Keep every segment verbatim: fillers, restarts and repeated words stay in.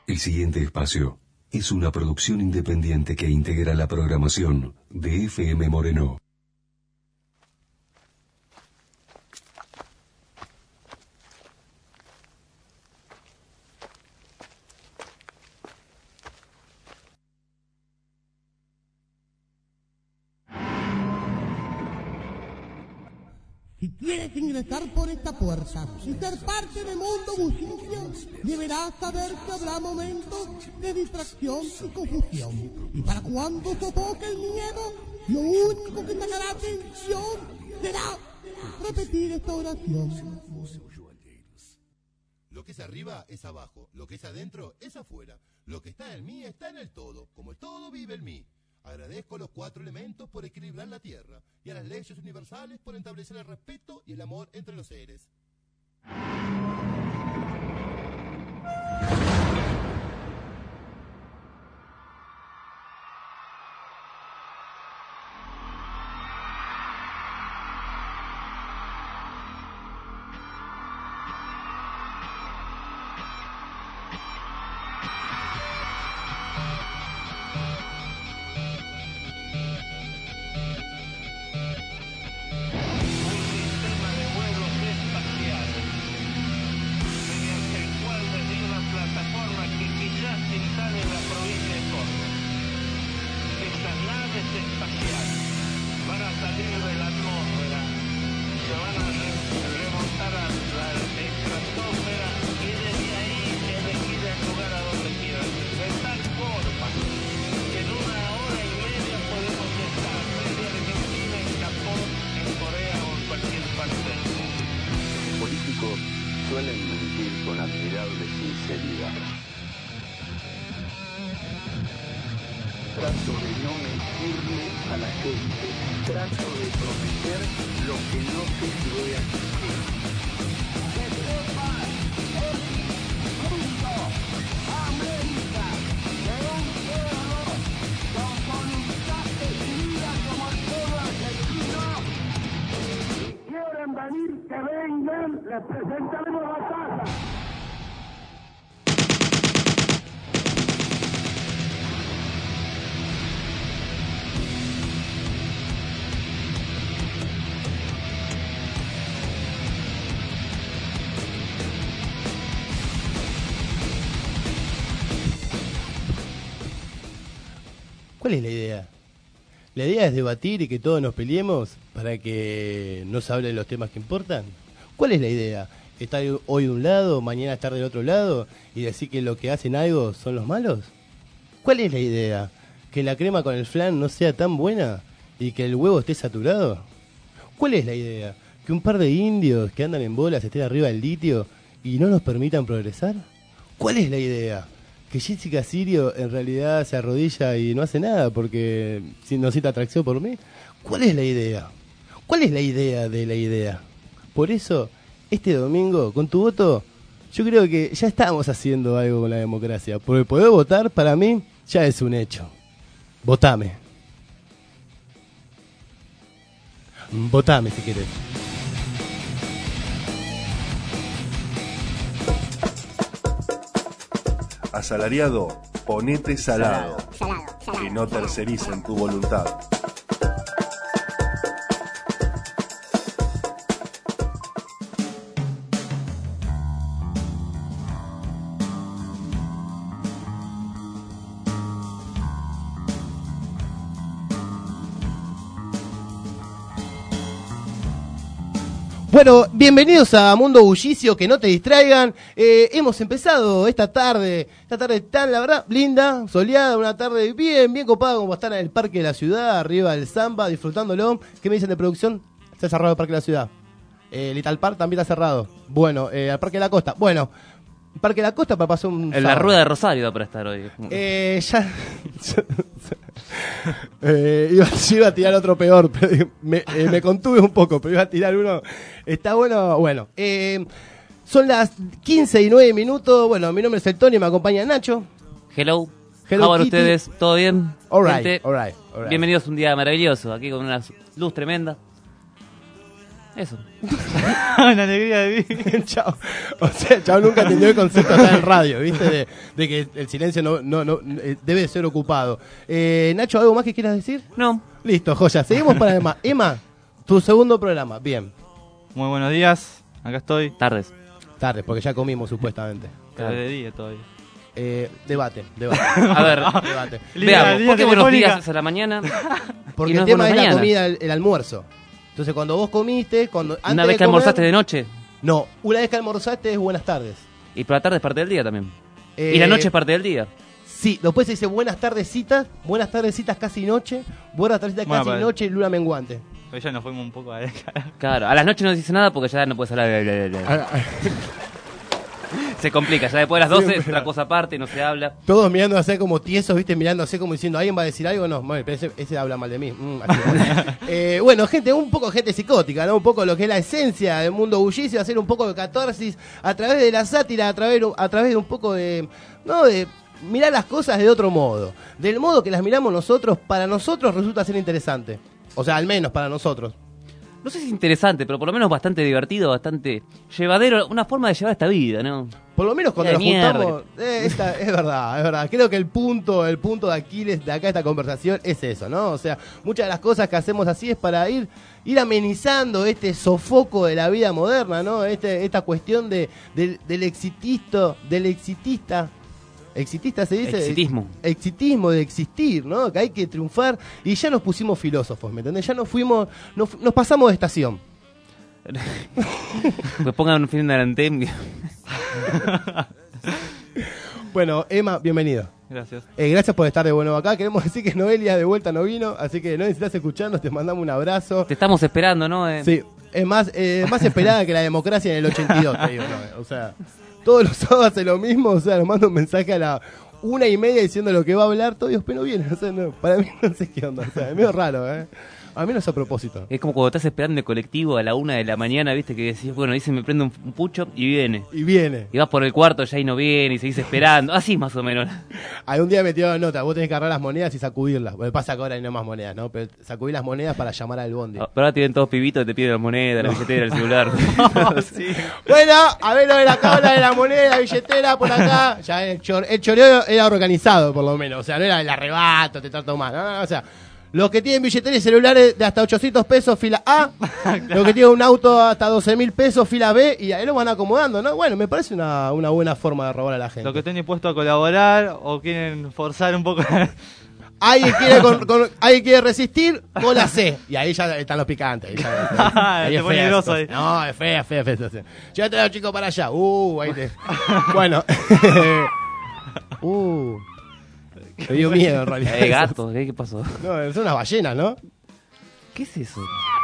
El siguiente espacio es una producción independiente que integra la programación de F M Moreno. Si quieres ingresar por esta puerta y ser parte del mundo bullicio, deberás saber que habrá momentos de distracción y confusión. Y para cuando sofoque el miedo, lo único que sacará atención será repetir esta oración. Lo que es arriba es abajo, lo que es adentro es afuera, lo que está en mí está en el todo, como el todo vive en mí. Agradezco a los cuatro elementos por equilibrar la tierra y a las leyes universales por establecer el respeto y el amor entre los seres. Suelen mentir con admirable sinceridad. Trato de no mentirle a la gente. Trato de prometer lo que no sé si voy a cumplir. ¡Que sepas! ¡Es junto a América! ¡De un pueblo con voluntad decidida como el pueblo argentino! Si quieren venir, que vengan, les presentaremos la casa. ¿Cuál es la idea? ¿La idea es debatir y que todos nos peleemos para que no se hablen los temas que importan? ¿Cuál es la idea? ¿Estar hoy de un lado, mañana estar del otro lado y decir que lo que hacen algo son los malos? ¿Cuál es la idea? ¿Que la crema con el flan no sea tan buena y que el huevo esté saturado? ¿Cuál es la idea? ¿Que un par de indios que andan en bolas estén arriba del litio y no nos permitan progresar? ¿Cuál es la idea? ¿Que Jessica Sirio en realidad se arrodilla y no hace nada porque no siente atracción por mí? ¿Cuál es la idea? ¿Cuál es la idea de la idea? Por eso, este domingo, con tu voto, yo creo que ya estamos haciendo algo con la democracia. Porque poder votar, para mí, ya es un hecho. Votame. Votame si querés. Asalariado, ponete salado. Salado, salado, Que no tercericen tu voluntad. Bueno, bienvenidos a Mundo Bullicio, que no te distraigan. Eh, hemos empezado esta tarde, esta tarde tan, la verdad, linda, soleada, una tarde bien, bien copada como estar en el Parque de la Ciudad, arriba del Zamba, disfrutándolo. ¿Qué me dicen de producción? Está cerrado el Parque de la Ciudad. Eh, el Ital Park también está cerrado. Bueno, eh, el Parque de la Costa. Bueno, el Parque de la Costa para pasar un En la sábado. Rueda de Rosario va para estar hoy. Eh, ya... eh, iba, yo iba a tirar otro peor, pero me, eh, me contuve un poco, pero iba a tirar uno. Está bueno, bueno. Eh, son las quince y nueve minutos. Bueno, mi nombre es el Tony, me acompaña Nacho. Hello. Hello, ¿Cómo van Kitty. ustedes? ¿Todo bien? All right, Gente, all right, all right. bienvenidos a un día maravilloso, aquí con una luz tremenda. Eso. Una alegría de vivir. Chao. O sea, Chao nunca entendió el concepto acá en radio, ¿viste? De, de que el silencio no, no, no eh, debe ser ocupado. Eh, Nacho, ¿algo más que quieras decir? No. Listo, joya. Seguimos para Emma. Emma, tu segundo programa. Bien. Muy buenos días, acá estoy. Tardes. Tarde, porque ya comimos supuestamente. Cada de día todavía. Eh, debate, debate. A ver, debate. veamos. Línea ¿Por qué buenos telefónica. días a la mañana? Porque Y no el es tema es buenas la mañanas. comida, el, el almuerzo. Entonces, cuando vos comiste, cuando antes Una vez de que comer- almorzaste de noche. No, una vez que almorzaste es buenas tardes. Y por la tarde es parte del día también. Eh, Y la noche es parte del día. Sí, después se dice buenas tardecitas, buenas tardecitas casi noche, buenas tardecitas Bueno, casi pero- noche y luna menguante. Hoy ya nos fuimos un poco a la cara. Claro, a las noches no dice nada porque ya no puedes hablar. Se complica, ya después de las doce es otra cosa aparte, no se habla. Todos mirando así como tiesos, viste, mirando así como diciendo, ¿alguien va a decir algo? No, bueno, pero ese, ese habla mal de mí. Mm, así. eh, bueno, gente, un poco gente psicótica, ¿no? Un poco lo que es la esencia del mundo bullicio, hacer un poco de catarsis a través de la sátira, a través, a través de un poco de, ¿no? De mirar las cosas de otro modo. Del modo que las miramos nosotros, para nosotros resulta ser interesante. O sea, al menos para nosotros. No sé si es interesante, pero por lo menos bastante divertido, bastante llevadero, una forma de llevar esta vida, ¿no? Por lo menos cuando De nos mierda. juntamos, eh, esta- es verdad, es verdad. Creo que el punto, el punto de Aquiles de acá de esta conversación es eso, ¿no? O sea, muchas de las cosas que hacemos así es para ir, ir amenizando este sofoco de la vida moderna, ¿no? Este, esta cuestión de, del, del exitista, del exitista. ¿Exitista se dice? Exitismo. Exitismo de existir, ¿no? Que hay que triunfar. Y ya nos pusimos filósofos, ¿me entendés? Ya nos fuimos, nos, nos pasamos de estación. Pues pongan un film de Arantem. Bueno, Emma, bienvenido. Gracias. Eh, gracias por estar de nuevo acá. Queremos decir que Noelia de vuelta no vino, así que no necesitas escucharnos, te mandamos un abrazo. Te estamos esperando, ¿no? Eh, Sí, es más, eh, más esperada que la democracia en el ochenta y dos, te digo, ¿no? O sea, todos los sábados hace lo mismo, o sea, nos manda un mensaje a la una y media diciendo lo que va a hablar, todo Dios, pero viene, o sea, no, para mí no sé qué onda, o sea, es medio raro, ¿eh? A mí no es a propósito. Es como cuando estás esperando el colectivo a la una de la mañana, viste, que decís, bueno, dice, me prende un, un pucho y viene. Y viene. Y vas por el cuarto ya y no viene y seguís esperando. Así más o menos. Algún día me tiró nota, vos tenés que agarrar las monedas y sacudirlas. Bueno, pasa que ahora hay no más monedas, ¿no? Pero sacudir las monedas para llamar al bondi. Pero ahora tienen todos pibitos que te piden la moneda, la billetera, el celular. Sí. Bueno, a ver lo de la cámara de la moneda, la billetera, por acá. Ya el, chor- el choreo era organizado, por lo menos. O sea, no era el arrebato, te trato mal. No, no, no, o sea, los que tienen billetera y celulares de hasta ochocientos pesos, fila A. Los que tienen un auto hasta doce mil pesos, fila B. Y ahí lo van acomodando, ¿no? Bueno, me parece una, una buena forma de robar a la gente. Los que estén dispuestos a colaborar o quieren forzar un poco. Alguien quiere, con, con- alguien quiere resistir, con la C. Y ahí ya están los picantes. Ahí ya- ahí Te es pone fea groso esa ahí. cosa. No, es fea, fea, fea. fea. Llévate a los chicos para allá. Uh, ahí te... Bueno. uh. Me dio miedo en realidad. Eh, gato, ¿qué, ¿qué pasó? No, son unas ballenas, ¿no? ¿Qué es eso?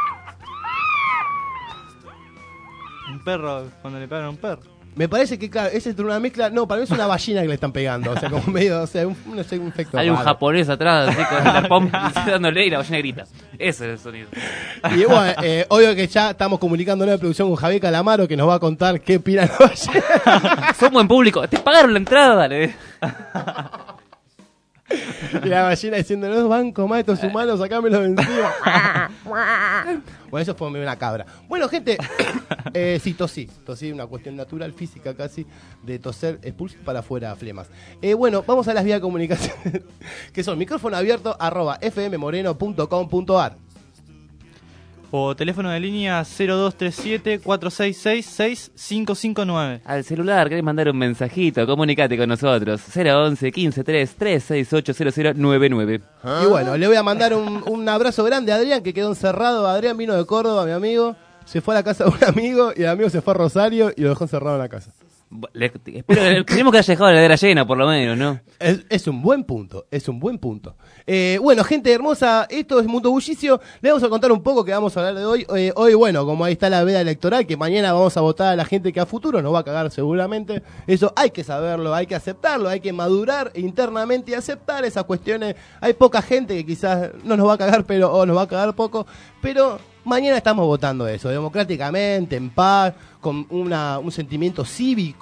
Un perro, cuando le pegan a un perro. Me parece que, claro, es entre una mezcla. No, para mí es una ballena que le están pegando. O sea, como medio, o sea, un, no sé, un efecto. Hay un raro. japonés atrás, así con el arpón dándole y la ballena grita. Ese es el sonido. Y bueno, eh, obvio que ya estamos comunicando una producción con Javier Calamaro que nos va a contar qué opina la ballena. Son buen público. Te pagaron la entrada, dale. Y la ballena diciendo, no banco más estos humanos, sacámelo de encima. Bueno, eso fue medio una cabra. Bueno, gente, eh, sí, tosí. Tosí, una cuestión natural, física casi, de toser, expulsar para afuera flemas. Eh, bueno, vamos a las vías de comunicación, que son micrófono abierto, arroba fmmoreno punto com punto ar. O teléfono de línea cero dos tres siete, cuatro seis seis, seis cinco cinco nueve. Al celular, ¿querés mandar un mensajito? Comunicate con nosotros. cero once, quince, tres, tres seis ocho cero cero nueve nueve. Y bueno, le voy a mandar un, un abrazo grande a Adrián, que quedó encerrado. Adrián vino de Córdoba, mi amigo. Se fue a la casa de un amigo y el amigo se fue a Rosario y lo dejó encerrado en la casa. Le- espero, queremos que haya dejado la heladera llena, por lo menos, ¿no? Es, es un buen punto, es un buen punto. Eh, bueno, gente hermosa, esto es Mundo Bullicio. Le vamos a contar un poco que vamos a hablar de hoy. Eh, hoy, bueno, como ahí está la veda electoral, que mañana vamos a votar a la gente que a futuro nos va a cagar seguramente. Eso hay que saberlo, hay que aceptarlo, hay que madurar internamente y aceptar esas cuestiones. Hay poca gente que quizás no nos va a cagar, pero o nos va a cagar poco, pero mañana estamos votando eso, democráticamente, en paz, con una, un sentimiento cívico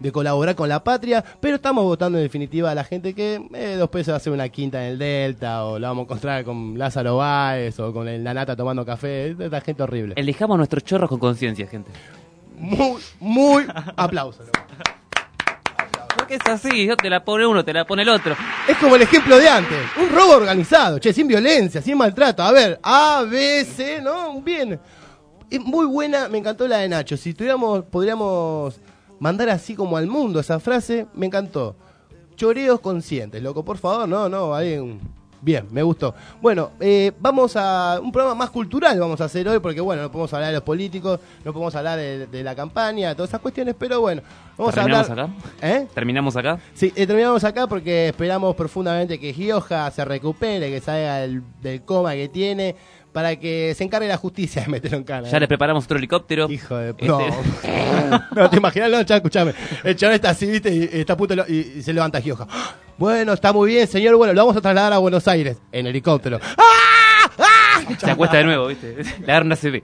de colaborar con la patria, pero estamos votando en definitiva a la gente que eh, dos pesos hace una quinta en el Delta, o la vamos a encontrar con Lázaro Báez, o con el Nanata tomando café, esta gente horrible. Elijamos nuestros chorros con conciencia, gente. Muy, muy aplauso. Porque es así, te la pone uno, te la pone el otro. Es como el ejemplo de antes, un robo organizado, che, sin violencia, sin maltrato. A ver, A, B, C, ¿no? Bien. Es muy buena, me encantó la de Nacho. Si tuviéramos, podríamos mandar así como al mundo esa frase, me encantó. Choreos conscientes, loco, por favor, no, no, hay un... Bien, me gustó. Bueno, eh, vamos a un programa más cultural vamos a hacer hoy, porque bueno, no podemos hablar de los políticos, no podemos hablar de, de la campaña, de todas esas cuestiones, pero bueno, vamos a hablar... ¿Terminamos acá? ¿Eh? ¿Terminamos acá? Sí, eh, terminamos acá porque esperamos profundamente que Gioja se recupere, que salga del, del coma que tiene, para que se encargue la justicia de meterlo en cana. Ya les preparamos otro helicóptero. Hijo de... Este... No, no, te imaginas, no, chaval, escuchame. El chaval está así, viste, y, y está a punto de lo... y, y se levanta Gioja. Bueno, está muy bien, señor, bueno, lo vamos a trasladar a Buenos Aires, en helicóptero. ¡Ah! ¡Ah! Se acuesta de nuevo, viste, le agarra una C B.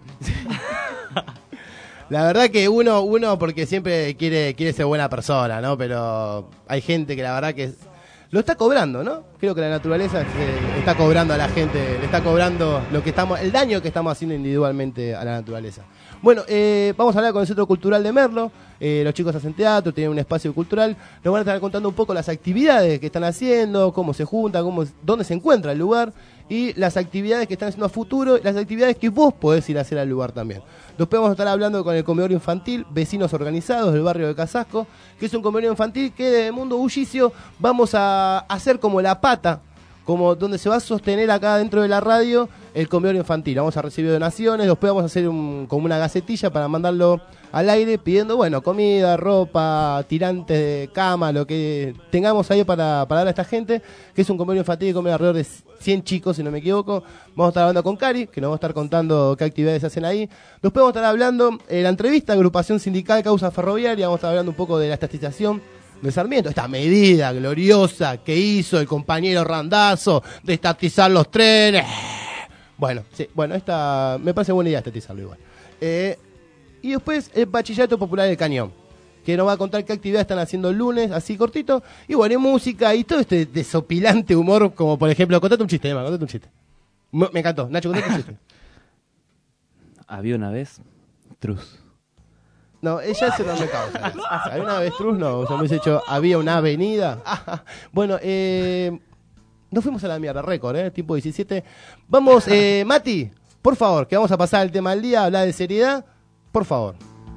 La verdad que uno, uno porque siempre quiere, quiere ser buena persona, ¿no? Pero hay gente que la verdad que... lo está cobrando, ¿no? Creo que la naturaleza se está cobrando a la gente, le está cobrando lo que estamos, el daño que estamos haciendo individualmente a la naturaleza. Bueno, eh, vamos a hablar con el Centro Cultural de Merlo. Eh, los chicos hacen teatro, tienen un espacio cultural. Nos van a estar contando un poco las actividades que están haciendo, cómo se juntan, cómo, dónde se encuentra el lugar y las actividades que están haciendo a futuro, las actividades que vos podés ir a hacer al lugar también. Después vamos a estar hablando con el comedor infantil Vecinos Organizados del barrio de Casasco, que es un comedor infantil que de Mundo Bullicio vamos a hacer como la pata, como donde se va a sostener acá dentro de la radio el comedor infantil. Vamos a recibir donaciones, después vamos a hacer un, como una gacetilla para mandarlo al aire pidiendo, bueno, comida, ropa, tirantes de cama, lo que tengamos ahí para, para dar a esta gente, que es un comedor infantil que come alrededor de cien chicos, si no me equivoco. Vamos a estar hablando con Cari, que nos va a estar contando qué actividades se hacen ahí. Después vamos a estar hablando en la entrevista, agrupación sindical Causa Ferroviaria, vamos a estar hablando un poco de la estatización de Sarmiento, esta medida gloriosa que hizo el compañero Randazzo de estatizar los trenes. Bueno, sí, bueno, esta me parece buena idea estatizarlo igual. Eh, y después el Bachillerato Popular del Cañón, que nos va a contar qué actividades están haciendo el lunes, así cortito, y bueno, y música y todo este desopilante humor, como por ejemplo, contate un chiste, Emma, contate un chiste. Me, me encantó, Nacho, contate un chiste. Había una vez Truz. No, ella se no me causa. Había una avestruz, no, o sea, me hubiese hecho, había una avenida. Bueno, eh, nos fuimos a la mierda, récord, ¿eh? Tipo diecisiete. Vamos, eh, Mati, por favor, que vamos a pasar el tema del día, hablar de seriedad, por favor.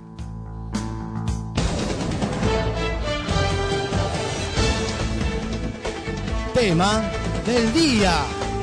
Tema del día.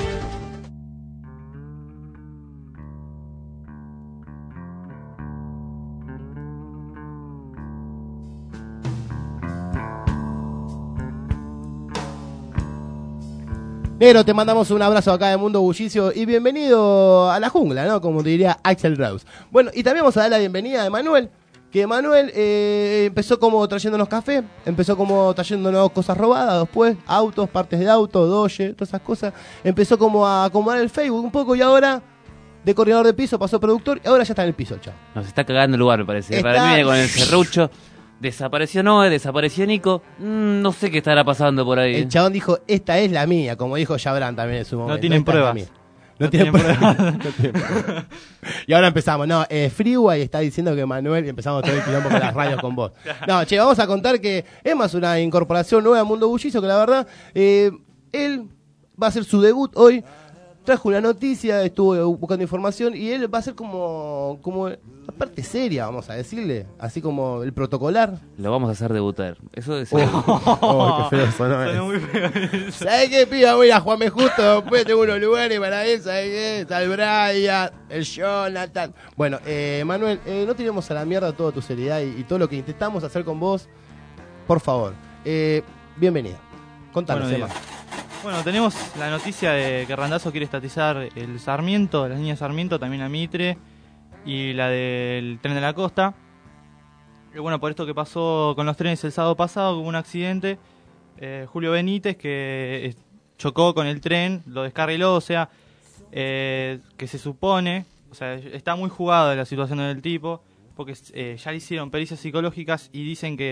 Negro, te mandamos un abrazo acá de Mundo Bullicio y bienvenido a la jungla, ¿no? Como diría Axel Rose. Bueno, y también vamos a dar la bienvenida a Emanuel, que Emanuel eh, empezó como trayéndonos café, empezó como trayéndonos cosas robadas, después autos, partes de auto, doge, todas esas cosas. Empezó como a acomodar el Facebook un poco y ahora de coordinador de piso pasó a productor y ahora ya está en el piso, chao. Nos está cagando el lugar, me parece. Está... Para mí viene con el serrucho. Desapareció Noé, desapareció Nico. Mm, no sé qué estará pasando por ahí. El chabón dijo, esta es la mía, como dijo Jabran también en su momento. No tienen esta pruebas. No, no tienen pruebas. No tienen pruebas. Y ahora empezamos. No, eh, Freeway está diciendo que Manuel, y empezamos todo el quilombo con las radios con vos. No, che, vamos a contar que Emma es una incorporación nueva a Mundo Bullicio, que la verdad, eh, él va a hacer su debut hoy. Trajo una noticia, estuvo buscando información y él va a ser como, como la parte seria, vamos a decirle, así como el protocolar. Lo vamos a hacer debutar. Eso es. Oh, oh, qué feo sonó. ¿Sabes qué, piba? Voy a Juanme Justo, después tengo unos lugares para él, ¿sabes qué? Está el Brian, el Jonathan. Bueno, eh, Manuel, eh, no tiremos a la mierda toda tu seriedad y, y todo lo que intentamos hacer con vos. Por favor, eh, bienvenida. Contanos, Emma. Bueno, tenemos la noticia de que Randazzo quiere estatizar el Sarmiento, las líneas Sarmiento, también la Mitre y la del tren de la costa. Y bueno, por esto que pasó con los trenes el sábado pasado, hubo un accidente. Eh, Julio Benítez que chocó con el tren, lo descarriló, o sea, eh, que se supone, o sea, está muy jugada la situación del tipo, porque eh, ya le hicieron pericias psicológicas y dicen que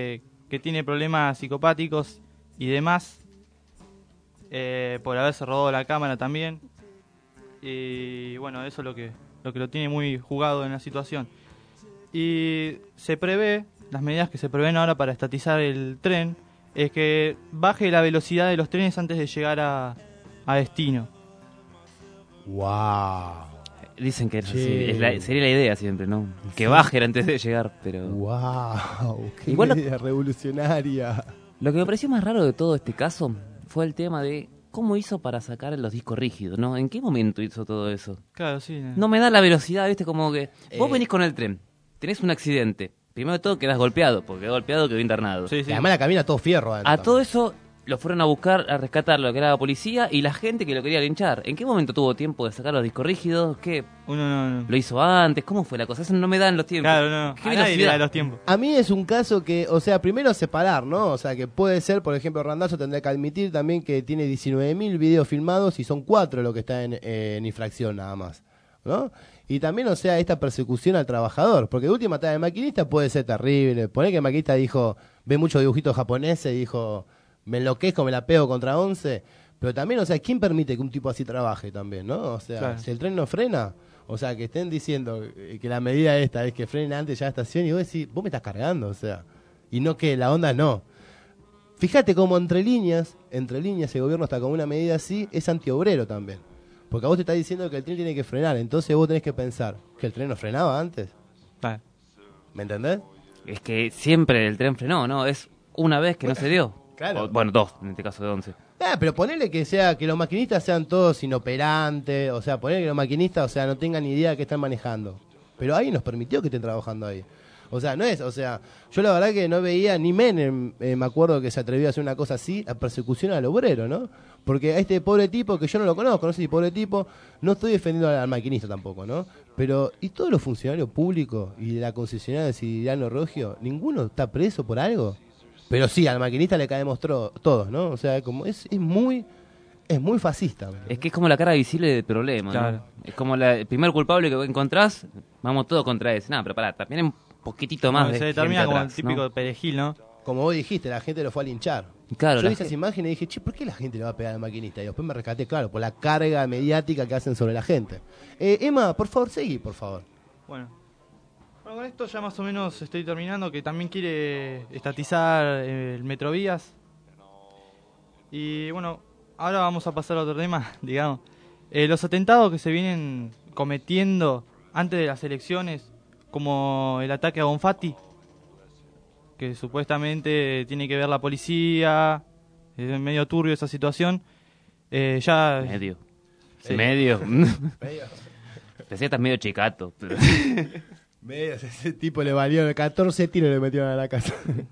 que tiene problemas psicopáticos y demás, eh, por haberse robado la cámara también. Y bueno, eso es lo que, lo que lo tiene muy jugado en la situación. Y se prevé, las medidas que se prevén ahora para estatizar el tren, es que baje la velocidad de los trenes antes de llegar a, a destino. ¡Wow! Dicen que es Sí. así, es la- sería la idea siempre, ¿no? Que bajen antes de llegar, pero... ¡Wow! ¡Qué Igual lo- idea revolucionaria! Lo que me pareció más raro de todo este caso fue el tema de cómo hizo para sacar los discos rígidos, ¿no? ¿En qué momento hizo todo eso? Claro, sí. eh. No me da la velocidad, ¿viste? Como que vos Eh. venís con el tren, tenés un accidente. Primero de todo quedás golpeado, porque quedó golpeado quedó internado. Sí, Y sí. además la cabina todo fierro. adentro A también. todo eso lo fueron a buscar, a rescatar lo que era la policía y la gente que lo quería linchar. ¿En qué momento tuvo tiempo de sacar los discos rígidos? ¿Qué? Uno no, no. ¿Lo hizo antes? ¿Cómo fue la cosa? Eso no me dan los tiempos. Claro, no. ¿Qué A nadie le velocidad? da los tiempos. A mí es un caso que, o sea, primero separar, ¿no? O sea, que puede ser, por ejemplo, Randazzo tendrá que admitir también que tiene diecinueve mil videos filmados y son cuatro lo que está en, eh, en infracción nada más, ¿no? Y también, o sea, esta persecución al trabajador, porque de última tarea de maquinista puede ser terrible. Poner que el maquinista dijo, ve muchos dibujitos japoneses y dijo, me enloquezco, me la pego contra once. Pero también, o sea, ¿quién permite que un tipo así trabaje también, no? O sea, Claro. si el tren no frena, o sea, que estén diciendo eh, que la medida esta es que frene antes ya la estación y vos decís, vos me estás cargando, o sea, y no que la onda no. Fíjate cómo entre líneas, entre líneas el gobierno está con una medida así, es antiobrero también. Porque a vos te está diciendo que el tren tiene que frenar, entonces vos tenés que pensar que el tren no frenaba antes. Claro. ¿Me entendés? Es que siempre el tren frenó, ¿no? Es una vez que no se dio. Claro. O, bueno, dos, en este caso de once. Ah, pero ponele que sea que los maquinistas sean todos inoperantes, o sea, ponele que los maquinistas, o sea, no tengan ni idea de qué están manejando. Pero ahí nos permitió que estén trabajando ahí. O sea, no es, o sea, yo la verdad que no veía ni Menem, eh, me acuerdo que se atrevió a hacer una cosa así, a persecución al obrero, ¿no? Porque a este pobre tipo, que yo no lo conozco, no sé si pobre tipo, no estoy defendiendo al, al maquinista tampoco, ¿no? Pero, ¿y todos los funcionarios públicos y la concesionaria de Siriano Rogio, ninguno está preso por algo? Pero sí, al maquinista le caemos tro- todos, ¿no? O sea, como es, es muy es muy fascista. Es que es como la cara visible del problema, ¿no? Claro. Es como la- el primer culpable que encontrás, vamos todos contra ese. No, pero pará, también hay un poquitito más No, de se gente termina como el atrás, típico ¿no? perejil, ¿no? Como vos dijiste, la gente lo fue a linchar. Claro, Yo la vi esas gente- imágenes y dije, che, ¿por qué la gente le va a pegar al maquinista? Y después me rescaté, claro, por la carga mediática que hacen sobre la gente. Eh, Emma, por favor, seguí, por favor. Bueno. Bueno, con esto ya más o menos estoy terminando, que también quiere estatizar eh, el Metrovías. Y bueno, ahora vamos a pasar a otro tema, digamos. Eh, los atentados que se vienen cometiendo antes de las elecciones, como el ataque a Bonfatti, que supuestamente tiene que ver la policía, es medio turbio esa situación. Eh, ya Medio. Sí. Medio. Medio, Pensé que estás medio chicato. Pero... medio, ese tipo le valió catorce tiros le metieron a la casa.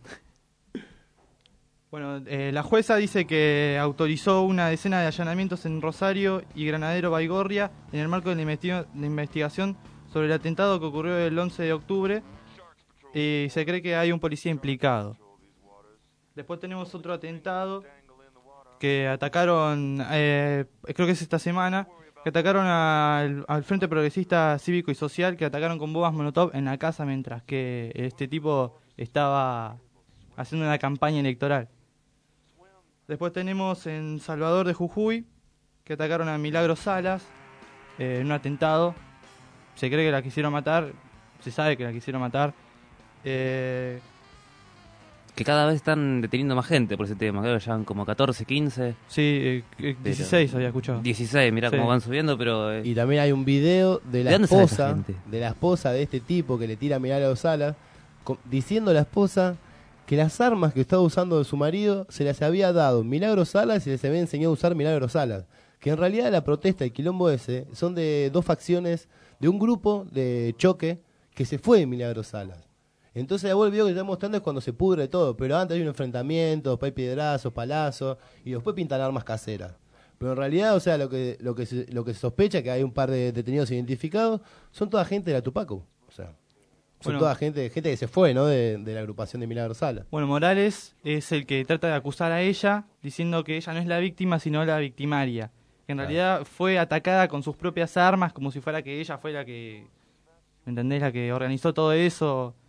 Bueno, eh, la jueza dice que autorizó una decena de allanamientos en Rosario y Granadero Baigorria en el marco de la, investi- de investigación sobre el atentado que ocurrió el once de octubre y se cree que hay un policía implicado. Después tenemos otro atentado que atacaron, eh, creo que es esta semana, que atacaron al, al Frente Progresista Cívico y Social, que atacaron con bombas Molotov en la casa mientras que este tipo estaba haciendo una campaña electoral. Después tenemos en Salvador de Jujuy, que atacaron a Milagros Salas eh, en un atentado. Se cree que la quisieron matar, se sabe que la quisieron matar. Eh, que cada vez están deteniendo más gente por ese tema. Creo que ya van como catorce, quince. sí, eh, eh, dieciséis había escuchado. dieciséis, mirá Sí. cómo van subiendo, pero... eh, Y también hay un video de la ¿De dónde sale esa esposa, gente? de la esposa de este tipo que le tira a Milagros Salas, co- diciendo a la esposa que las armas que estaba usando de su marido se las había dado Milagros Salas y les había enseñado a usar Milagros Salas. Que en realidad la protesta, el quilombo ese, son de dos facciones de un grupo de choque que se fue de Milagros Salas. Entonces la el video que está mostrando es cuando se pudre todo, pero antes hay un enfrentamiento, después hay piedrazos, palazos, y después pintan armas caseras. Pero en realidad, o sea, lo que lo que se, lo que se sospecha, que hay un par de detenidos identificados, son toda gente de la Tupaco. O sea, son Bueno. toda gente gente que se fue, ¿no? De, de la agrupación de Milagros Salas. Bueno, Morales es el que trata de acusar a ella, diciendo que ella no es la víctima, sino la victimaria. Que en Claro. realidad fue atacada con sus propias armas, como si fuera que ella fue la que, ¿me entendés? La que organizó todo eso.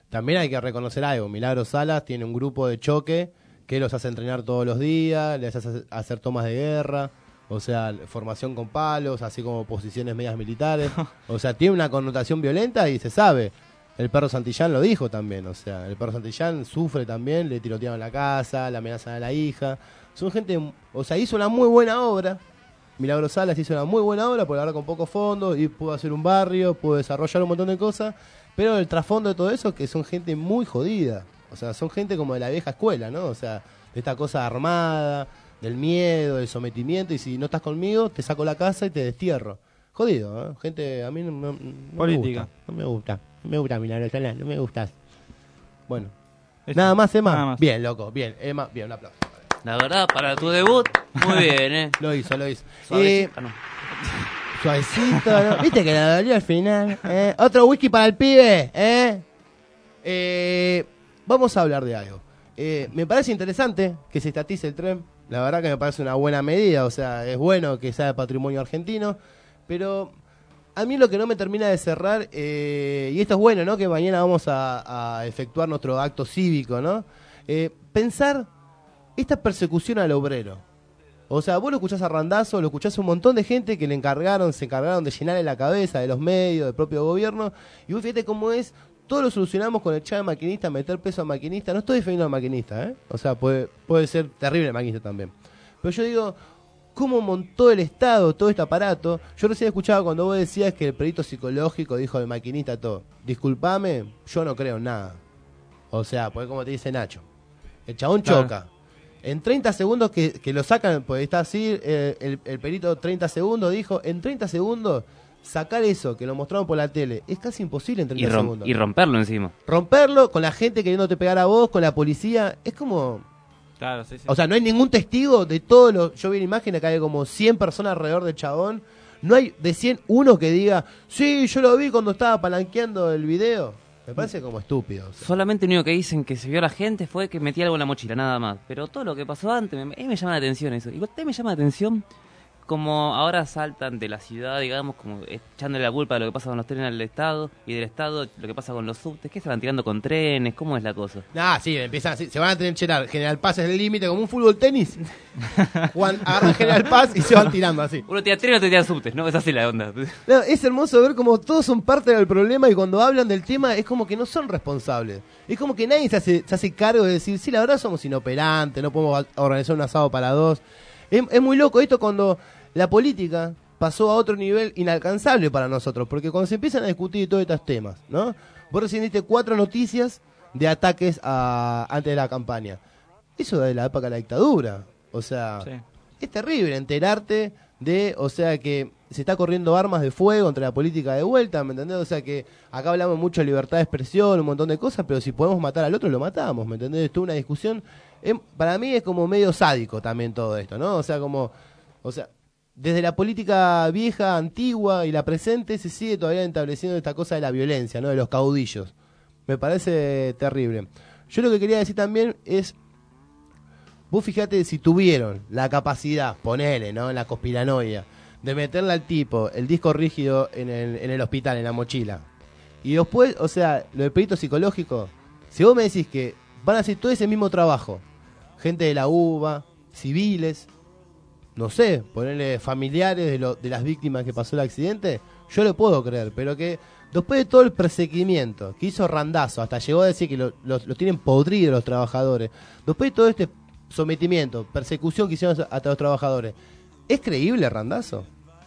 también hay que reconocer algo. Milagro Salas tiene un grupo de choque que los hace entrenar todos los días, les hace hacer tomas de guerra, o sea, formación con palos, así como posiciones medias militares. O sea, tiene una connotación violenta y se sabe. El perro Santillán lo dijo también, o sea, el perro Santillán sufre también, le tirotearon la casa, la amenazan a la hija. Son gente, o sea, hizo una muy buena obra. Milagro Salas hizo una muy buena obra, porque ahora con poco fondo, y pudo hacer un barrio, pudo desarrollar un montón de cosas, pero el trasfondo de todo eso es que son gente muy jodida. O sea, son gente como de la vieja escuela, ¿no? O sea, de esta cosa armada, del miedo, del sometimiento, y si no estás conmigo, te saco la casa y te destierro. Jodido, ¿eh? Gente, a mí no, no, no Política. me gusta. No me gusta. No me gusta, Milagro Salas, no me gustas. Bueno. Eso. Nada más, Emma. Nada más. Bien, loco, bien. Emma, bien, un aplauso. La verdad, para tu debut, muy bien, ¿eh? Lo hizo, lo hizo. Suavecito, Eh, no. Suavecito, ¿no? Viste que la dolió al final. ¿Eh? Otro whisky para el pibe, ¿eh? Eh, vamos a hablar de algo. Eh, me parece interesante que se estatice el tren. La verdad que me parece una buena medida. O sea, es bueno que sea de patrimonio argentino. Pero a mí lo que no me termina de cerrar, eh, y esto es bueno, ¿no? Que mañana vamos a, a efectuar nuestro acto cívico, ¿no? Eh, pensar esta persecución al obrero. O sea, vos lo escuchás a Randazzo, lo escuchás a un montón de gente que le encargaron, se encargaron de llenarle la cabeza de los medios, del propio gobierno. Y vos fíjate cómo es, todo lo solucionamos con echar al maquinista, meter peso al maquinista. No estoy defendiendo al maquinista, ¿eh? O sea, puede, puede ser terrible el maquinista también. Pero yo digo, ¿cómo montó el Estado todo este aparato? Yo recién escuchaba cuando vos decías que el perito psicológico dijo del maquinista todo. Disculpame, yo no creo en nada. O sea, porque como te dice Nacho, el chabón Claro. choca. En treinta segundos que, que lo sacan, pues está así, eh, el, el perito treinta segundos dijo, en treinta segundos sacar eso que lo mostraron por la tele, es casi imposible en Y, treinta rom- segundos. y romperlo encima. Romperlo con la gente queriéndote pegar a vos, con la policía, es como... Claro, sí, sí. O sea, no hay ningún testigo de todos los... Yo vi una imagen, acá hay como cien personas alrededor del chabón, no hay de cien uno que diga, sí, yo lo vi cuando estaba palanqueando el video. Me parece como estúpido. O sea. Solamente lo único que dicen que se vio a la gente fue que metía algo en la mochila, nada más. Pero todo lo que pasó antes, me, a mí me llama la atención eso. Igual también me llama la atención como ahora saltan de la ciudad, digamos, como echándole la culpa de lo que pasa con los trenes al Estado y del Estado lo que pasa con los subtes. ¿Qué se van tirando con trenes? ¿Cómo es la cosa? Nah, sí, empiezan así, se van a trincherar. General Paz es el límite, como un fútbol tenis. Juan agarra General Paz y se van tirando así. Uno tira trenes y otro tira subtes, ¿no? Es así la onda. No, es hermoso ver como todos son parte del problema y cuando hablan del tema es como que no son responsables. Es como que nadie se hace, se hace cargo de decir, sí, la verdad somos inoperantes, no podemos organizar un asado para dos. Es, es muy loco esto cuando la política pasó a otro nivel inalcanzable para nosotros, porque cuando se empiezan a discutir todos estos temas, ¿no? Vos recién diste cuatro noticias de ataques a, antes de la campaña. Eso de la época de la dictadura. O sea, Sí. es terrible enterarte de, o sea, que se está corriendo armas de fuego entre la política de vuelta, ¿me entendés? O sea, que acá hablamos mucho de libertad de expresión, un montón de cosas, pero si podemos matar al otro, lo matamos, ¿me entendés? Es toda una discusión. Es- para mí es como medio sádico también todo esto, ¿no? O sea, como, o sea, desde la política vieja, antigua y la presente se sigue todavía estableciendo esta cosa de la violencia, ¿no? De los caudillos. Me parece terrible. Yo lo que quería decir también es, vos fíjate si tuvieron la capacidad, ponele, ¿no? En la conspiranoia, de meterle al tipo el disco rígido en el, en el hospital, en la mochila. Y después, o sea, lo del perito psicológico, si vos me decís que van a hacer todo ese mismo trabajo, gente de la U B A, civiles, no sé, ponerle familiares de, lo, de las víctimas que pasó el accidente, yo lo puedo creer, pero que después de todo el perseguimiento que hizo Randazzo, hasta llegó a decir que lo- los los tienen podridos los trabajadores, después de todo este sometimiento, persecución que hicieron hasta los trabajadores, ¿es creíble Randazzo?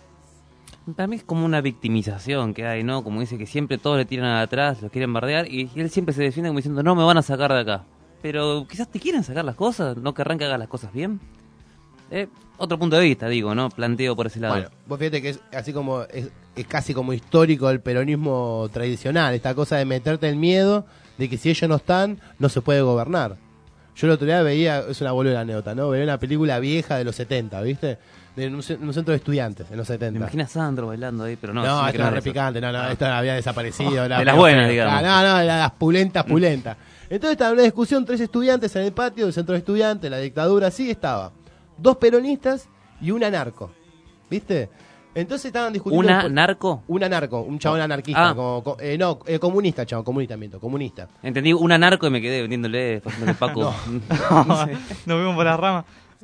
Para mí es como una victimización que hay, ¿no? Como dice que siempre todos le tiran atrás, los quieren bardear y él siempre se defiende como diciendo, no me van a sacar de acá. Pero quizás te quieren sacar las cosas, no querrán que hagas las cosas bien. Eh, otro punto de vista, digo, ¿no? Planteo por ese lado. Bueno, vos fíjate que es así como es, es casi como histórico el peronismo tradicional, esta cosa de meterte el miedo de que si ellos no están, no se puede gobernar. Yo el otro día veía, es una boluda anécdota, ¿no? Veía una película vieja de los setenta, ¿viste? De un, ce- un centro de estudiantes, en los Me setenta. imagino a Sandro bailando ahí, pero no. No, sí esta que era no re es eso. picante, no, no, esta había desaparecido. era De las feo, buenas, feo. digamos. Ah, no, no, era las pulentas, pulentas. Entonces estaba en una discusión, tres estudiantes en el patio del centro de estudiantes, la dictadura, así estaba. Dos peronistas y un anarco, ¿viste? Entonces estaban discutiendo... ¿Una por- narco? Una narco, un chabón anarquista. Ah. Como, co- eh, no, eh, comunista, chabón, comunista, miento, comunista. Entendí una narco y me quedé vendiéndole, pasándole Paco. Nos vemos por las ramas.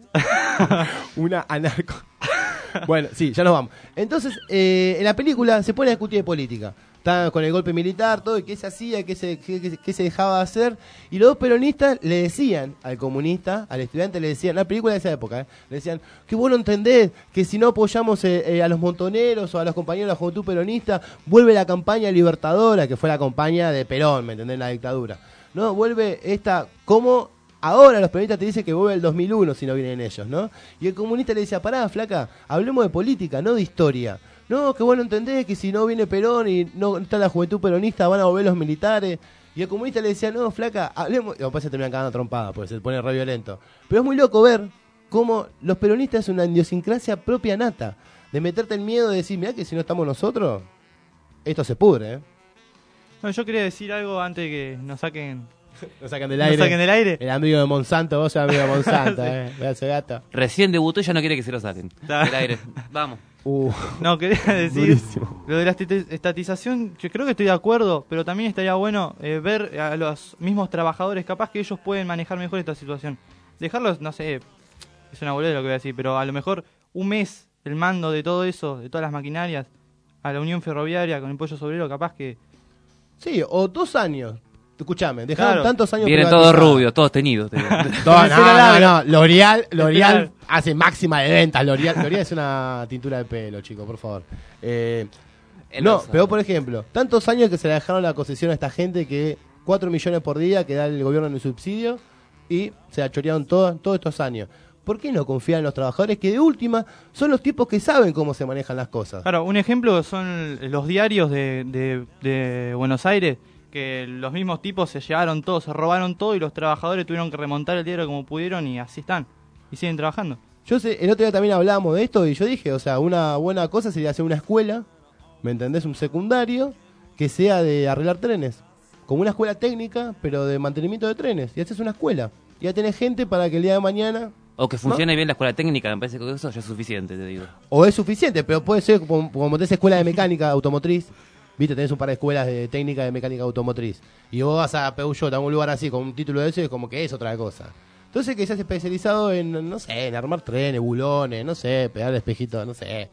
Una anarco. Bueno, sí, ya nos vamos. Entonces, eh, en la película se pone a discutir de política. Está con el golpe militar, todo, y qué se hacía, qué se, qué, qué- qué se dejaba de hacer. Y los dos peronistas le decían al comunista, al estudiante, le decían, la película de esa época, ¿eh? Le decían, que vos no entendés que si no apoyamos eh, eh, a los montoneros o a los compañeros de la juventud peronista, vuelve la campaña libertadora, que fue la campaña de Perón, ¿me entendés? La dictadura. No, vuelve esta, como ahora los peronistas te dicen que vuelve el dos mil uno si no vienen ellos, ¿no? Y el comunista le decía, pará, flaca, hablemos de política, no de historia. No, que vos no entendés que si no viene Perón y no está la juventud peronista van a volver los militares. Y el comunista le decía, no, flaca, hablemos... Y después se terminan cagando trompada porque se pone re violento. Pero es muy loco ver cómo los peronistas es una idiosincrasia propia nata. De meterte el miedo de decir, mirá que si no estamos nosotros, esto se pudre, ¿eh? No, yo quería decir algo antes de que nos saquen, Lo sacan del nos aire. saquen del aire. El amigo de Monsanto, vos sos amigo de Monsanto, Sí. ¿eh? Ve a ese gato. Recién debutó y ya no quiere que se lo saquen. Del aire. Vamos. Uh, No, quería decir durísimo. lo de la estati- estatización, yo creo que estoy de acuerdo, pero también estaría bueno eh, ver a los mismos trabajadores, capaz que ellos pueden manejar mejor esta situación. Dejarlos, no sé, es una boludez lo que voy a decir, pero a lo mejor un mes el mando de todo eso, de todas las maquinarias, a la Unión Ferroviaria con el pollo sobrero, capaz que... Sí, o dos años. Escuchame, dejaron Claro. tantos años Vienen todos privatizados. rubios, todos teñidos. te digo. No, no, no, no. L'Oreal, L'Oreal Claro. hace máxima de ventas. L'Oreal, L'Oreal es una tintura de pelo, chicos, por favor. Eh, Él no, lo sabe. pero por ejemplo, tantos años que se le dejaron la concesión a esta gente que cuatro millones por día que da el gobierno en el subsidio y se la chorearon todos, todos estos años. ¿Por qué no confiar en los trabajadores que de última son los tipos que saben cómo se manejan las cosas? Claro, un ejemplo son los diarios de, de, de Buenos Aires, que los mismos tipos se llevaron todo, se robaron todo y los trabajadores tuvieron que remontar el diario como pudieron y así están. Y siguen trabajando. Yo sé, el otro día también hablábamos de esto y yo dije, o sea, una buena cosa sería hacer una escuela, ¿me entendés? Un secundario que sea de arreglar trenes. Como una escuela técnica, pero de mantenimiento de trenes. Y haces una escuela. Y ya tenés gente para que el día de mañana... O que funcione bien la escuela técnica, me parece que eso ya es suficiente, te digo. O es suficiente, pero puede ser como, como tenés escuela de mecánica automotriz. Viste, tenés un par de escuelas de técnica de mecánica automotriz. Y vos vas a Peugeot, a un lugar así, con un título de eso, y es como que es otra cosa. Entonces que seas especializado en, no sé, en armar trenes, bulones, no sé, pegar espejitos, no sé.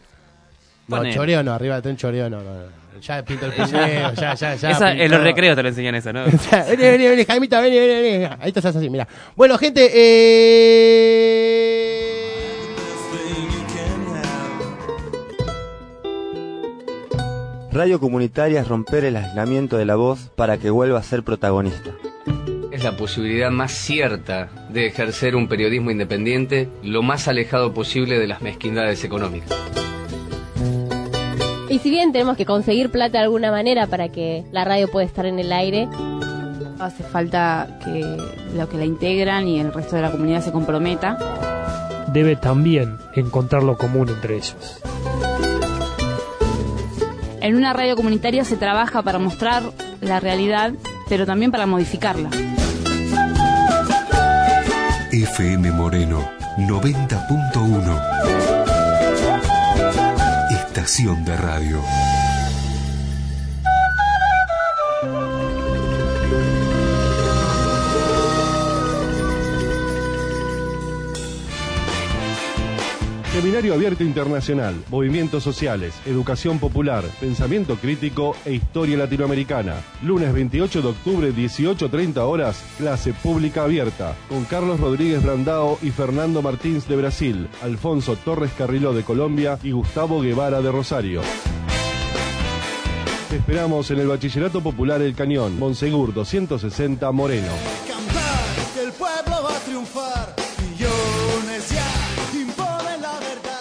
No, Ponele. choreo no, arriba del tren choreo no, no, no. Ya pinto el puñeo, ya, ya, ya. Esa, pintó. en los recreos te lo enseñan eso, ¿no? Vení, vení, vení, Jaimita, vení, vení, vení. Ahí estás así, mira. Bueno, gente, eh... Radio comunitaria es romper el aislamiento de la voz para que vuelva a ser protagonista. Es la posibilidad más cierta de ejercer un periodismo independiente lo más alejado posible de las mezquindades económicas. Y si bien tenemos que conseguir plata de alguna manera para que la radio pueda estar en el aire, hace falta que los que la integran y el resto de la comunidad se comprometa. Debe también encontrar lo común entre ellos. En una radio comunitaria se trabaja para mostrar la realidad, pero también para modificarla. F M Moreno noventa punto uno. Estación de radio. Seminario Abierto Internacional, Movimientos Sociales, Educación Popular, Pensamiento Crítico e Historia Latinoamericana. Lunes veintiocho de octubre, dieciocho treinta horas, clase pública abierta, con Carlos Rodríguez Brandao y Fernando Martins de Brasil, Alfonso Torres Carriló de Colombia y Gustavo Guevara de Rosario. Te esperamos en el Bachillerato Popular El Cañón, Monsegur doscientos sesenta, Moreno. Cantar que el pueblo va a triunfar, millones ya imponen la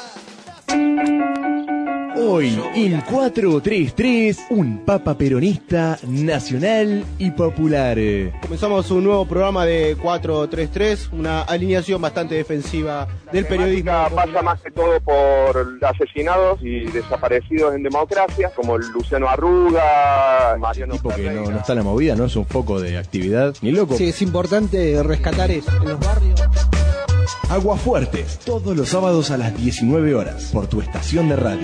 verdad. Hoy en cuatro tres tres, un papa peronista nacional y popular. Comenzamos un nuevo programa de cuatro tres tres, una alineación bastante defensiva del periodismo. Pasa más que todo por asesinados y desaparecidos en democracia, como Luciano Arruga, Mariano Tipo que no, no está en la movida, no es un foco de actividad, ni loco. Sí, es importante rescatar eso en los barrios. Aguafuertes, todos los sábados a las diecinueve horas, por tu estación de radio.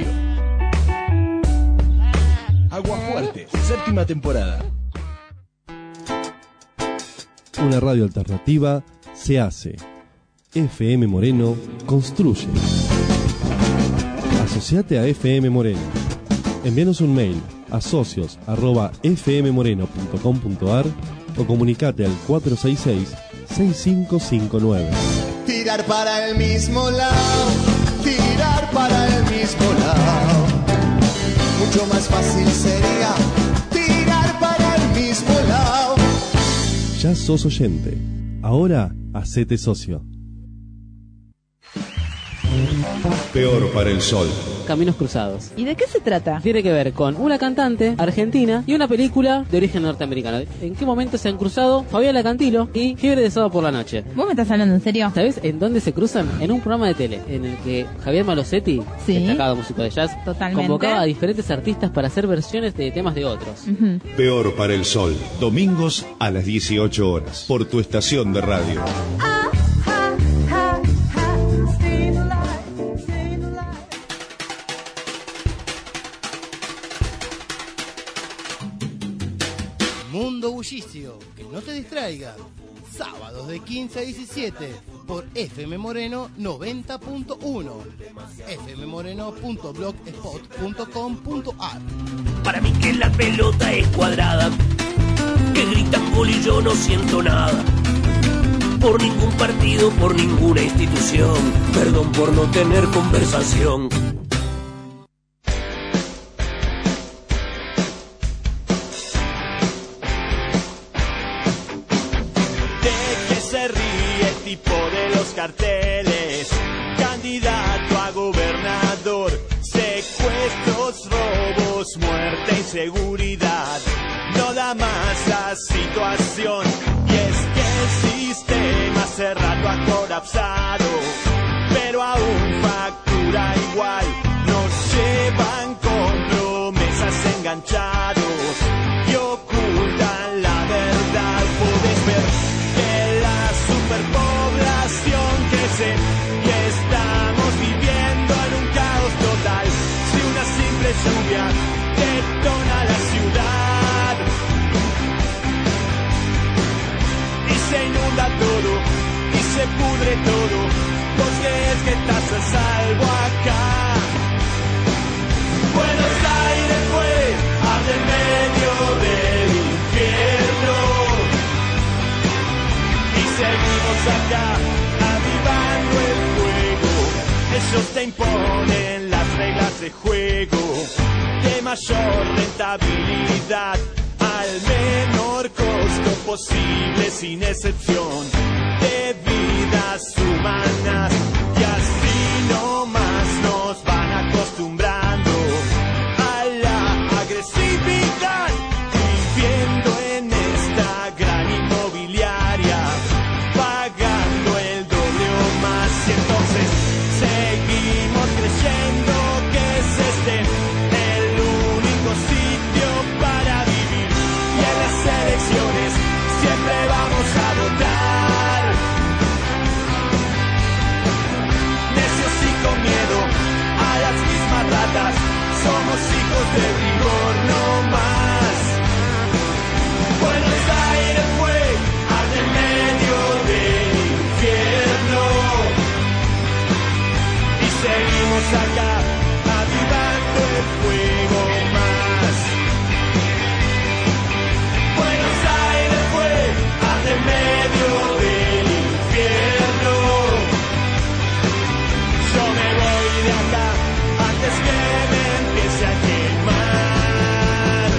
Aguafuertes, séptima temporada. Una radio alternativa se hace. F M Moreno construye. Asociate a F M Moreno. Envíanos un mail a socios arroba f m moreno punto com punto a r o comunicate al cuatro seis seis, seis cinco cinco nueve. Tirar para el mismo lado, tirar para el mismo lado. Mucho más fácil sería tirar para el mismo lado. Ya sos oyente. Ahora hacete socio. Peor para el sol. Caminos Cruzados. ¿Y de qué se trata? Tiene que ver con una cantante argentina y una película de origen norteamericano. ¿En qué momento se han cruzado Fabiola Cantilo y Fiebre de Sábado por la Noche? ¿Vos me estás hablando en serio? ¿Sabés en dónde se cruzan? En un programa de tele en el que Javier Malosetti, sí, destacado músico de jazz, totalmente, convocaba a diferentes artistas para hacer versiones de temas de otros. Uh-huh. Peor para el sol. Domingos a las dieciocho horas. Por tu estación de radio. Mundo Bullicio, que no te distraiga. Sábados de quince a diecisiete por F M Moreno noventa punto uno. f m moreno punto blogspot punto com punto a r. Para mí que la pelota es cuadrada, que gritan gol y yo no siento nada. Por ningún partido, por ninguna institución. Perdón por no tener conversación. Carteles, candidato a gobernador, secuestros, robos, muerte, inseguridad, no da más la situación, y es que el sistema hace rato ha colapsado, pero aún factura igual, nos llevan con promesas enganchados, y ocultan la verdad, podés ver que la superpoblación crece y estamos viviendo en un caos total. Si una simple lluvia detona la ciudad y se inunda todo y se pudre todo, ¿vos crees que estás a salvo acá? Buenos Aires fue al medio del infierno y seguimos acá avivando el fuego. Ellos te imponen las reglas de juego de mayor rentabilidad al menor costo posible, sin excepción de vidas humanas, y así nomás nos van acostumbrando a la agresividad, viviendo en esta gran inmobiliaria, pagando el doble o más, y entonces seguimos creyendo que es este el único sitio para vivir, y en las elecciones siempre vamos a votar necios y con miedo a las mismas ratas, somos hijos de rigor no más. Buenos Aires fue al del medio del infierno y seguimos acá avivando el fuego más. Buenos Aires fue al del medio del infierno. Yo me voy de acá antes que me empiece a quemar.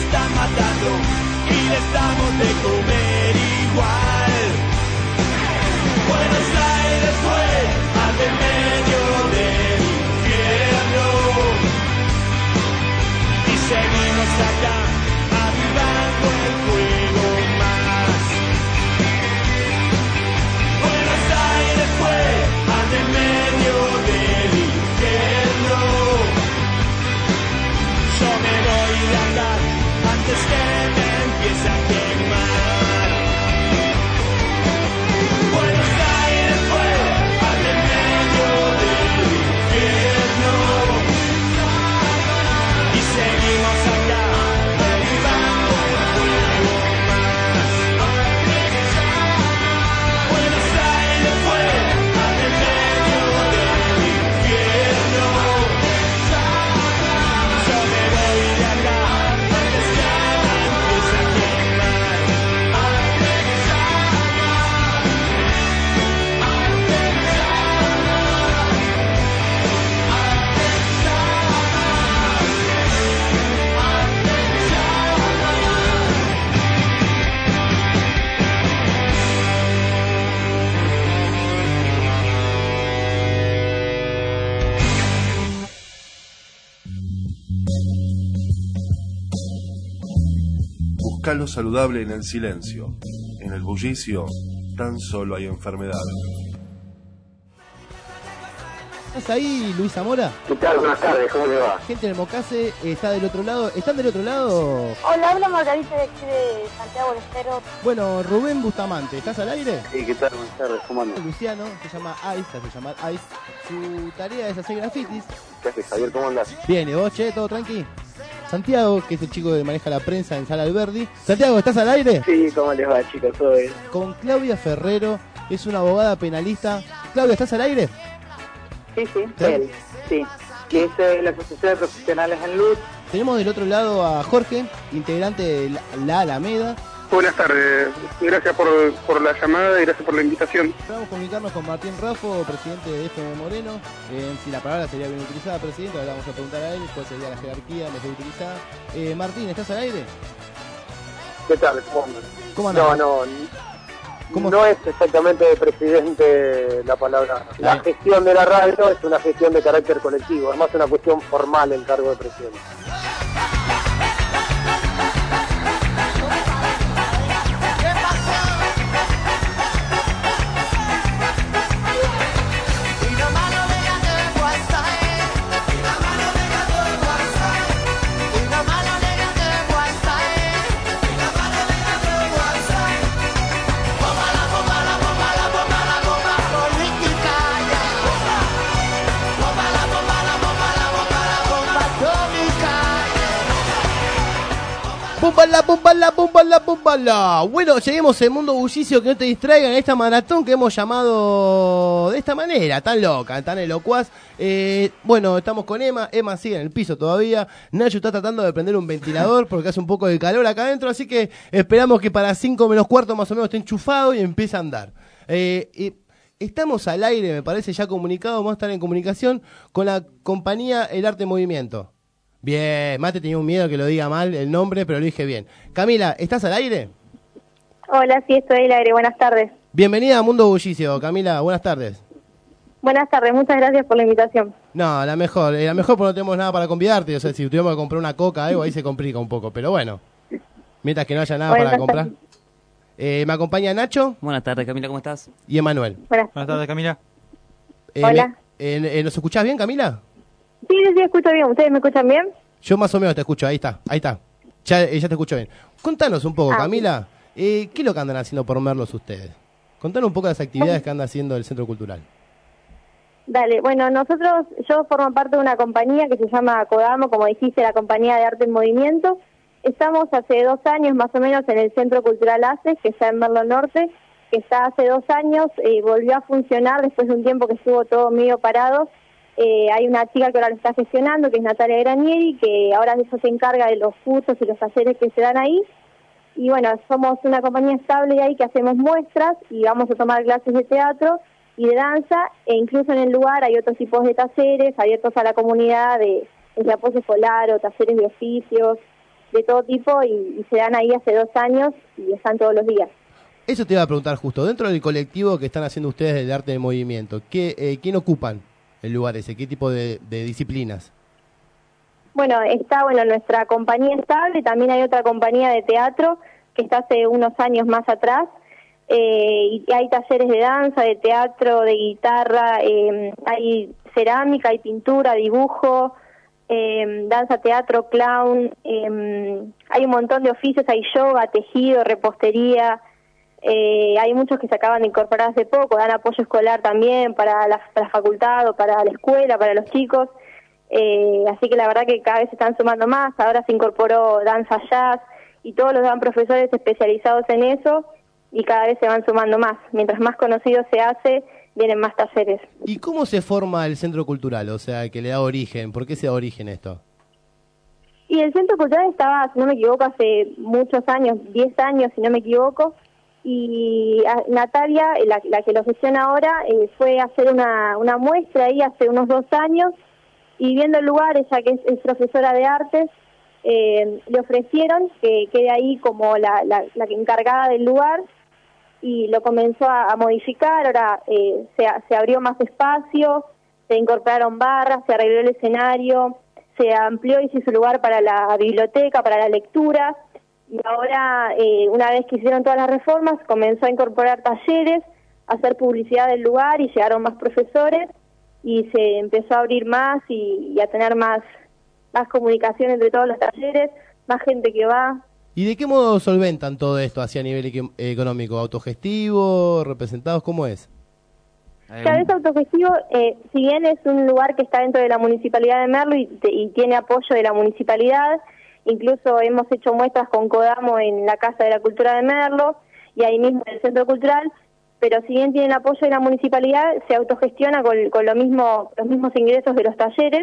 están matando y les damos de comer igual. Buenos Aires fue al de medio del infierno y seguimos acá avivando el fuego más. Buenos Aires fue al de medio del infierno. Yo me voy de acá antes que me empiece a quemar. Buenos Aires fue al de medio del infierno y seguimos acá avivando el fuego más. Buenos Aires fue al de medio del infierno. Yo me voy de acá antes que me empiece a quemar. Busca lo saludable en el silencio. En el bullicio tan solo hay enfermedad. ¿Estás ahí, Luis Zamora? ¿Qué tal? Buenas tardes, ¿cómo le va? Gente del Mocase está del otro lado. ¿Están del otro lado? Hola, habla Margarita de aquí de Santiago del Estero. Bueno, Rubén Bustamante, ¿estás al aire? Sí, ¿qué tal? Buenas tardes, ¿cómo andas? Luciano, se llama Ice, se hace llamar Ice. Su tarea es hacer grafitis. ¿Qué haces, Javier? ¿Cómo andás? Bien, ¿y vos, che? ¿Todo tranqui? Santiago, que es el chico que maneja la prensa en Sala Alberdi. Santiago, ¿estás al aire? Sí, ¿cómo les va, chicos? ¿Todo bien? Con Claudia Ferrero, es una abogada penalista. Claudia, ¿estás al aire? Sí, sí, él, sí. Que es eh, la Asociación de Profesionales en Luz. Tenemos del otro lado a Jorge, integrante de la, la Alameda. Buenas tardes, gracias por, por la llamada y gracias por la invitación. Vamos a comunicarnos con Martín Raffo, presidente de F M Moreno. Eh, si la palabra sería bien utilizada, presidente, ahora vamos a preguntar a él cuál sería la jerarquía mejor utilizada. Eh, Martín, ¿estás al aire? ¿Qué tal? ¿Cómo andas? ¿Cómo andas? No, no, ¿Cómo? No es exactamente de presidente la palabra. La Bien. gestión de la radio es una gestión de carácter colectivo, es más una cuestión formal el cargo de presidente. ¡Búmbala, búmbala, búmbala, búmbala! Bueno, lleguemos al mundo bullicio, que no te distraigan en esta maratón que hemos llamado de esta manera, tan loca, tan elocuaz. Eh, bueno, estamos con Emma, Emma sigue en el piso todavía, Nacho está tratando de prender un ventilador porque hace un poco de calor acá adentro, así que esperamos que para cinco menos cuarto más o menos esté enchufado y empiece a andar. Eh, eh, estamos al aire, me parece ya comunicado, vamos a estar en comunicación con la compañía El Arte en Movimiento. Bien, Mate tenía un miedo que lo diga mal el nombre, pero lo dije bien. Camila, ¿estás al aire? Hola, sí, estoy al aire. Buenas tardes. Bienvenida a Mundo Bullicio, Camila, buenas tardes. Buenas tardes, muchas gracias por la invitación. No, la mejor, eh, la mejor porque no tenemos nada para convidarte, o sea, si tuviéramos que comprar una coca o algo, ahí se complica un poco, pero bueno, mientras que no haya nada Buenas para comprar. tardes. Eh, me acompaña Nacho Buenas tardes, Camila, ¿cómo estás? y Emanuel. Buenas, Buenas tardes, Camila. Eh, Hola. me- eh, eh, ¿Nos escuchás bien, Camila? Sí, sí, sí, escucho bien. ¿Ustedes me escuchan bien? Yo más o menos te escucho, ahí está, ahí está. Ya, eh, ya te escucho bien. Contanos un poco, Ah, Camila, eh, ¿qué es lo que andan haciendo por Merlos ustedes? Contanos un poco las actividades que anda haciendo el Centro Cultural. Dale, bueno, nosotros, yo formo parte de una compañía que se llama Codamo, como dijiste, la Compañía de Arte en Movimiento. Estamos hace dos años más o menos en el Centro Cultural ACES, que está en Merlo Norte, que está hace dos años, eh, volvió a funcionar después de un tiempo que estuvo todo medio parado. Eh, hay una chica que ahora lo está gestionando, que es Natalia Granieri, que ahora eso se encarga de los cursos y los talleres que se dan ahí. Y bueno, somos una compañía estable ahí que hacemos muestras y vamos a tomar clases de teatro y de danza, e incluso en el lugar hay otros tipos de talleres abiertos a la comunidad, de, de apoyo escolar o talleres de oficios. de todo tipo y, y se dan ahí hace dos años y están todos los días. Eso te iba a preguntar justo, dentro del colectivo que están haciendo ustedes del arte del movimiento, ¿qué, eh, ¿quién ocupan el lugar ese? ¿Qué tipo de, de disciplinas? Bueno, está bueno nuestra compañía estable, también hay otra compañía de teatro que está hace unos años más atrás, eh, y hay talleres de danza, de teatro, de guitarra, eh, hay cerámica, hay pintura, dibujo, eh, danza, teatro, clown, eh, hay un montón de oficios, hay yoga, tejido, repostería, eh, hay muchos que se acaban de incorporar hace poco, dan apoyo escolar también para la, para la facultad o para la escuela, para los chicos. Eh, así que la verdad que cada vez se están sumando más, ahora se incorporó danza jazz y todos los dan profesores especializados en eso y cada vez se van sumando más. Mientras más conocido se hace, vienen más talleres. ¿Y cómo se forma el centro cultural? O sea, que le da origen, ¿por qué se da origen esto? Y el centro cultural estaba, si no me equivoco, hace muchos años, diez años si no me equivoco, y a, Natalia, la, la que lo gestiona ahora, eh, fue a hacer una, una muestra ahí hace unos dos años. Y viendo el lugar, ella que es, es profesora de artes, eh, le ofrecieron que quede ahí como la, la, la encargada del lugar y lo comenzó a, a modificar. Ahora eh, se, se abrió más espacio, se incorporaron barras, se arregló el escenario, se amplió y se hizo lugar para la biblioteca, para la lectura. Y ahora, eh, una vez que hicieron todas las reformas, comenzó a incorporar talleres, a hacer publicidad del lugar y llegaron más profesores. Y se empezó a abrir más y, y a tener más más comunicación entre todos los talleres, más gente que va. ¿Y de qué modo solventan todo esto hacia nivel equi- económico? ¿Autogestivo? ¿Representados? ¿Cómo es? Cada vez autogestivo, eh, si bien es un lugar que está dentro de la Municipalidad de Merlo y, te, y tiene apoyo de la Municipalidad, incluso hemos hecho muestras con Codamo en la Casa de la Cultura de Merlo y ahí mismo en el Centro Cultural, pero si bien tiene el apoyo de la municipalidad, se autogestiona con, con lo mismo, los mismos ingresos de los talleres,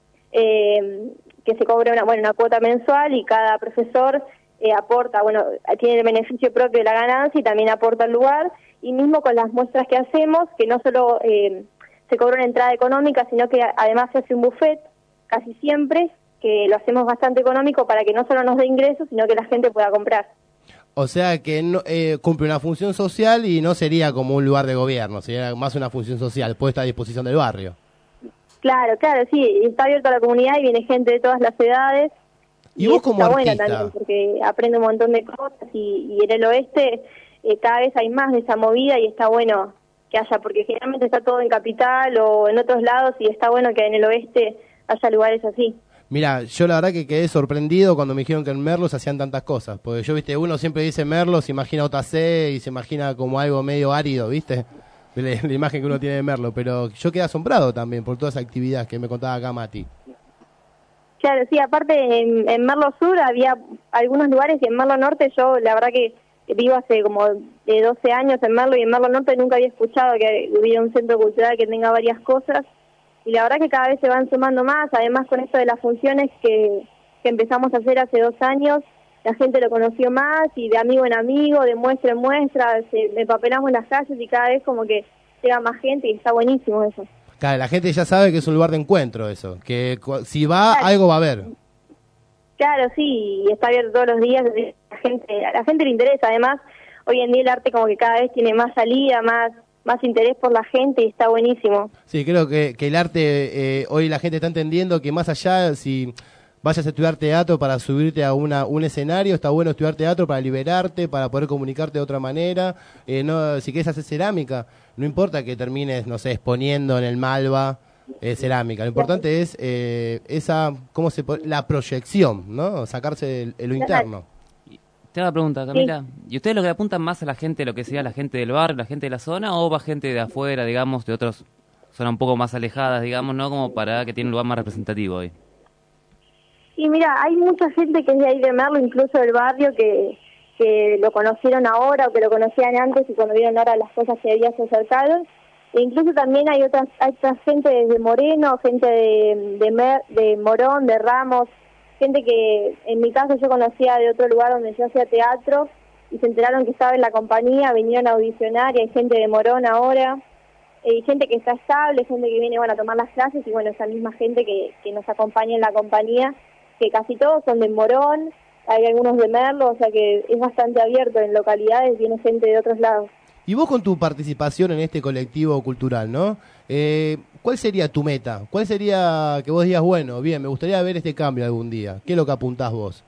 eh, que se cobra una, bueno, una cuota mensual y cada profesor eh, aporta, bueno, tiene el beneficio propio de la ganancia y también aporta al lugar, y mismo con las muestras que hacemos, que no solo eh, se cobra una entrada económica, sino que además se hace un buffet casi siempre, que lo hacemos bastante económico para que no solo nos dé ingresos, sino que la gente pueda comprar. O sea que no, eh, cumple una función social y no sería como un lugar de gobierno, sería más una función social, puesta a disposición del barrio. Claro, claro, sí, está abierto a la comunidad y viene gente de todas las edades. Y, y vos como está artista. Bueno también porque aprende un montón de cosas y, y en el oeste eh, cada vez hay más de esa movida y está bueno que haya, porque generalmente está todo en Capital o en otros lados y está bueno que en el oeste haya lugares así. Mira, yo la verdad que quedé sorprendido cuando me dijeron que en Merlo se hacían tantas cosas. Porque yo, viste, uno siempre dice Merlo, se imagina O T A C y se imagina como algo medio árido, viste, la, la imagen que uno tiene de Merlo. Pero yo quedé asombrado también por toda esa actividad que me contaba acá Mati. Claro, sí, aparte en, en Merlo Sur había algunos lugares y en Merlo Norte yo la verdad que vivo hace como de doce años en Merlo y en Merlo Norte nunca había escuchado que hubiera un centro cultural que tenga varias cosas. Y la verdad que cada vez se van sumando más, además con esto de las funciones que, que empezamos a hacer hace dos años, la gente lo conoció más y de amigo en amigo, de muestra en muestra, se, empapelamos en las calles y cada vez como que llega más gente y está buenísimo eso. Claro, la gente ya sabe que es un lugar de encuentro eso, que si va, claro, algo va a haber. Claro, sí, y está abierto todos los días, la gente, a la gente le interesa, además hoy en día el arte como que cada vez tiene más salida, más... más interés por la gente y está buenísimo. Sí, creo que, que el arte, eh, hoy la gente está entendiendo que más allá, si vayas a estudiar teatro para subirte a una un escenario, está bueno estudiar teatro para liberarte, para poder comunicarte de otra manera. Eh, no, si quieres hacer cerámica, no importa que termines, no sé, exponiendo en el Malva eh, cerámica. Lo importante es eh, esa, ¿cómo se puede? La proyección, ¿no? Sacarse el, el lo interno. Te hago una pregunta, Camila. Sí. ¿Y ustedes lo que apuntan más a la gente, lo que sea la gente del barrio, la gente de la zona, o va gente de afuera, digamos, de otras zonas un poco más alejadas, digamos, ¿no? Como para que tiene un lugar más representativo hoy. Sí, mira, hay mucha gente que es de ahí de Merlo, incluso del barrio, que, que lo conocieron ahora o que lo conocían antes y cuando vieron ahora las cosas que había se acercaron. E incluso también hay otras, hay otra gente de Moreno, gente de, de, Mer, de Morón, de Ramos, gente que en mi caso yo conocía de otro lugar donde yo hacía teatro y se enteraron que estaba en la compañía, vinieron a audicionar y hay gente de Morón ahora, y gente que está estable, gente que viene bueno, a tomar las clases y bueno, esa misma gente que, que nos acompaña en la compañía, que casi todos son de Morón, hay algunos de Merlo, o sea que es bastante abierto en localidades, viene gente de otros lados. Y vos con tu participación en este colectivo cultural, ¿no? Eh, ¿Cuál sería tu meta? ¿Cuál sería que vos digas, bueno, bien, me gustaría ver este cambio algún día? ¿Qué es lo que apuntás vos?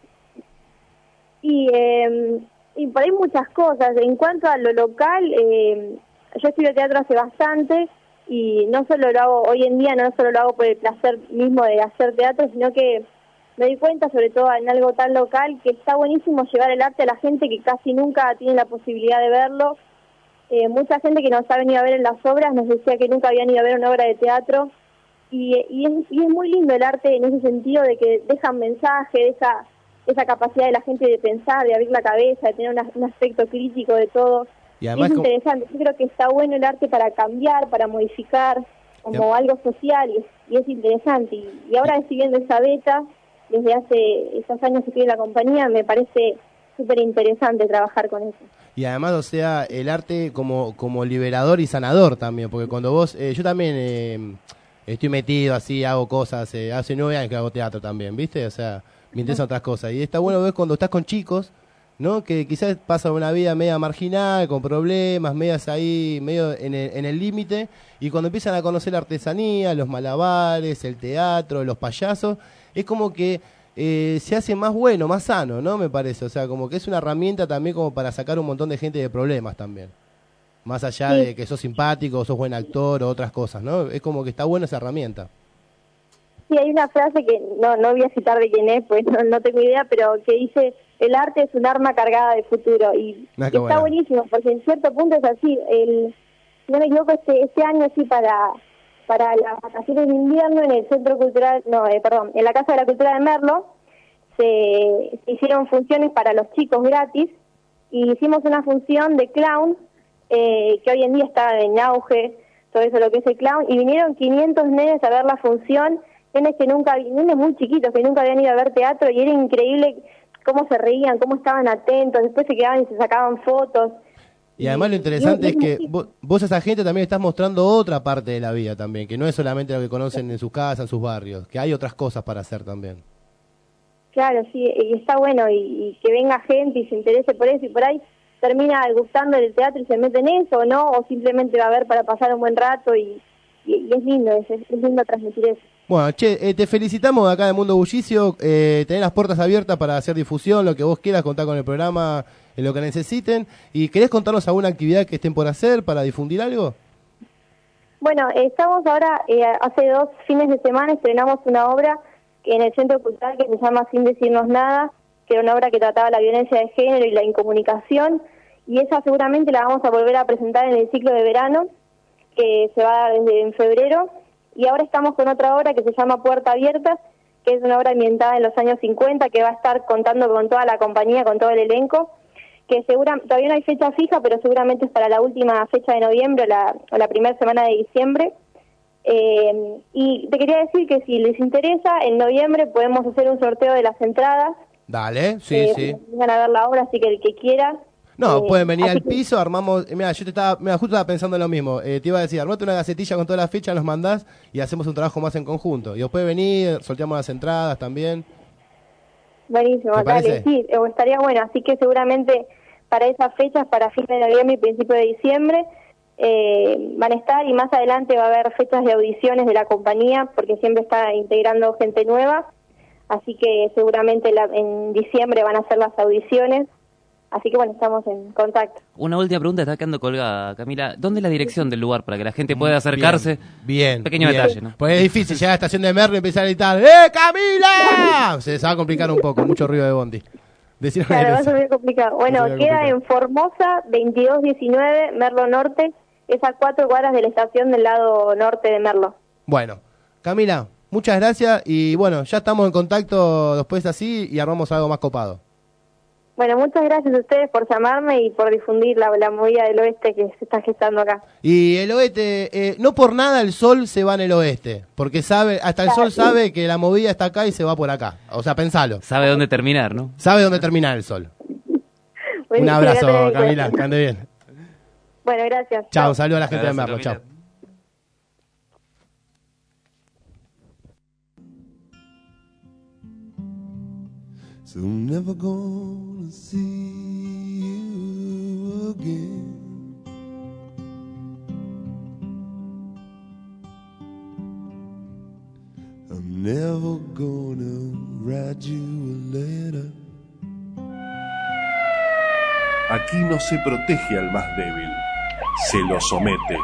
Y, eh, y por ahí muchas cosas. En cuanto a lo local, eh, yo estudio teatro hace bastante y no solo lo hago hoy en día, no solo lo hago por el placer mismo de hacer teatro, sino que me di cuenta, sobre todo en algo tan local, que está buenísimo llevar el arte a la gente que casi nunca tiene la posibilidad de verlo. Eh, mucha gente que nos ha venido a ver en las obras nos decía que nunca habían ido a ver una obra de teatro y, y, es, y es muy lindo el arte en ese sentido de que deja un mensaje, deja esa capacidad de la gente de pensar, de abrir la cabeza, de tener una, un aspecto crítico de todo. Y además es interesante, yo creo que está bueno el arte para cambiar, para modificar, como Yep. algo social, y es, y es interesante. Y, y ahora siguiendo esa beta, desde hace esos años que estoy en la compañía, me parece súper interesante trabajar con eso. Y además, o sea, el arte como, como liberador y sanador también, porque cuando vos, eh, yo también eh, estoy metido así, hago cosas, eh, hace nueve años que hago teatro también, ¿viste? O sea, me interesan otras cosas. Y está bueno ver cuando estás con chicos, ¿no? Que quizás pasan una vida media marginal, con problemas, medias ahí, medio en el en el límite, y cuando empiezan a conocer la artesanía, los malabares, el teatro, los payasos, es como que eh, se hace más bueno, más sano, ¿no? Me parece, o sea, como que es una herramienta también como para sacar un montón de gente de problemas también. Más allá Sí. de que sos simpático, sos buen actor o otras cosas, ¿no? Es como que está buena esa herramienta. Sí, hay una frase que no no voy a citar de quién es, pues no, no tengo idea, pero que dice, el arte es un arma cargada de futuro. Y Ah, qué está buena. buenísimo, porque en cierto punto es así. El, si no me equivoco, este, este año sí para para las vacaciones de invierno en el Centro Cultural, no, eh, perdón, en la Casa de la Cultura de Merlo, se, se hicieron funciones para los chicos gratis, y hicimos una función de clown, eh, que hoy en día está en auge, todo eso lo que es el clown, y vinieron quinientos nenes a ver la función, nenes que nunca, nenes muy chiquitos que nunca habían ido a ver teatro, y era increíble cómo se reían, cómo estaban atentos, después se quedaban y se sacaban fotos. Y además lo interesante es que vos, vos a esa gente también estás mostrando otra parte de la vida también, que no es solamente lo que conocen en sus casas, en sus barrios, que hay otras cosas para hacer también. Claro, sí, y está bueno, y, y que venga gente y se interese por eso, y por ahí termina gustando el teatro y se mete en eso, o no, o simplemente va a ver para pasar un buen rato, y, y, y es lindo, es, es lindo transmitir eso. Bueno, che, eh, te felicitamos de acá de Mundo Bullicio, eh, tenés las puertas abiertas para hacer difusión, lo que vos quieras, contar con el programa, en lo que necesiten, y ¿querés contarnos alguna actividad que estén por hacer para difundir algo? Bueno, eh, estamos ahora, eh, hace dos fines de semana estrenamos una obra en el Centro Cultural que se llama Sin Decirnos Nada, que era una obra que trataba la violencia de género y la incomunicación, y esa seguramente la vamos a volver a presentar en el ciclo de verano, que se va a dar desde en febrero, y ahora estamos con otra obra que se llama Puerta Abierta, que es una obra ambientada en los años cincuenta, que va a estar contando con toda la compañía, con todo el elenco, que segura, todavía no hay fecha fija, pero seguramente es para la última fecha de noviembre o la, o la primera semana de diciembre. Eh, y te quería decir que si les interesa, en noviembre podemos hacer un sorteo de las entradas. Dale, sí, eh, sí. Van a ver la obra, así que el que quiera. No, eh, pueden venir así al que- piso, armamos... Mira, yo te estaba, mira, justo estaba pensando en lo mismo. Eh, te iba a decir, armate una gacetilla con todas las fechas, nos mandás y hacemos un trabajo más en conjunto. Y después venir, sorteamos las entradas también. Buenísimo, ¿Te dale, parece? sí, eh, estaría bueno. Así que seguramente para esas fechas, para fin de noviembre y principio de diciembre, eh, van a estar, y más adelante va a haber fechas de audiciones de la compañía, porque siempre está integrando gente nueva. Así que seguramente la- en diciembre van a hacer las audiciones. Así que bueno, estamos en contacto. Una última pregunta, está quedando colgada, Camila. ¿Dónde es la dirección del lugar para que la gente pueda acercarse? Bien. Pequeño bien. detalle, ¿no? Pues es difícil llegar a la estación de Merlo y empezar a gritar ¡Eh, Camila! Se, se va a complicar un poco, mucho ruido de bondi. Decir una Claro, va a dirección. ser muy complicado. Bueno, Va a ser muy queda complicado. en Formosa, veintidós diecinueve, Merlo Norte, es a cuatro cuadras de la estación del lado norte de Merlo. Bueno, Camila, muchas gracias y bueno, ya estamos en contacto después así y armamos algo más copado. Bueno, muchas gracias a ustedes por llamarme y por difundir la, la movida del oeste que se está gestando acá. Y el oeste, eh, no por nada el sol se va en el oeste, porque sabe, hasta el sol sabe que la movida está acá y se va por acá. O sea, pensalo. Sabe dónde terminar, ¿no? Sabe dónde termina el sol. Bueno, Un abrazo, voy a tener en Camila, cuenta. que ande bien. Bueno, gracias. Chao, un saludo a la gente de Abrazo, Merlo, chao. Camila. So I'm never gonna see you again. I'm never gonna write you a letter. Aquí no se protege al más débil, se lo somete.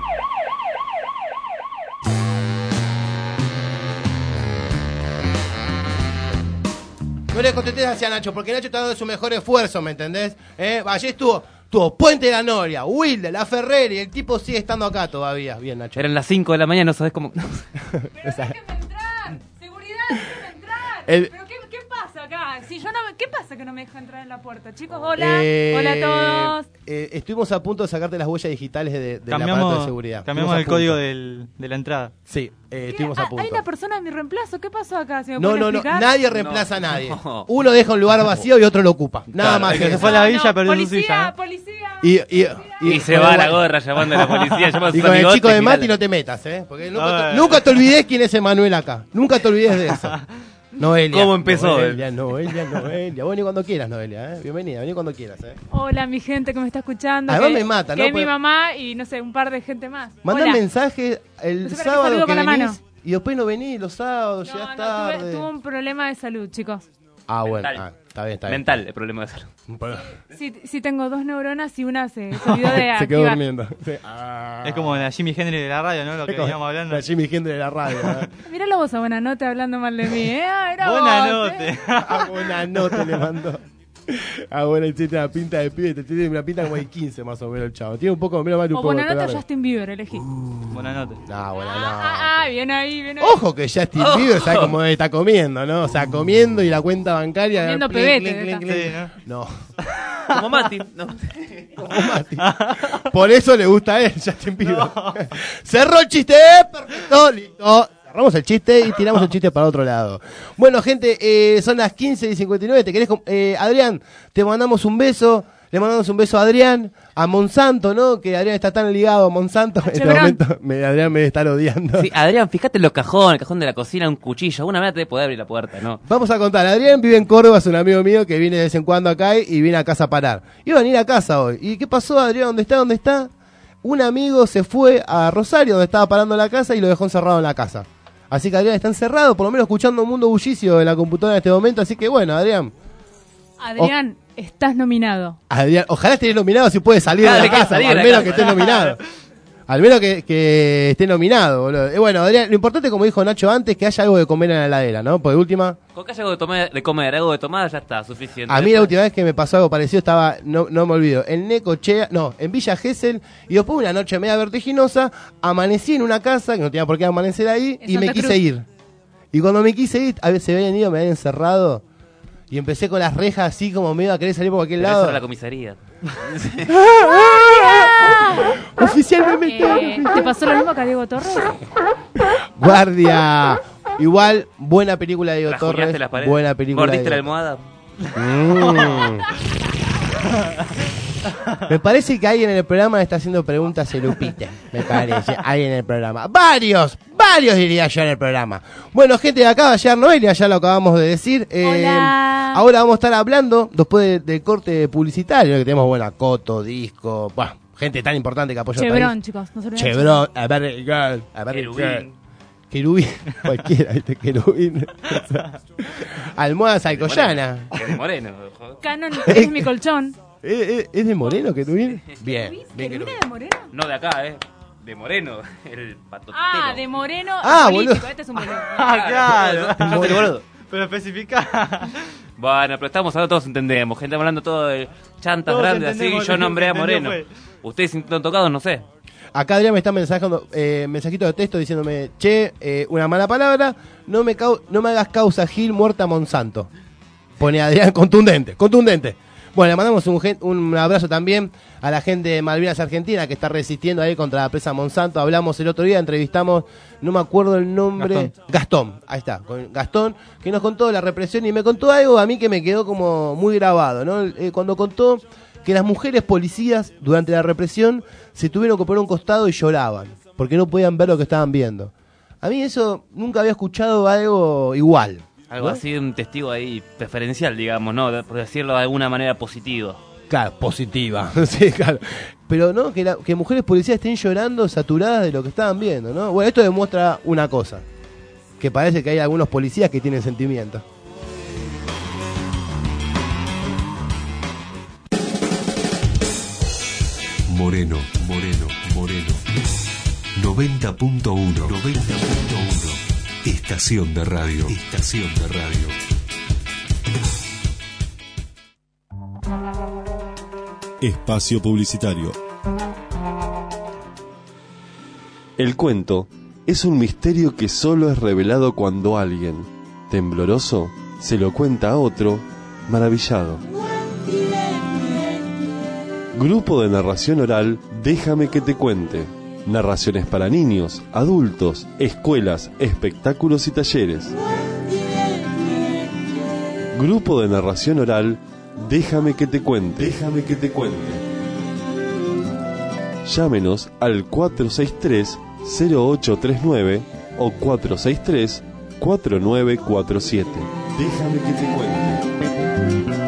No le contestes hacia Nacho, porque Nacho está dando su mejor esfuerzo, ¿me entendés? ¿Eh? Allí estuvo, estuvo Puente de la Noria, Wilde, La Ferreri, y el tipo sigue estando acá todavía. Bien, Nacho. Eran las cinco de la mañana, no sabes cómo... Pero déjenme entrar. Seguridad, déjenme entrar. El- Pero qué, qué pasa acá. Si yo no, me- ¿qué pasa que no me deja entrar en la puerta? Chicos, hola. Eh, Hola a todos. eh, estuvimos a punto de sacarte las huellas digitales de, del aparato de Cambiamos, seguridad. cambiamos Estuvimos el a punto. código del, de la entrada. Sí, eh, estuvimos Ah, a punto. hay una persona en mi reemplazo. ¿Qué pasó acá? ¿Se me No, pueden no, no, explicar? nadie reemplaza a nadie. Uno deja un lugar vacío y otro lo ocupa. Nada Claro, más es que que se eso. fue a la villa, No, perdió su policía, silla, ¿no? policía. Y, y, Y se va a la gorra llamando a la policía, llama a sus Y con el amigotes, chico de mirala. Mati no te metas, ¿eh? Porque nunca, Ah. te, nunca te olvides quién es Emanuel acá. Nunca te olvides de eso. Noelia. ¿Cómo empezó? Noelia, Noelia, Noelia. Vení cuando quieras, Noelia, ¿eh? Bienvenida, vení cuando quieras, ¿eh? Hola, mi gente que me está escuchando. Además que, me mata, que ¿no? es mi Porque- mamá y, no sé, un par de gente más. Mandá Hola. mensaje el No sé para qué sábado saludo que con la venís mano. y después no venís los sábados, No, llegás no, tarde. tuve, tuve un problema de salud, chicos. Ah, bueno, Mental. ah, está bien, está bien. Mental, el problema de salud. Sí, sí tengo dos neuronas y una se, se olvidó de Se quedó activar. durmiendo. Sí. Es como la Jimi Hendrix de la radio, ¿no? Lo que Es como veníamos hablando. La Jimi Hendrix de la radio. ¿eh? Mirá vos a Buenanote hablando mal de mí, ¿eh? Ah, mirá vos, ¿eh? A Buenanote le mandó. Ah, bueno, y tiene una pinta de pibe, te tiene una pinta como de quince más o menos el chavo. Tiene un poco, menos mal un O poco de Buenanote o pegarle. Justin Bieber, elegí. Buenas noches. No, bueno, no. Ah, ah, bien ahí, bien ahí. Ojo que Justin Bieber sabe cómo está comiendo, ¿no? O sea, comiendo y la cuenta bancaria. Comiendo clink, pebete, clink, está. clink, clink. Sí, No. Como Mati. No. Como Mati. Por eso le gusta a él, Justin Bieber. Cerró el chiste, ¿eh? Perfecto, listo. Cerramos el chiste y tiramos el chiste para otro lado. Bueno, gente, eh, son las quince y cincuenta y nueve. ¿Te querés com- eh, Adrián, te mandamos un beso. Le mandamos un beso a Adrián, a Monsanto, ¿no? Que Adrián está tan ligado a Monsanto. En este Chevron. momento me, Adrián me debe estar odiando. Sí, Adrián, fíjate en los cajones, el cajón de la cocina, un cuchillo. Alguna vez te puede abrir la puerta, ¿no? Vamos a contar, Adrián vive en Córdoba, es un amigo mío que viene de vez en cuando acá y, y viene a casa a parar. Iban a ir a casa hoy. ¿Y qué pasó, Adrián? ¿Dónde está? ¿Dónde está? Un amigo se fue a Rosario, donde estaba parando la casa, y lo dejó encerrado en la casa. Así que Adrián está encerrado, por lo menos escuchando un mundo bullicio en la computadora en este momento. Así que bueno, Adrián. Adrián, estás nominado. Adrián, ojalá estés nominado si puedes salir Claro, de la que casa, salir al de la menos casa. que estés nominado. Al menos que, que esté nominado, boludo. Eh, bueno, Adrián, lo importante, como dijo Nacho antes, que haya algo de comer en la heladera, ¿no? Porque de última... Con que haya algo de, tomar, de comer, algo de tomar, ya está, suficiente. A mí la última vez que me pasó algo parecido estaba, no, no me olvido, en Necochea, no, en Villa Gesell, y después una noche media vertiginosa, amanecí en una casa, que no tenía por qué amanecer ahí, En y me Santa quise Cruz. ir. Y cuando me quise ir, a veces se habían ido, me habían encerrado, y empecé con las rejas así como me iba a querer salir por cualquier Pero lado. esa era la comisaría. Oficialmente. Eh, ¿Te pasó lo mismo que a Diego Torres? Guardia. Igual, buena película de Diego Torres. Rajuñaste las paredes. Buena película. Mordiste de la Diego- almohada. Mm. Me parece que alguien en el programa está haciendo preguntas a Lupita. Me parece, alguien en el programa. Varios, varios diría yo en el programa. Bueno, gente, acaba de llegar Noelia, ya lo acabamos de decir. Eh, Hola. Ahora vamos a estar hablando, después de- del corte publicitario, que tenemos, bueno, a Coto, Disco, bueno, gente tan importante que apoya el Chevron, país. chicos, no se olviden de Chevron, a ver, girl, a ver, Querubín. girl. Querubín, cualquiera, ¿viste? Querubín. O sea, almohada salcoyana. Que de moreno. ojo. Canon es mi colchón. ¿Es, es, es de Moreno Querubín? Bien, bien ¿Querubín Querubín. es de Moreno? No de acá, ¿eh? De moreno. El patotero. Ah, de Moreno Ah, a político. boludo. Este es un boludo. Ah, claro. Yo te lo boludo. Pero especifica. Bueno, pero estamos hablando, todos entendemos. Gente hablando todo de chantas Todos grandes así. entendemos Yo lo que nombré a entendió Moreno. fue. Ustedes si están tocados, no sé. Acá Adrián me está mensajando, eh, mensajito de texto diciéndome, che, eh, una mala palabra, no me, cau- no me hagas causa, Gil, muerta Monsanto. Pone Adrián, contundente, contundente. Bueno, le mandamos un, gen- un abrazo también a la gente de Malvinas Argentina que está resistiendo ahí contra la presa Monsanto. Hablamos el otro día, entrevistamos, no me acuerdo el nombre. Gastón. Gastón, ahí está, con Gastón, que nos contó la represión y me contó algo a mí que me quedó como muy grabado, ¿no? Eh, cuando contó que las mujeres policías durante la represión se tuvieron que poner a un costado y lloraban, porque no podían ver lo que estaban viendo. A mí eso nunca había escuchado algo igual. Algo ¿no? así, un testigo ahí preferencial, digamos, ¿no? Por decirlo de alguna manera positiva. Claro, positiva. Sí, claro. Pero no, que, la, que mujeres policías estén llorando saturadas de lo que estaban viendo, ¿no? Bueno, esto demuestra una cosa, que parece que hay algunos policías que tienen sentimientos. Moreno, Moreno, Moreno. noventa punto uno. noventa punto uno. Estación de radio. Estación de radio. Espacio publicitario. El cuento es un misterio que solo es revelado cuando alguien, tembloroso, se lo cuenta a otro, maravillado. Grupo de narración oral, Déjame que te cuente. Narraciones para niños, adultos, escuelas, espectáculos y talleres. Grupo de narración oral, Déjame que te cuente. Déjame que te cuente. Llámenos al cuatro seis tres, cero ocho tres nueve o cuatro seis tres, cuatro nueve cuatro siete. Déjame que te cuente.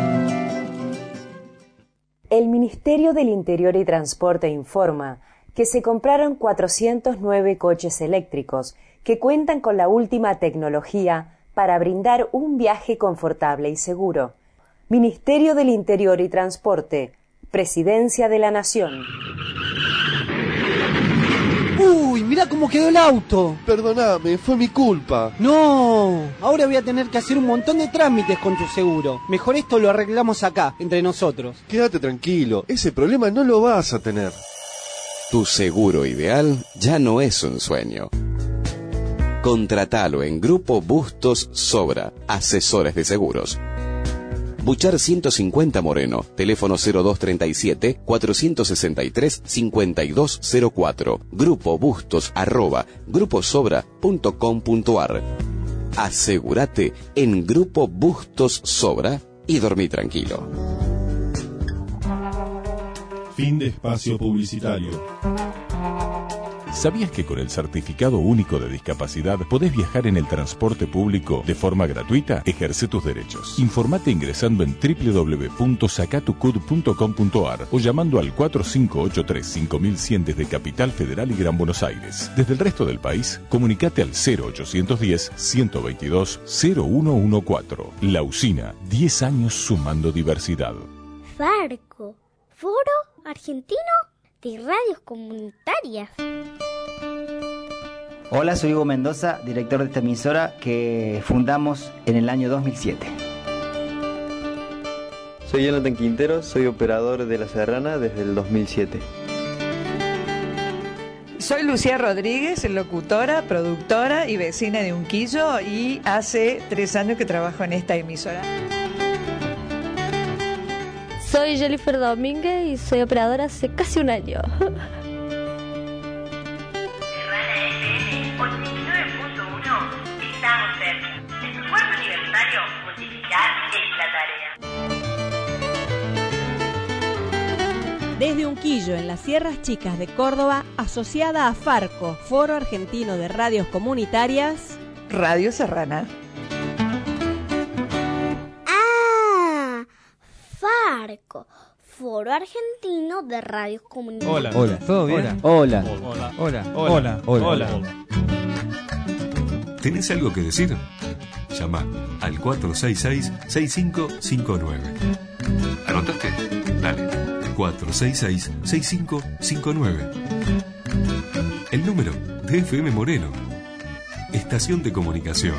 El Ministerio del Interior y Transporte informa que se compraron cuatrocientos nueve coches eléctricos que cuentan con la última tecnología para brindar un viaje confortable y seguro. Ministerio del Interior y Transporte, Presidencia de la Nación. Uy, mirá cómo quedó el auto. Perdóname, fue mi culpa. No, ahora voy a tener que hacer un montón de trámites con tu seguro. Mejor esto lo arreglamos acá, entre nosotros. Quédate tranquilo, ese problema no lo vas a tener. Tu seguro ideal ya no es un sueño. Contratalo en Grupo Bustos Sobra, asesores de seguros. Buchar ciento cincuenta Moreno, teléfono cero dos treinta y siete, cuatrocientos sesenta y tres, cincuenta y dos cero cuatro, Grupo Bustos arroba gruposobra punto com punto ar. Asegúrate en Grupo Bustos Sobra y dormí tranquilo. Fin de espacio publicitario. ¿Sabías que con el Certificado Único de Discapacidad podés viajar en el transporte público de forma gratuita? Ejerce tus derechos. Informate ingresando en doble u doble u doble u punto sacatucud punto com punto ar o llamando al cuatro cinco ocho tres, cinco mil cien desde Capital Federal y Gran Buenos Aires. Desde el resto del país, comunicate al cero ochocientos diez, ciento veintidós, cero uno catorce. La Usina, diez años sumando diversidad. Farco, Foro Argentino de Radios Comunitarias. Hola, soy Hugo Mendoza, director de esta emisora que fundamos en el año dos mil siete. Soy Jonathan Quintero, soy operador de La Serrana desde el dos mil siete. Soy Lucía Rodríguez, locutora, productora y vecina de Unquillo, y hace tres años que trabajo en esta emisora. Soy Jennifer Domínguez y soy operadora hace casi un año. ochenta y nueve punto uno, estamos cerca. En tu cuarto aniversario, multiplicar es la tarea. Desde Unquillo, en las Sierras Chicas de Córdoba, asociada a Farco, Foro Argentino de Radios Comunitarias, Radio Serrana. ¡Ah! Farco, Foro Argentino de Radios Comunitarias. Hola, hola, ¿todo bien? Hola. Hola, hola, hola, hola, hola. ¿Tenés algo que decir? Llama al cuatro seis seis, seis cinco cinco nueve. ¿Anotaste? Dale. cuatro seis seis, seis cinco cinco nueve. El número de F M Moreno. Estación de comunicación.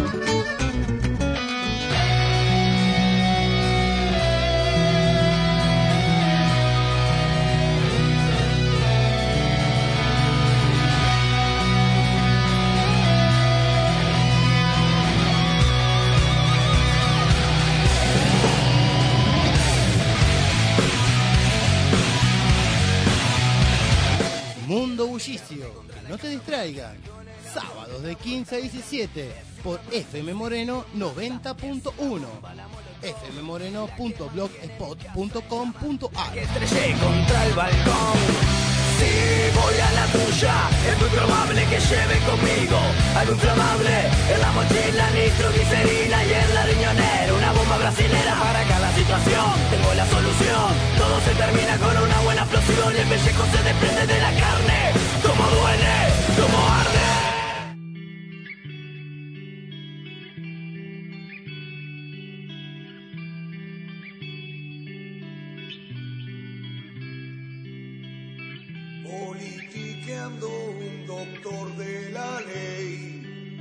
Mundo Bullicio, no te distraigan. Sábados de quince a diecisiete por F M Moreno noventa punto uno. f m moreno punto blogspot punto com punto ar. Estrellé contra el balcón, si voy a la tuya, es muy probable que lleve conmigo algo inflamable en la mochila, nitroglicerina y en la riñonera una bomba brasilera para cada situación. Tengo la solución, todo se termina con una buena explosión y el pellejo se desprende de la carne. Como duele, como arde. Politiqueando un doctor de la ley,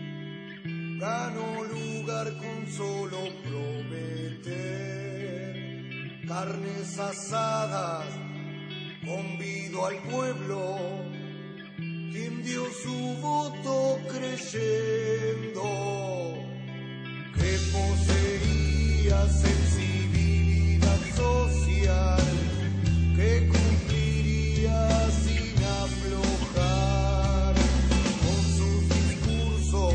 ganó lugar con solo prometer carnes asadas, convido al pueblo, quien dio su voto creyendo que poseía sensibilidad social, que cumpliría sin aflojar con sus discursos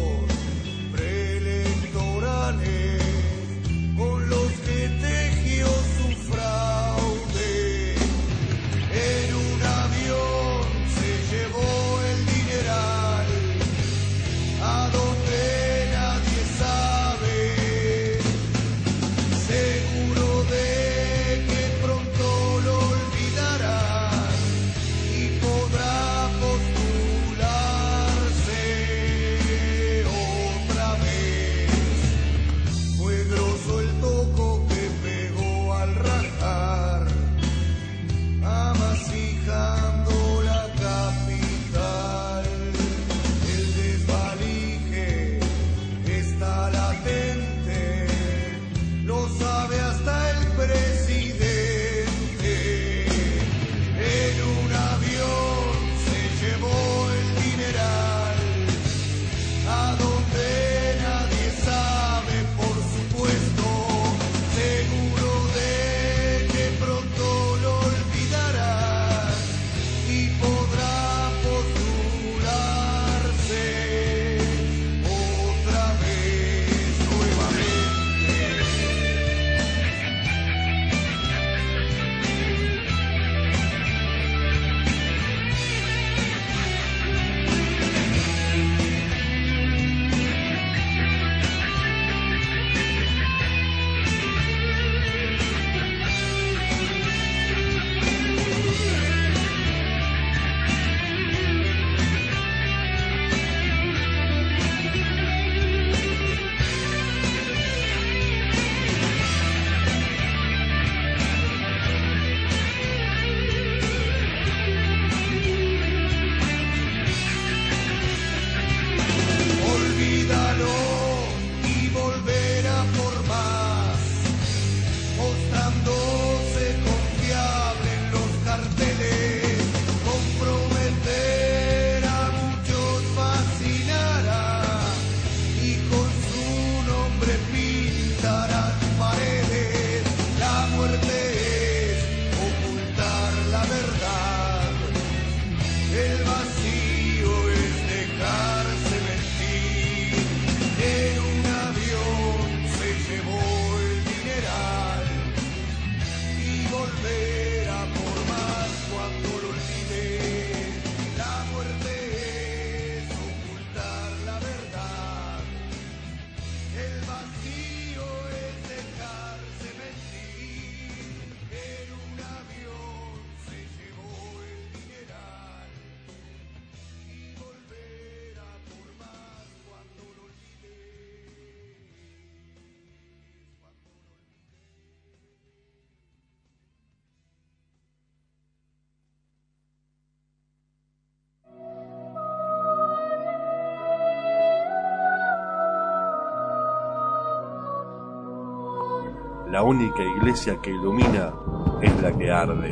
preelectorales, con los que tejió su fraude. En un avión se llevó el dineral a donde nadie sabe, seguro de que pronto lo olvidarán y podrá postularse otra vez. Fue grosso el toco que pegó al rajar, amasijando la capital. El desvalije está latente, lo sabe hasta el presidente. En un avión se llevó el dineral a donde nadie sabe, por supuesto, seguro de que pronto lo olvidarán y podrá postularse otra vez nuevamente. Olvídalo y volverá por más, mostrándose confiable en los carteles. Comprometer a muchos fascinará y con su nombre pintarán paredes. La muerte es ocultar la verdad, el vacío es dejarse mentir. En un avión se llevó el dineral y volverá por más cuando lo olvide. La muerte es ocultar la verdad, el vacío es dejarse mentir. En un avión se llevó el dineral y volverá por más cuando lo olvide. La única iglesia que ilumina es la que arde.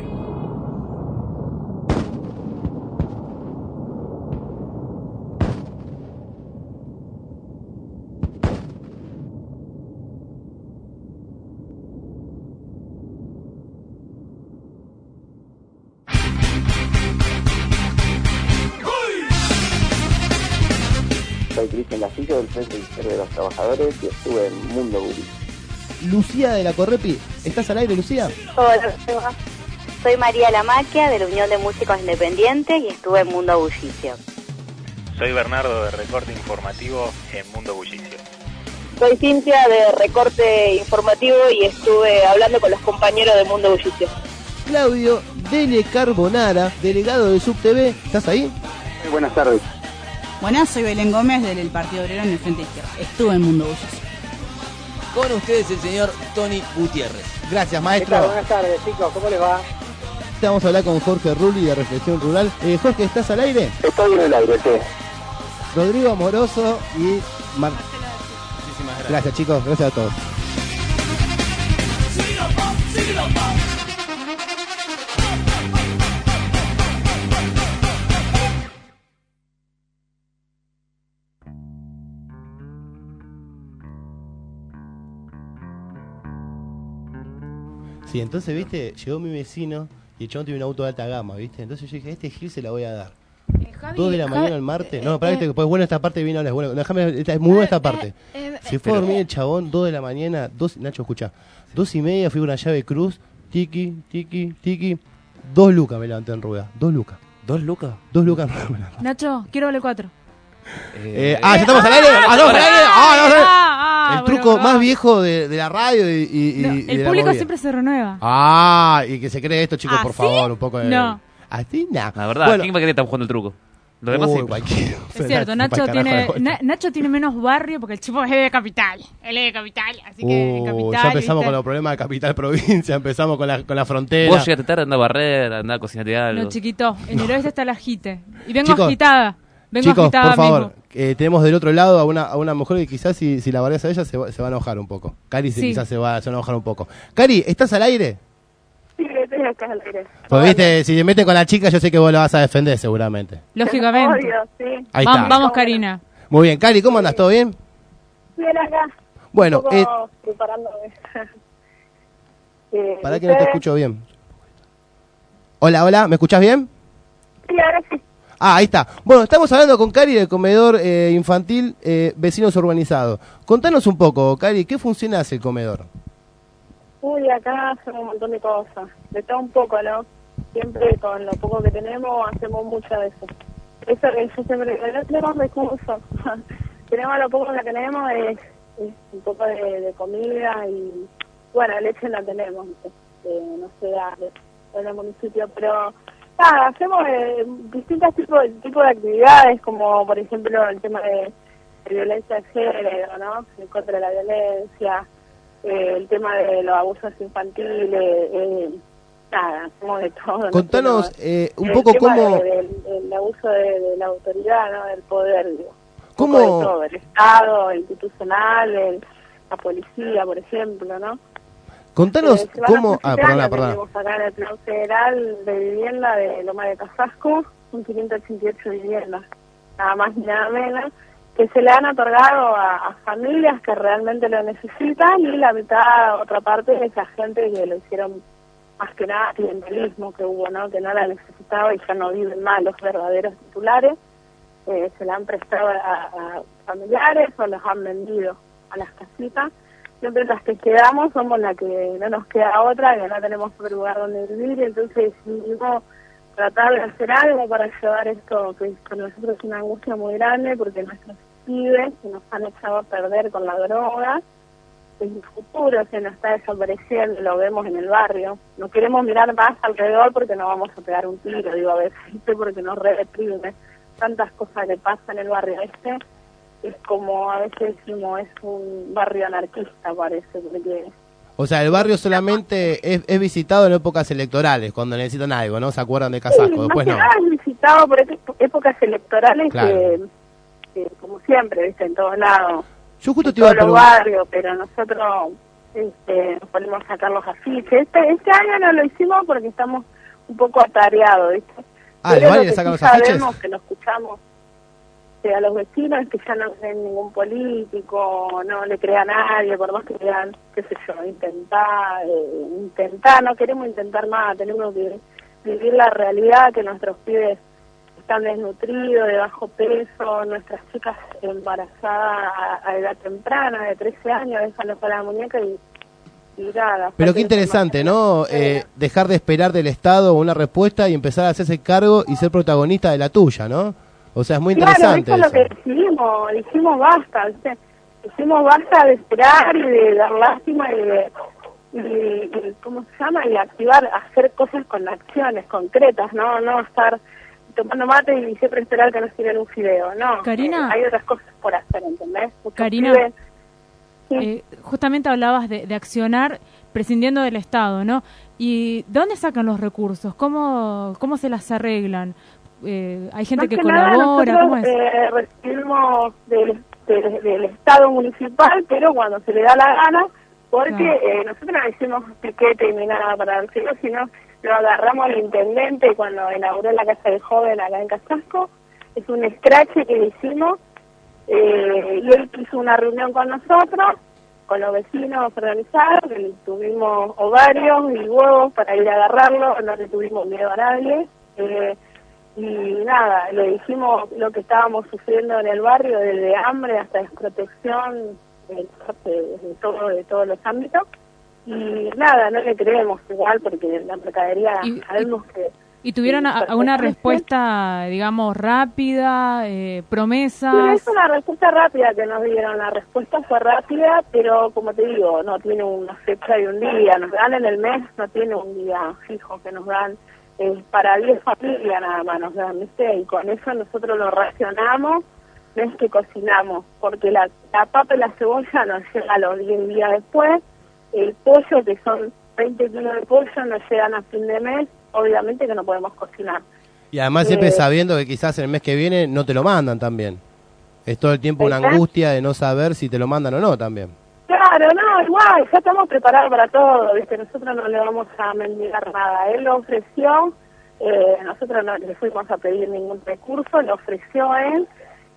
Soy Cristian Castillo del Frente Izquierdo de los Trabajadores y estuve en Mundo Guri. Lucía de la Correpi, ¿estás al aire, Lucía? Hola, ¿cómo va? soy María Lamaquia de la Unión de Músicos Independientes y estuve en Mundo Bullicio. Soy Bernardo de Recorte Informativo en Mundo Bullicio. Soy Cintia de Recorte Informativo y estuve hablando con los compañeros de Mundo Bullicio. Claudio Dele Carbonara, delegado de SubTV, ¿estás ahí? Muy buenas tardes. Buenas, soy Belén Gómez del Partido Obrero en el Frente Izquierdo. Estuve en Mundo Bullicio. Con ustedes el señor Tony Gutiérrez. Gracias, maestro. Buenas tardes, chicos, ¿cómo les va? Vamos a hablar con Jorge Rulli de Reflexión Rural. Eh, Jorge, ¿estás al aire? Estoy en el aire, sí. Rodrigo Amoroso y Mar... Muchísimas gracias. Gracias, chicos, gracias a todos. Sí, entonces, viste, llegó mi vecino y el chabón tiene un auto de alta gama, viste. Entonces yo dije, a este Gil se la voy a dar. Eh, Javi, Dos de la mañana Javi, el martes. eh, No, pará, eh, que después bueno esta parte viene a hablar. Bueno, déjame, esta es muy buena esta parte. eh, eh, Se fue a dormir el chabón, dos de la mañana, dos, Nacho, escucha, dos y media, fui con una llave cruz, tiki, tiki, tiki, dos lucas me levanté en rueda, dos lucas. ¿Dos lucas? Dos lucas. Nacho, quiero vale cuatro. Eh, ah, ¿ya estamos al aire? ¡Ah, no, al aire! ¡Ah, no, no! Ah, ah, El bueno, truco bueno. más viejo de, de la radio y, y, No, y- y el de la público movida. siempre se renueva. Ah, y que se cree esto, chicos, por ¿Así? favor, un poco de... No. Así, nada. La verdad, Bueno. ¿quién va a querer estar jugando el truco? Lo demás Uy, sí. cualquiera. Es cierto, Nacho Para el carajo tiene de vuelta. Na- Nacho tiene menos barrio porque el chico es de capital. Él es de capital, así que en Uh, capital. ya empezamos ¿viste? con los problemas de capital-provincia, empezamos con la, con la frontera. Vos llegaste tarde, andá a barrer, andá a cocinarte algo. No, chiquito, en el oeste está la jite. Y vengo Chicos, agitada. Vengo Chicos, agitada por favor, mismo. eh, tenemos del otro lado a una, a una mujer que quizás si, si la bardeas a ella se va, se va a enojar un poco. Cari se- Sí. quizás se va, se va a enojar un poco. Cari, ¿estás al aire? Sí, estoy acá al aire. Pues viste, si te metes con la chica yo sé que vos la vas a defender seguramente. Lógicamente. Obvio, sí. Ahí Vam- está. Vamos, Karina. Muy bien, Cari, ¿cómo andas? ¿Todo bien? Bien acá. Bueno, Un poco eh, preparándome. eh, para que no te ¿ustedes? escucho bien. Hola, hola, ¿me escuchás bien? Sí, ahora sí. Ah, ahí está. Bueno, estamos hablando con Cari del comedor eh, infantil eh, Vecinos Urbanizados. Contanos un poco, Cari, ¿qué función hace el comedor? Uy, acá hacemos un montón de cosas. De todo un poco, ¿no? Siempre con lo poco que tenemos hacemos mucho de eso. Eso que yo siempre digo, no tenemos recursos. Tenemos lo poco que tenemos es, es un poco de, de comida y, bueno, leche la tenemos, eh, no sé, de- en el municipio, pero nada, hacemos eh, distintos tipos de, tipos de actividades, como por ejemplo el tema de, de violencia de género, ¿no? En contra de la violencia, eh, el tema de los abusos infantiles, eh, nada, hacemos de todo. ¿no? Contanos Pero, eh, un el poco tema cómo... de- del, del abuso de, de la autoridad, ¿no? Del poder, digo. Un ¿Cómo? poco de todo, el Estado, el institucional, el- la policía, por ejemplo, ¿no? Contanos Eh, se van a cómo... hacer Ah, siete perdona, años que perdona. tenemos acá en el Plan Federal de Vivienda de Loma de Casasco, un quinientos ochenta y ocho viviendas, nada más ni nada menos, que se le han otorgado a, a familias que realmente lo necesitan y la mitad, otra parte, de esa gente que lo hicieron más que nada clientelismo que hubo, ¿no? Que no la necesitaba y ya no viven más los verdaderos titulares, eh, se la han prestado a, a familiares o los han vendido a las casitas. Siempre las que quedamos somos las que no nos queda otra, que no tenemos otro lugar donde vivir, entonces decidimos tratar de hacer algo para llevar esto, que para nosotros es una angustia muy grande, porque nuestros pibes se nos han echado a perder con la droga, el futuro se nos está desapareciendo, lo vemos en el barrio. No queremos mirar más alrededor porque no vamos a pegar un tiro, digo a veces, porque nos reprime tantas cosas que pasan en el barrio este. Es como a veces decimos, es un barrio anarquista, parece, porque... O sea, el barrio solamente es, es visitado en épocas electorales, cuando necesitan algo, ¿no? ¿Se acuerdan de Casasco? Sí, Después más no. que nada es visitado por ép- épocas electorales Claro. que, que, como siempre, ¿viste? En todos lados, Yo justo en te iba a todos los preguntar... barrios, pero nosotros este, nos ponemos a sacar los afiches. Este, este año no lo hicimos porque estamos un poco atareados, ¿viste? Ah, ¿le Pero van y lo le que sacan sí los afiches? sabemos, que lo escuchamos eh, a los vecinos, que ya no ven ningún político, no le crea a nadie, por más que vean, qué sé yo, intentar, eh, intentar, no queremos intentar nada, tenemos que vivir la realidad, que nuestros pibes están desnutridos, de bajo peso, nuestras chicas embarazadas a, a edad temprana, de trece años, dejan para la muñeca y y nada. Pero qué interesante, ¿no? Eh, dejar de esperar del Estado una respuesta y empezar a hacerse cargo y ser protagonista de la tuya, ¿no? O sea, es muy interesante. Claro, eso es lo que decidimos, dijimos basta, ¿viste? Dijimos basta de esperar y de dar lástima y de, y, y, ¿cómo se llama? Y activar, hacer cosas con acciones concretas, ¿no? No estar tomando mate y siempre esperar que nos tiren un fideo, no. Karina. Eh, hay otras cosas por hacer, ¿entendés? Muchos Karina, pibes- sí. eh, justamente hablabas de, de accionar prescindiendo del Estado, ¿no? ¿Y de dónde sacan los recursos? ¿Cómo, cómo se las arreglan? Eh, ¿Hay gente Más que, que nada, colabora? nosotros, ¿Cómo es? eh, recibimos del, del, del Estado municipal, pero cuando se le da la gana, porque Claro. eh, nosotros no hicimos piquete ni nada para decirlo, sino lo agarramos al intendente cuando inauguró la Casa del Joven acá en Casasco. Es un escrache que le hicimos, eh, y él hizo una reunión con nosotros, con los vecinos organizados, que tuvimos ovarios y huevos para ir a agarrarlo, no le tuvimos miedo a nadie. Eh, y nada, le dijimos lo que estábamos sufriendo en el barrio, desde hambre hasta desprotección, de, de, de, todo, de todos los ámbitos. Y nada, no le creemos igual porque la mercadería Y- sabemos que... ¿Y tuvieron a- a una respuesta, digamos, rápida, eh, Sí, promesas? es una respuesta rápida que nos dieron. La respuesta fue rápida, pero como te digo, no tiene una fecha y un día. Nos dan en el mes, no tiene un día fijo que nos dan. Eh, para diez familias nada más nos dan, ¿viste? Y con eso nosotros lo racionamos, no es que cocinamos, porque la, la papa y la cebolla nos llega a los diez días después. El pollo, que son veinte kilos de pollo, nos llegan a fin de mes. Obviamente que no podemos cocinar. Y además siempre Eh, sabiendo que quizás el mes que viene no te lo mandan también. Es todo el tiempo una Exacto. angustia de no saber si te lo mandan o no también. Claro, no, igual, ya estamos preparados para todo, ¿viste? Nosotros no le vamos a mendigar nada. Él lo ofreció, eh, nosotros no le fuimos a pedir ningún recurso, lo ofreció él,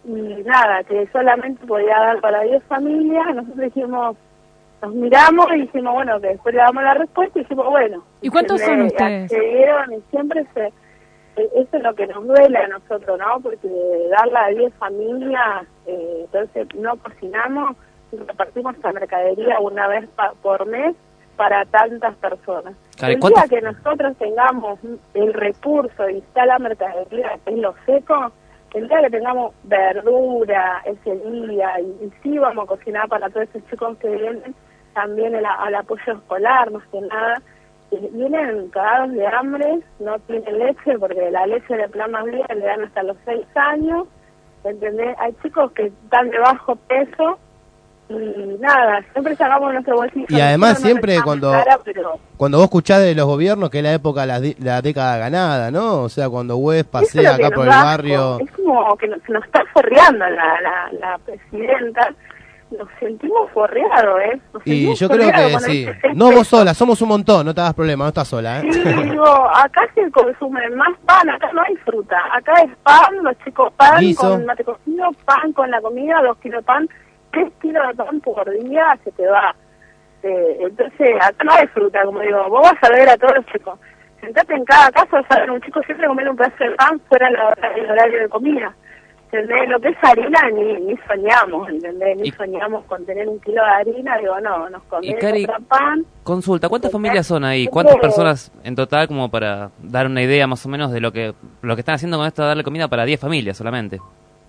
y nada, que solamente podía dar para diez familias. Nosotros dijimos, nos miramos y dijimos, bueno, que después le damos la respuesta y dijimos, bueno. ¿Y cuántos se son le ustedes? accedieron y siempre se... eh, Eso es lo que nos duele a nosotros, ¿no? Porque darla a diez familias, eh, entonces no cocinamos y repartimos la mercadería una vez pa- por mes para tantas personas. Claro, ¿y el cuántos- día que nosotros tengamos el recurso y está la mercadería, que es lo seco, el día que tengamos verdura ese día, y, y sí vamos a cocinar para todos esos chicos que vienen, también el, al apoyo escolar, más que nada, eh, vienen cagados de hambre, no tienen leche, porque la leche de plan más bien le dan hasta los seis años, ¿entendés? Hay chicos que están de bajo peso, y nada, siempre sacamos nuestro bolsillo. Y además Nosotros no siempre dejamos cuando cara, pero cuando vos escuchás de los gobiernos que es la época, la, di- la década ganada, ¿no? O sea, cuando Wes eso es pasea lo que acá nos por el da barrio... asco. Es como que nos, nos está forreando la, la, la presidenta. Nos sentimos forreados, ¿eh? Nos Y sentimos yo creo forreados que cuando sí. dice seis No vos pesos. sola, somos un montón, no te hagas problema, no estás sola, ¿eh? Sí, digo, acá se consume más pan, acá no hay fruta. Acá es pan, los chicos pan Guiso. con mate cocido, pan con la comida, dos kilos de pan, tres kilos de pan por día se te va. Eh, entonces, acá no hay fruta, como digo, vos vas a ver a todos los chicos. Sentate en cada casa, vas a ver un chico siempre comer un pedazo de pan fuera del horario de comida. ¿Entendés? Lo que es harina ni, ni soñamos, ¿entendés? Ni soñamos con tener un kilo de harina, digo, no, nos Y comemos Cari, otro pan. consulta, ¿cuántas ¿entendés? familias son ahí? Siempre- ¿Cuántas personas en total como para dar una idea más o menos de lo que lo que están haciendo con esto de darle comida para diez familias solamente?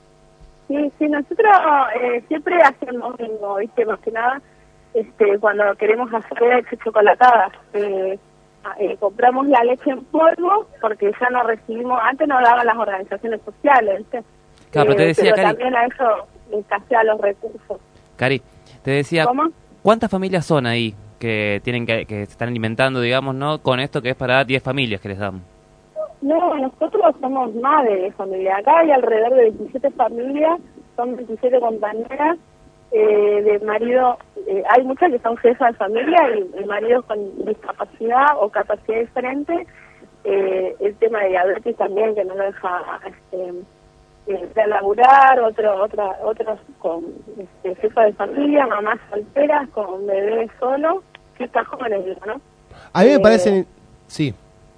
Sí, sí, nosotros eh, siempre hacemos bingo, ¿viste? Más que nada, este, cuando queremos hacer leche chocolatada, eh, eh, compramos la leche en polvo, porque ya no recibimos, antes nos daban las organizaciones sociales, ¿viste? Claro, pero te Eh, decía, pero Cari, también a eso les escasea los recursos. Cari, te decía, ¿Cómo? ¿cuántas familias son ahí que tienen que, que se están alimentando, digamos, no, con esto que es para diez familias que les dan? No, nosotros somos más de familia. Acá hay alrededor de veintisiete familias, son veintisiete compañeras eh, de marido. Eh, hay muchas que son jefas de familia y, y maridos con discapacidad o capacidad diferente. Eh, el tema de diabetes también, que no lo deja este, eh, de laburar, otro, otra, otros con este, jefas de familia, mamás solteras con bebés solo, chicas jóvenes, digo, ¿no? A mí me Eh, parece... Sí.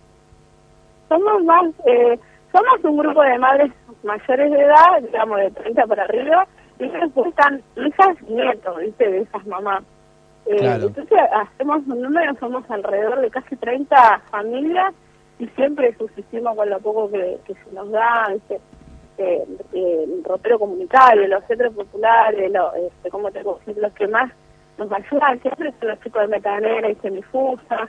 Somos más, eh, somos un grupo de madres mayores de edad, digamos de treinta para arriba, y después están hijas y nietos, ¿viste? De esas mamás. Eh, Claro. Entonces hacemos un número, somos alrededor de casi treinta familias y siempre subsistimos con lo poco que, que se nos da, ¿viste? Eh, eh, el ropero comunitario, los centros populares, lo, este, ¿cómo te puedo decir? Los que más nos ayudan siempre son los chicos de Metanera y Semifusa,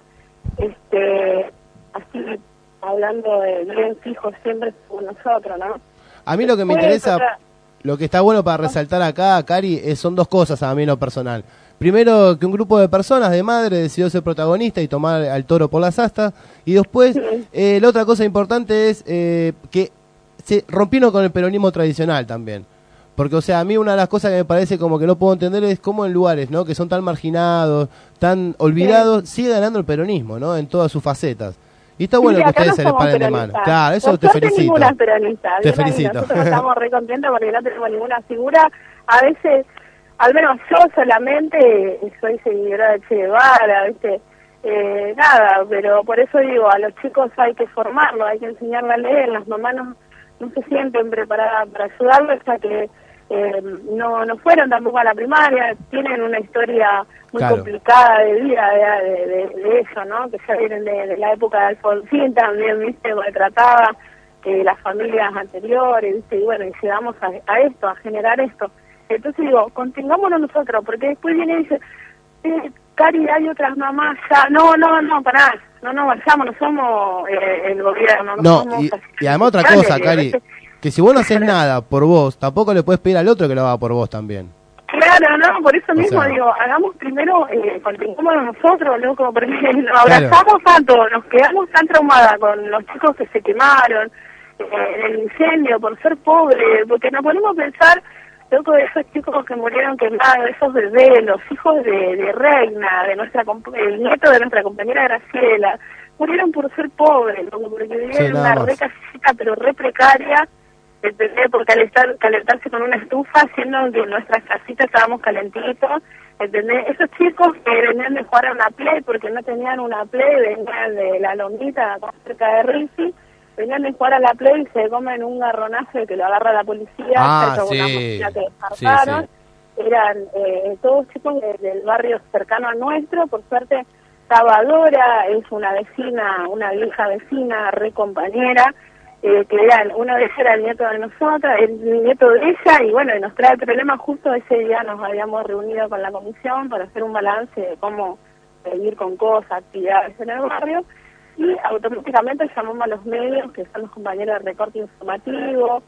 este, así hablando de bien fijos siempre con nosotros, ¿no? A mí lo que me Después, interesa, otra- lo que está bueno para resaltar acá, Cari, eh, son dos cosas a mí en lo personal. Primero, que un grupo de personas, de madres, decidió ser protagonista y tomar al toro por las astas. Y después, eh, la otra cosa importante es eh, que se rompieron con el peronismo tradicional también. Porque, o sea, a mí una de las cosas que me parece como que no puedo entender es cómo en lugares, ¿no?, que son tan marginados, tan olvidados, sigue ganando el peronismo, ¿no?, en todas sus facetas. Y está bueno Sí, que acá ustedes no se les somos paren de mano. peronistas. Claro, eso Por te suerte felicito. ninguna es peronista. Te Bien ahí, felicito. Nosotros estamos re contentos porque no tenemos ninguna figura. A veces, al menos yo solamente soy seguidora de Che Guevara, ¿viste? Eh, nada, pero por eso digo, a los chicos hay que formarlos, hay que enseñarles a leer. Las mamás no, no se sienten preparadas para ayudarlos hasta que eh, no, no fueron tampoco a la primaria, tienen una historia muy Claro. complicada de vida de, de, de, de eso, ¿no? Que ya vienen de, de la época de Alfonsín también, ¿viste? Maltratada, eh, las familias anteriores, ¿viste? Y bueno, y llegamos a, a esto, a generar esto. Entonces digo, contengámonos nosotros, porque después viene y dice, eh, Cari, hay otras mamás ya, no, no, no, pará, no nos vayamos, no somos eh, el gobierno, no, No, somos y, así. y además otra Dale, cosa, digo, Cari, ¿viste? que si vos no haces nada por vos, tampoco le puedes pedir al otro que lo haga por vos también. Claro, no, por eso O mismo sea. digo, hagamos primero, eh, contengámonos nosotros, loco, porque nos abrazamos tanto, nos quedamos tan traumadas con los chicos que se quemaron, eh, en el incendio, por ser pobres, porque nos ponemos a pensar, loco, de esos chicos que murieron quemados, esos bebés, los hijos de, de Reina, de nuestra comp- el nieto de nuestra compañera Graciela, murieron por ser pobres, loco, porque vivían Sí, en nada una más. re casita, pero re precaria, ¿entendés? Por calentar, calentarse con una estufa, haciendo que en nuestras casitas estábamos calentitos, ¿entendés? Esos chicos que venían de jugar a una play porque no tenían una play, venían de la lomita, acá cerca de Rizzi, venían de jugar a la play y se comen un garronazo que lo agarra la policía, Ah, cerca de una sí. mochila que Sí, descartaron. sí. Eran eh, todos chicos de- del barrio cercano al nuestro, por suerte estaba Dora, es una vecina, una vieja vecina, re compañera, eh, que eran, uno de ellos era el nieto de nosotros, el nieto de ella, y bueno, y nos trae el problema. Justo ese día nos habíamos reunido con la comisión para hacer un balance de cómo seguir con cosas, actividades en el barrio, y automáticamente llamamos a los medios, que son los compañeros de recorte informativo,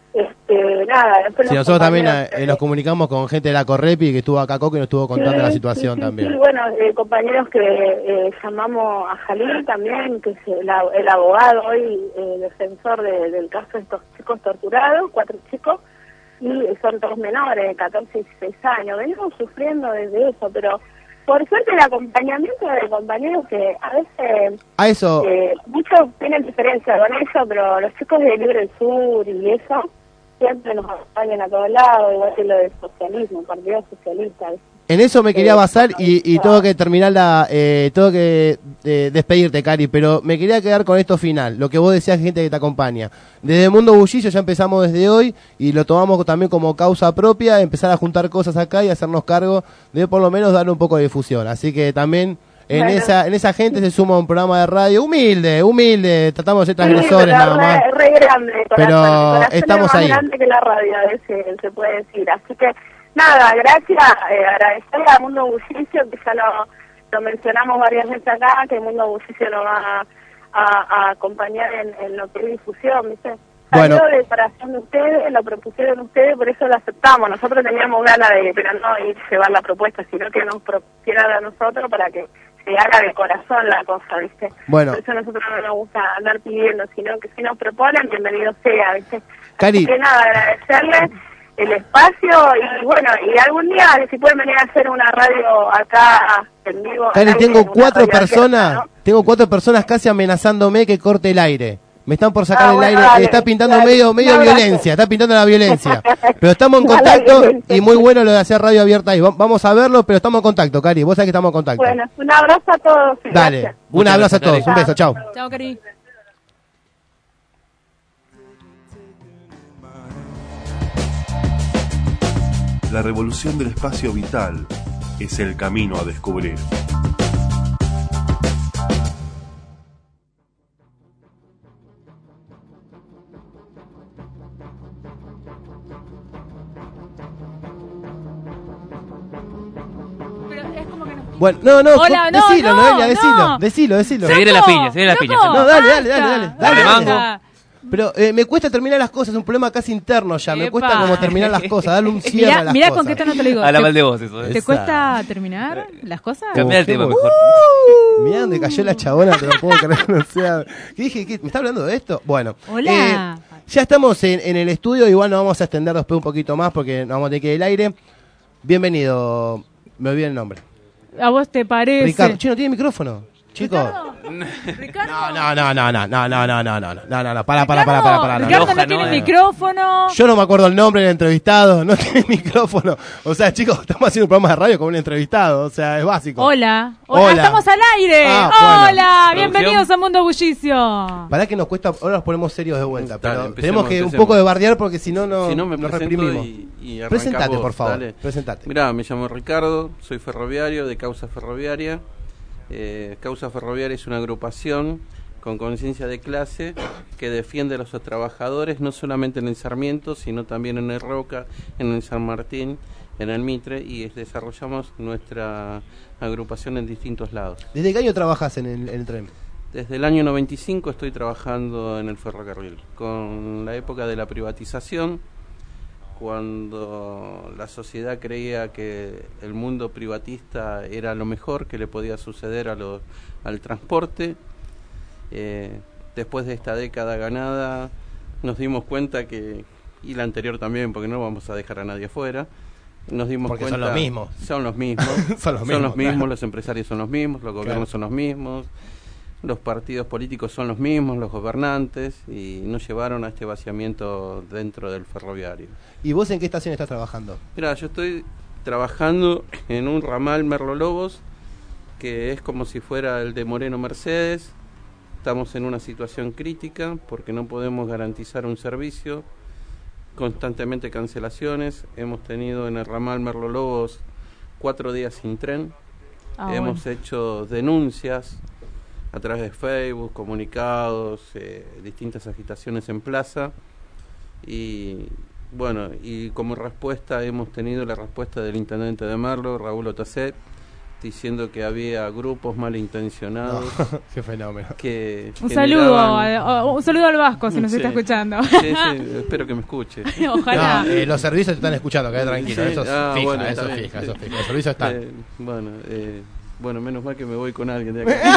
este, nada, después Sí, los nosotros también compañeros, eh, nos comunicamos con gente de la Correpi que estuvo acá, Coco, y nos estuvo contando Sí, la situación sí, sí, también. Sí, bueno, eh, compañeros que eh, llamamos a Jalil también, que es el, ab- el abogado hoy, eh, defensor de- del caso de estos chicos torturados, cuatro chicos, y son todos menores, de catorce y dieciséis años. Venimos sufriendo desde eso, pero por suerte el acompañamiento de compañeros que a veces A eso, eh, muchos tienen diferencia con eso, pero los chicos de Libre del Sur y eso siempre nos acompañan a todos lados, igual que lo del socialismo, el Partido Socialista. ¿viste? en eso me quería basar y, y tengo que terminar la, eh, tengo que eh, despedirte, Cari, pero me quería quedar con esto final, lo que vos decías, gente que te acompaña. Desde Mundo Bullicio ya empezamos desde hoy y lo tomamos también como causa propia, empezar a juntar cosas acá y hacernos cargo de por lo menos darle un poco de difusión. Así que también en Bueno. esa en esa gente se suma un programa de radio humilde, humilde, tratamos de ser Sí, transgresores pero nada más. re, re grande, corazón. Pero El corazón estamos es más ahí. grande que la radio, a veces se puede decir. Así que, nada, gracias, eh, agradecerle a Mundo Bullicio, que ya lo, lo mencionamos varias veces acá, que Mundo Bullicio lo va a, a acompañar en, en lo que es difusión, ¿viste? Bueno. Salió de separación de ustedes, lo propusieron ustedes, por eso lo aceptamos. Nosotros teníamos ganas de, pero no ir llevar la propuesta, sino que nos propusieran a nosotros para que se haga de corazón la cosa, ¿viste? Bueno. Por eso a nosotros no nos gusta andar pidiendo, sino que si nos proponen, bienvenido sea, ¿viste? Cari. Así que nada, agradecerle el espacio y bueno, y algún día si pueden venir a hacer una radio acá en vivo. Cari, al aire, tengo una cuatro radio personas, abierta, ¿no? tengo cuatro personas casi amenazándome que corte el aire. Me están por sacar Ah, el bueno, aire, dale, está pintando dale. medio medio Un abrazo. violencia, está pintando la violencia. Pero estamos en Dale, contacto violencia. y muy bueno lo de hacer radio abierta ahí. Va- Vamos a verlo, pero estamos en contacto, Cari. Vos sabés que estamos en contacto. Bueno, un abrazo a todos. y Dale, gracias. un Muchas abrazo a gracias, todos, Cari. un beso, chao. Chao, Cari. La revolución del espacio vital, es el camino a descubrir. Bueno, no, no, Hola, no, decilo, no, Noelia, decilo, no. decilo, decilo. Seguirle la piña, seguirle la piña. No, dale, dale, dale, dale. Dale, Dale, dale. Pero eh, me cuesta terminar las cosas, es un problema casi interno ya. Me Epa. cuesta como terminar las cosas, darle un cierre Mirá, a las mirá cosas. con qué tono te lo digo. A la ¿Te- Valdevos eso. ¿Te Esa. cuesta terminar las cosas? Cambiá el Qué tema bueno. mejor. Mirá dónde cayó la chabona, te lo puedo creer. O sea, ¿qué dije? ¿Qué? ¿Me está hablando de esto? Bueno. Hola. eh, ya estamos en, en el estudio, igual nos vamos a extender después un poquito más porque nos vamos a tener que ir al aire. Bienvenido, me olvidé el nombre. ¿A vos te parece? Ricardo, che, no tiene micrófono, chicos. ¿Ricardo? No, no, no, no, no, no, no, no, no, no, no, no, no, para, para, para, para, para. Ricardo no, no, tiene micrófono. Yo no me acuerdo el nombre del entrevistado, no tiene micrófono. O sea, chicos, estamos haciendo un programa de radio con un entrevistado, o sea, es básico. Hola. Hola. Hola. Estamos al aire. Ah, Hola. bueno. Bienvenidos a Mundo Bullicio. Pará que nos cuesta, ahora nos ponemos serios de vuelta, pero Dale, tenemos empecemos, que empecemos. un poco de bardear porque si no, no Si no, me nos presento reprimimos. y, y arrancá Presentate, vos, por favor, dale. presentate. Mirá, me llamo Ricardo, soy ferroviario de Causa Ferroviaria. Eh, Causa Ferroviaria es una agrupación con conciencia de clase que defiende a los trabajadores no solamente en el Sarmiento, sino también en el Roca, en el San Martín, en el Mitre, y desarrollamos nuestra agrupación en distintos lados. ¿Desde qué año trabajas en el, en el tren? Desde el año noventa y cinco estoy trabajando en el ferrocarril, con la época de la privatización, cuando la sociedad creía que el mundo privatista era lo mejor que le podía suceder a los, al transporte. Eh, después de esta década ganada nos dimos cuenta que, y la anterior también, porque no vamos a dejar a nadie afuera, nos dimos Porque cuenta... son los mismos. Son los mismos. Son los son mismos, los mismos, claro. los empresarios son los mismos, los gobiernos Claro. son los mismos, los partidos políticos son los mismos, los gobernantes, y nos llevaron a este vaciamiento dentro del ferroviario. ¿Y vos en qué estación estás trabajando? Mira, yo estoy trabajando en un ramal Merlo Lobos, que es como si fuera el de Moreno Mercedes. Estamos en una situación crítica porque no podemos garantizar un servicio, constantemente cancelaciones. Hemos tenido en el ramal Merlo Lobos cuatro días sin tren. Ah, Hemos bueno. hecho denuncias a través de Facebook, comunicados, eh, distintas agitaciones en plaza, y bueno, y como respuesta hemos tenido la respuesta del intendente de Merlo, Raúl Otacet, diciendo que había grupos malintencionados. No, qué fenómeno. Que Un saludo, generaban- a- un saludo al Vasco si nos Sí. está escuchando. Sí, sí, espero que me escuche. Ojalá. No, eh, los servicios te están escuchando, quedá tranquilo. Sí, Eso es ah, fija, bueno, eso está es bien. fija, eso es fija. Los servicios están. Eh, bueno, eh, bueno, menos mal que me voy con alguien de acá.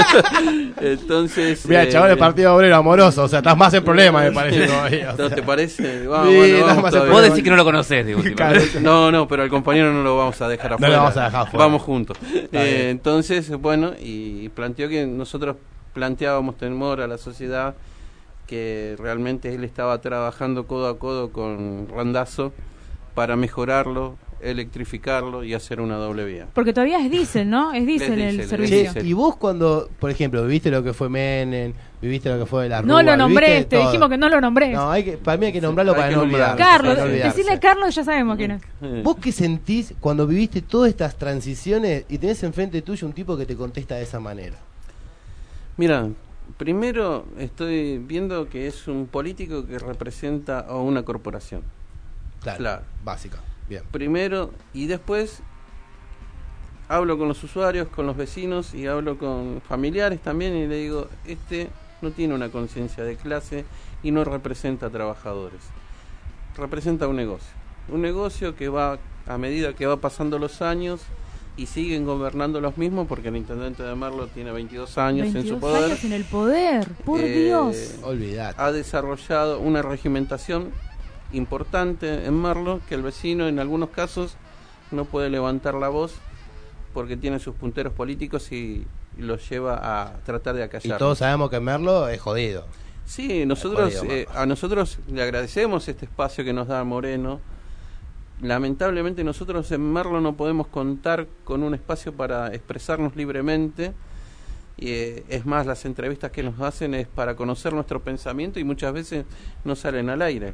Entonces. Mira, eh, chaval, el Partido Obrero amoroso, o sea, estás más en problemas, me parece todavía. o ¿No sea. te parece? Sí, Vamos, bueno, estás vamos más en todavía. Vos decís que no lo conocés, digo. tipo. Claro. No, no, pero al compañero no lo vamos a dejar No afuera. lo vamos a dejar afuera. Vamos juntos. Está Eh, bien. entonces, bueno, y planteó que nosotros planteábamos temor a la sociedad, que realmente él estaba trabajando codo a codo con Randazzo para mejorarlo, electrificarlo y hacer una doble vía. Porque todavía es diésel, ¿no? Es diésel Es el diésel, servicio. Che, y vos cuando, por ejemplo, viviste lo que fue Menem, viviste lo que fue la No Rúa, lo nombré, viviste te todo. dijimos que no lo nombré. No, hay que, para mí hay que nombrarlo Hay para que no nombrarlo. olvidarse. Carlos, para no olvidarse. decirle Carlos, ya sabemos quién es. Eh, ¿Vos qué sentís cuando viviste todas estas transiciones y tenés enfrente tuyo un tipo que te contesta de esa manera? Mira, primero estoy viendo que es un político que representa a una corporación. Claro, Claro. básica. Bien. Primero, y después hablo con los usuarios, con los vecinos y hablo con familiares también, y le digo, este no tiene una conciencia de clase y no representa a trabajadores, representa un negocio, un negocio que va a medida que va pasando los años y siguen gobernando los mismos, porque el intendente de Merlo tiene veintidós años en su veintidós poder. años en el poder, por Eh, Dios. Olvidate. Ha desarrollado una regimentación importante en Merlo, que el vecino en algunos casos no puede levantar la voz porque tiene sus punteros políticos y, y los lleva a tratar de Y acallar. todos sabemos que Merlo es jodido. Sí, nosotros jodido, eh, a nosotros le agradecemos este espacio que nos da Moreno. Lamentablemente nosotros en Merlo no podemos contar con un espacio para expresarnos libremente. Y, eh, es más, las entrevistas que nos hacen es para conocer nuestro pensamiento y muchas veces no salen al aire.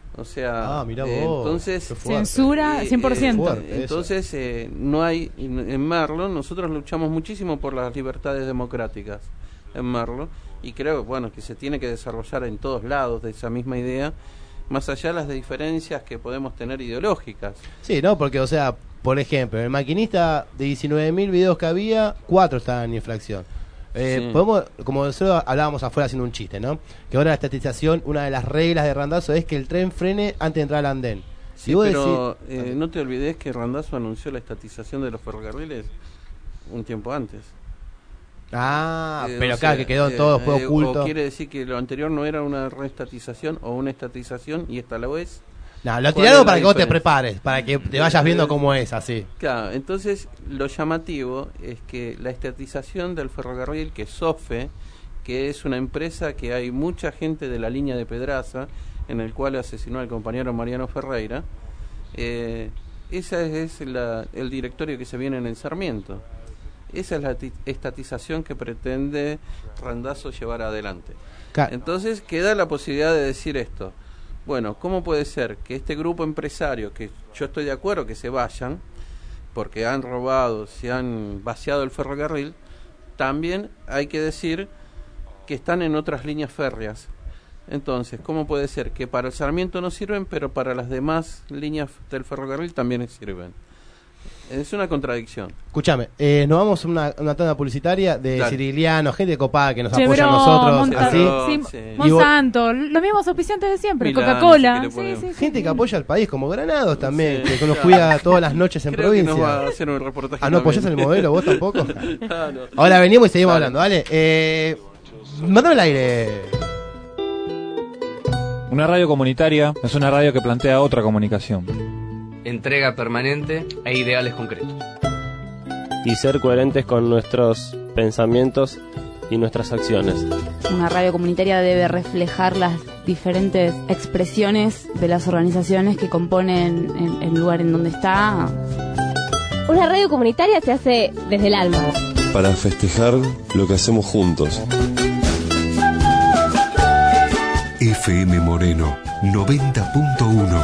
O sea, Ah, mirá eh, vos, entonces qué fuerte. Censura cien por ciento. eh, eh, entonces eh, no hay en Merlo, nosotros luchamos muchísimo por las libertades democráticas en Merlo y creo, bueno, que se tiene que desarrollar en todos lados de esa misma idea, más allá de las diferencias que podemos tener ideológicas. Sí, ¿no? Porque, o sea, por ejemplo, el maquinista de diecinueve mil videos que había, cuatro estaban en infracción. Eh, Sí. podemos, como nosotros hablábamos afuera haciendo un chiste, ¿no? Que ahora la estatización, una de las reglas de Randazzo es que el tren frene antes de entrar al andén. Sí, vos pero decís- eh, no te olvides que Randazzo anunció la estatización de los ferrocarriles un tiempo antes. Ah, Eh, pero o acá sea, que quedó eh, todo después eh, oculto. O quiere decir que lo anterior no era una reestatización o una estatización y esta lo es. No, lo ¿Cuál tirado es la para que vos te diferencia? prepares, para que te vayas viendo cómo es, así. Claro, entonces lo llamativo es que la estatización del ferrocarril, que es SOFE, que es una empresa que hay mucha gente de la línea de Pedraza, en el cual asesinó al compañero Mariano Ferreira, eh, esa es la, el directorio que se viene en el Sarmiento. Esa es la ti- estatización que pretende Randazzo llevar adelante. Ca- Entonces queda la posibilidad de decir esto. Bueno, ¿cómo puede ser que este grupo empresario, que yo estoy de acuerdo que se vayan, porque han robado, se han vaciado el ferrocarril, también hay que decir que están en otras líneas férreas? Entonces, ¿cómo puede ser que para el Sarmiento no sirven, pero para las demás líneas del ferrocarril también sirven? Es una contradicción. Escúchame, eh, nos vamos a una, una tanda publicitaria de Dale. Ciriliano, gente copada que nos Chevron, apoya a nosotros, Monta- así. sí, Sí. Y vos- Monsanto, los mismos auspiciantes de siempre, Milán, Coca-Cola. si quiere Sí, ponemos. sí, sí. Gente que apoya al país, como Granados también, Sí, que nos claro. cuida todas las noches en Creo que nos va provincia. a hacer un reportaje. Ah, ¿no apoyás también. el modelo? ¿Vos tampoco? Ah, no. Ahora venimos y seguimos Dale. hablando, ¿vale? Eh, mándame el aire. Una radio comunitaria es una radio que plantea otra comunicación. Entrega permanente e ideales concretos. Y ser coherentes con nuestros pensamientos y nuestras acciones. Una radio comunitaria debe reflejar las diferentes expresiones de las organizaciones que componen el, el lugar en donde está. Una radio comunitaria se hace desde el alma. Para festejar lo que hacemos juntos. F M Moreno noventa punto uno.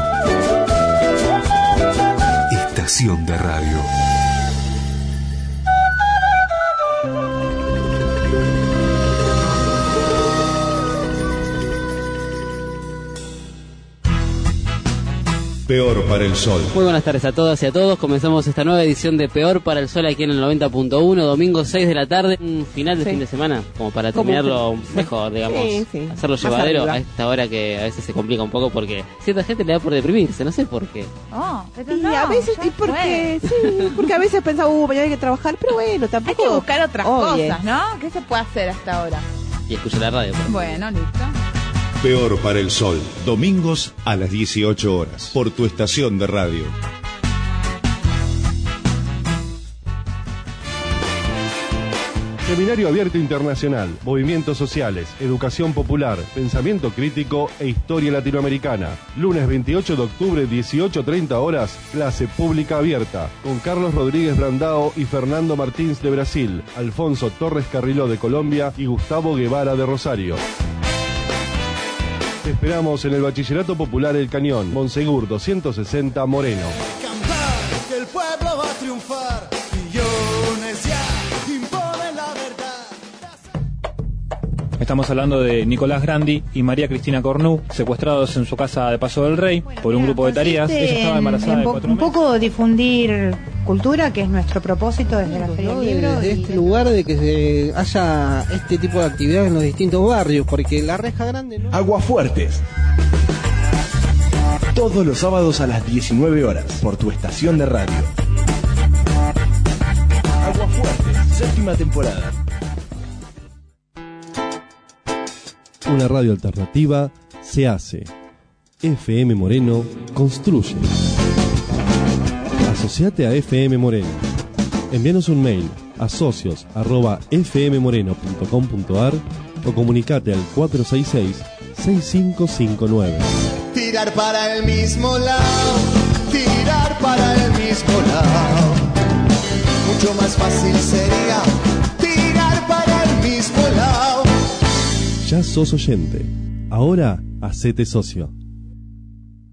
Estación de radio. Peor para el sol. Muy buenas tardes a todas y a todos. Comenzamos esta nueva edición de Peor para el Sol aquí en el noventa punto uno, domingo seis de la tarde, un final de Sí. fin de semana, como para Como terminarlo un- mejor, digamos, Sí, sí. hacerlo Más llevadero arriba. a esta hora que a veces se complica un poco porque cierta gente le da por deprimirse, no sé por qué. Oh, pero Y no, a veces, ya y porque, fue. sí, porque a veces pensaba, uh, mañana hay que trabajar, pero bueno, tampoco. Hay que buscar otras Obvio. cosas, ¿no? ¿Qué se puede hacer hasta ahora? Y escucha la radio. por- Bueno, listo. Peor para el sol. Domingos a las dieciocho horas. Por tu estación de radio. Seminario Abierto Internacional, Movimientos Sociales, Educación Popular, Pensamiento Crítico e Historia Latinoamericana. Lunes veintiocho de octubre, dieciocho treinta horas, clase pública abierta, con Carlos Rodríguez Brandao y Fernando Martins de Brasil, Alfonso Torres Carriló de Colombia y Gustavo Guevara de Rosario. Te esperamos en el Bachillerato Popular El Cañón, Monsegur doscientos sesenta Moreno. Que el pueblo va a triunfar. Millones ya imponen la verdad. Estamos hablando de Nicolás Grandi y María Cristina Cornu, secuestrados en su casa de Paso del Rey por un grupo de tareas. Ella estaba embarazada en de po- cuatro un meses. poco difundir cultura, que es nuestro propósito desde la Feria del Libro. Desde y- este lugar de que se haya este tipo de actividades en los distintos barrios, porque la Reja Grande no... Aguafuertes. Todos los sábados a las diecinueve horas. Por tu estación de radio. Aguafuertes. Séptima temporada. Una radio alternativa se hace. F M Moreno construye. Asociate a F M Moreno. Envíanos un mail a socios arroba f m moreno punto com punto a r o comunicate al cuatro seis seis, seis cinco cinco nueve. Tirar para el mismo lado, tirar para el mismo lado. Mucho más fácil sería tirar para el mismo lado. Ya sos oyente. Ahora hacete socio.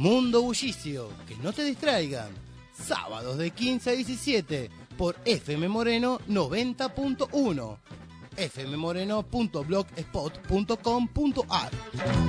Mundo Bullicio, que no te distraigan. Sábados de quince a diecisiete por F M Moreno noventa punto uno. f m moreno punto blogspot punto com punto a r.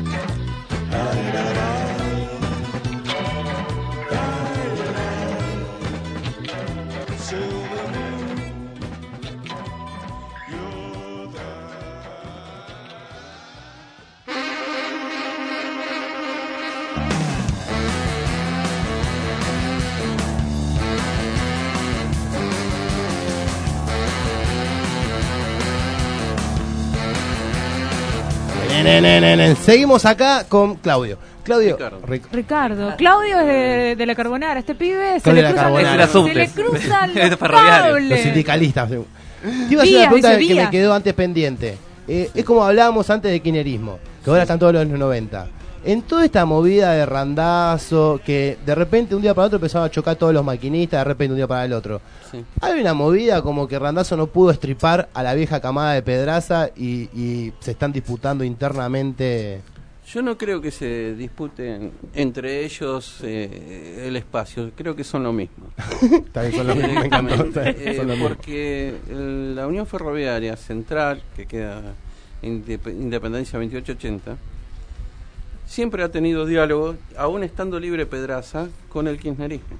Seguimos acá con Claudio. Claudio. Ricardo. Ric- Ricardo. Claudio es de, de la Carbonara. Este pibe se Claudio le, de la cruzan, Carbonara. se le cruzan Es los ferroviario. cables. Los sindicalistas. Te iba a hacer una Vías, pregunta dice que me vías. quedó antes pendiente. Eh, es como hablábamos antes de kirchnerismo, que ahora están todos los noventa. En toda esta movida de Randazzo, que de repente un día para otro empezaron a chocar todos los maquinistas, de repente un día para el otro. Sí. Hay una movida como que Randazzo no pudo estripar a la vieja camada de Pedraza y, y se están disputando internamente. Yo no creo que se disputen entre ellos eh, el espacio, creo que son lo mismo. También son lo mismo, me encantó. Eh, Son lo mismo. porque el- la Unión Ferroviaria Central, que queda en Indep- Independencia veintiocho ochenta, siempre ha tenido diálogo, aún estando libre Pedraza, con el kirchnerismo.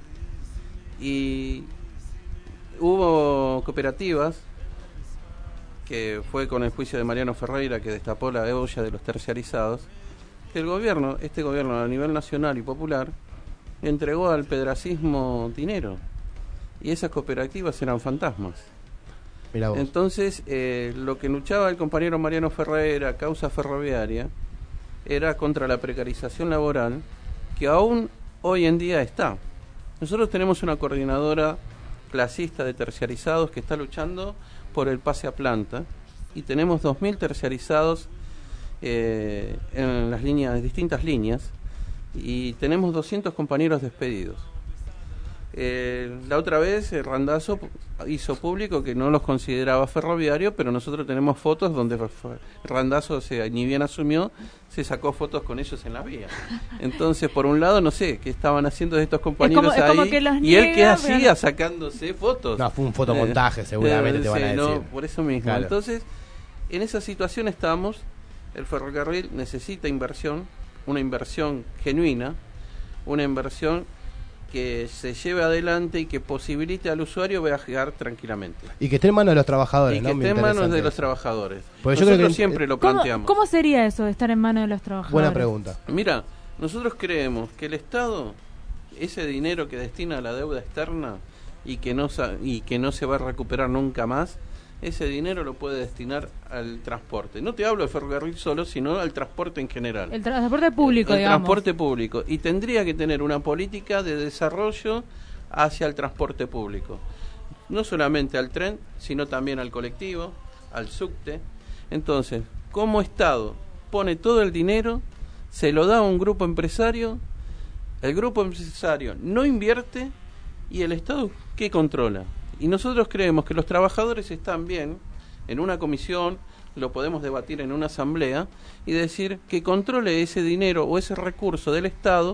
Y hubo cooperativas, que fue con el juicio de Mariano Ferreira que destapó la olla de los terciarizados, que el gobierno, este gobierno a nivel nacional y popular, entregó al pedracismo dinero. Y esas cooperativas eran fantasmas. Mirá vos. Entonces, eh, lo que luchaba el compañero Mariano Ferreira, causa ferroviaria, era contra la precarización laboral, que aún hoy en día está. Nosotros tenemos una coordinadora clasista de terciarizados que está luchando por el pase a planta, y tenemos dos mil terciarizados eh, en las líneas, distintas líneas, y tenemos doscientos compañeros despedidos. Eh, la otra vez eh, Randazzo hizo público que no los consideraba ferroviarios, pero nosotros tenemos fotos donde fue- Randazzo se, ni bien asumió, se sacó fotos con ellos en la vía. Entonces, por un lado, no sé qué estaban haciendo estos compañeros es como ahí, que los y él qué niega, hacía pero- sacándose fotos. No, fue un fotomontaje, seguramente te van a sí, no, decir. por eso mismo. Claro. Entonces, en esa situación estamos. El ferrocarril necesita inversión, una inversión genuina, una inversión que se lleve adelante y que posibilite al usuario viajar tranquilamente. Y que esté en manos de los trabajadores, Y ¿no? que Muy esté en manos de interesante los eso. trabajadores. Porque yo Nosotros creo que- siempre lo ¿Cómo, planteamos. ¿Cómo sería eso de estar en manos de los trabajadores? Buena pregunta. Mira, nosotros creemos que el Estado, ese dinero que destina a la deuda externa y que no sa- y que no se va a recuperar nunca más, ese dinero lo puede destinar al transporte. No te hablo del ferrocarril solo, sino al transporte en general. El transporte público, el digamos. transporte público. Y tendría que tener una política de desarrollo hacia el transporte público. No solamente al tren, sino también al colectivo, al subte. Entonces, como Estado pone todo el dinero, se lo da a un grupo empresario, el grupo empresario no invierte y el Estado, ¿qué controla? Y nosotros creemos que los trabajadores están bien en una comisión, lo podemos debatir en una asamblea y decir que controle ese dinero o ese recurso del Estado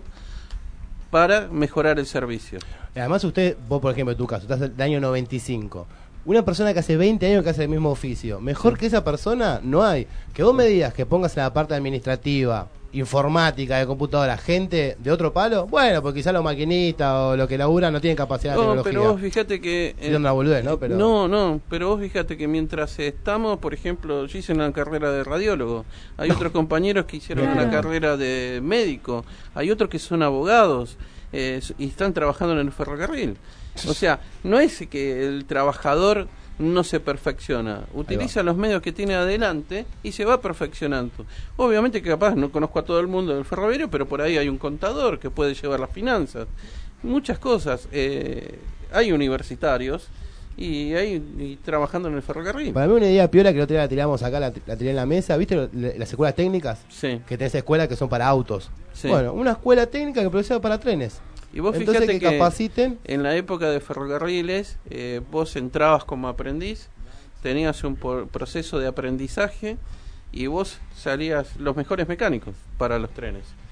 para mejorar el servicio. Además usted, vos por ejemplo en tu caso, estás del año noventa y cinco. Una persona que hace veinte años que hace el mismo oficio, mejor Sí. que esa persona no hay. Que vos me digas que pongas en la parte administrativa, informática, de computadora, gente de otro palo, bueno, porque quizás los maquinistas o los que laburan no tienen capacidad de No, tecnología. pero vos fíjate que... Sí, una boludez, ¿no? Pero- No, no, pero vos fíjate que mientras estamos, por ejemplo, yo hice una carrera de radiólogo, hay otros compañeros que hicieron Claro. una carrera de médico, hay otros que son abogados eh, y están trabajando en el ferrocarril. O sea, no es que el trabajador no se perfecciona, utiliza los medios que tiene adelante y se va perfeccionando. Obviamente que capaz no conozco a todo el mundo del ferroviario, pero por ahí hay un contador que puede llevar las finanzas, muchas cosas. Eh, hay universitarios y hay y trabajando en el ferrocarril. Para mí una idea piola que el otro día la tiramos acá, la, la tiré en la mesa, ¿viste lo- le- las escuelas técnicas? Sí. Que tenés escuelas que son para autos. Sí. Bueno, una escuela técnica que pero sea para trenes. Y vos Entonces fíjate que que, capaciten. en la época de ferrocarriles, eh, vos entrabas como aprendiz, tenías un por- proceso de aprendizaje y vos salías los mejores mecánicos para los trenes.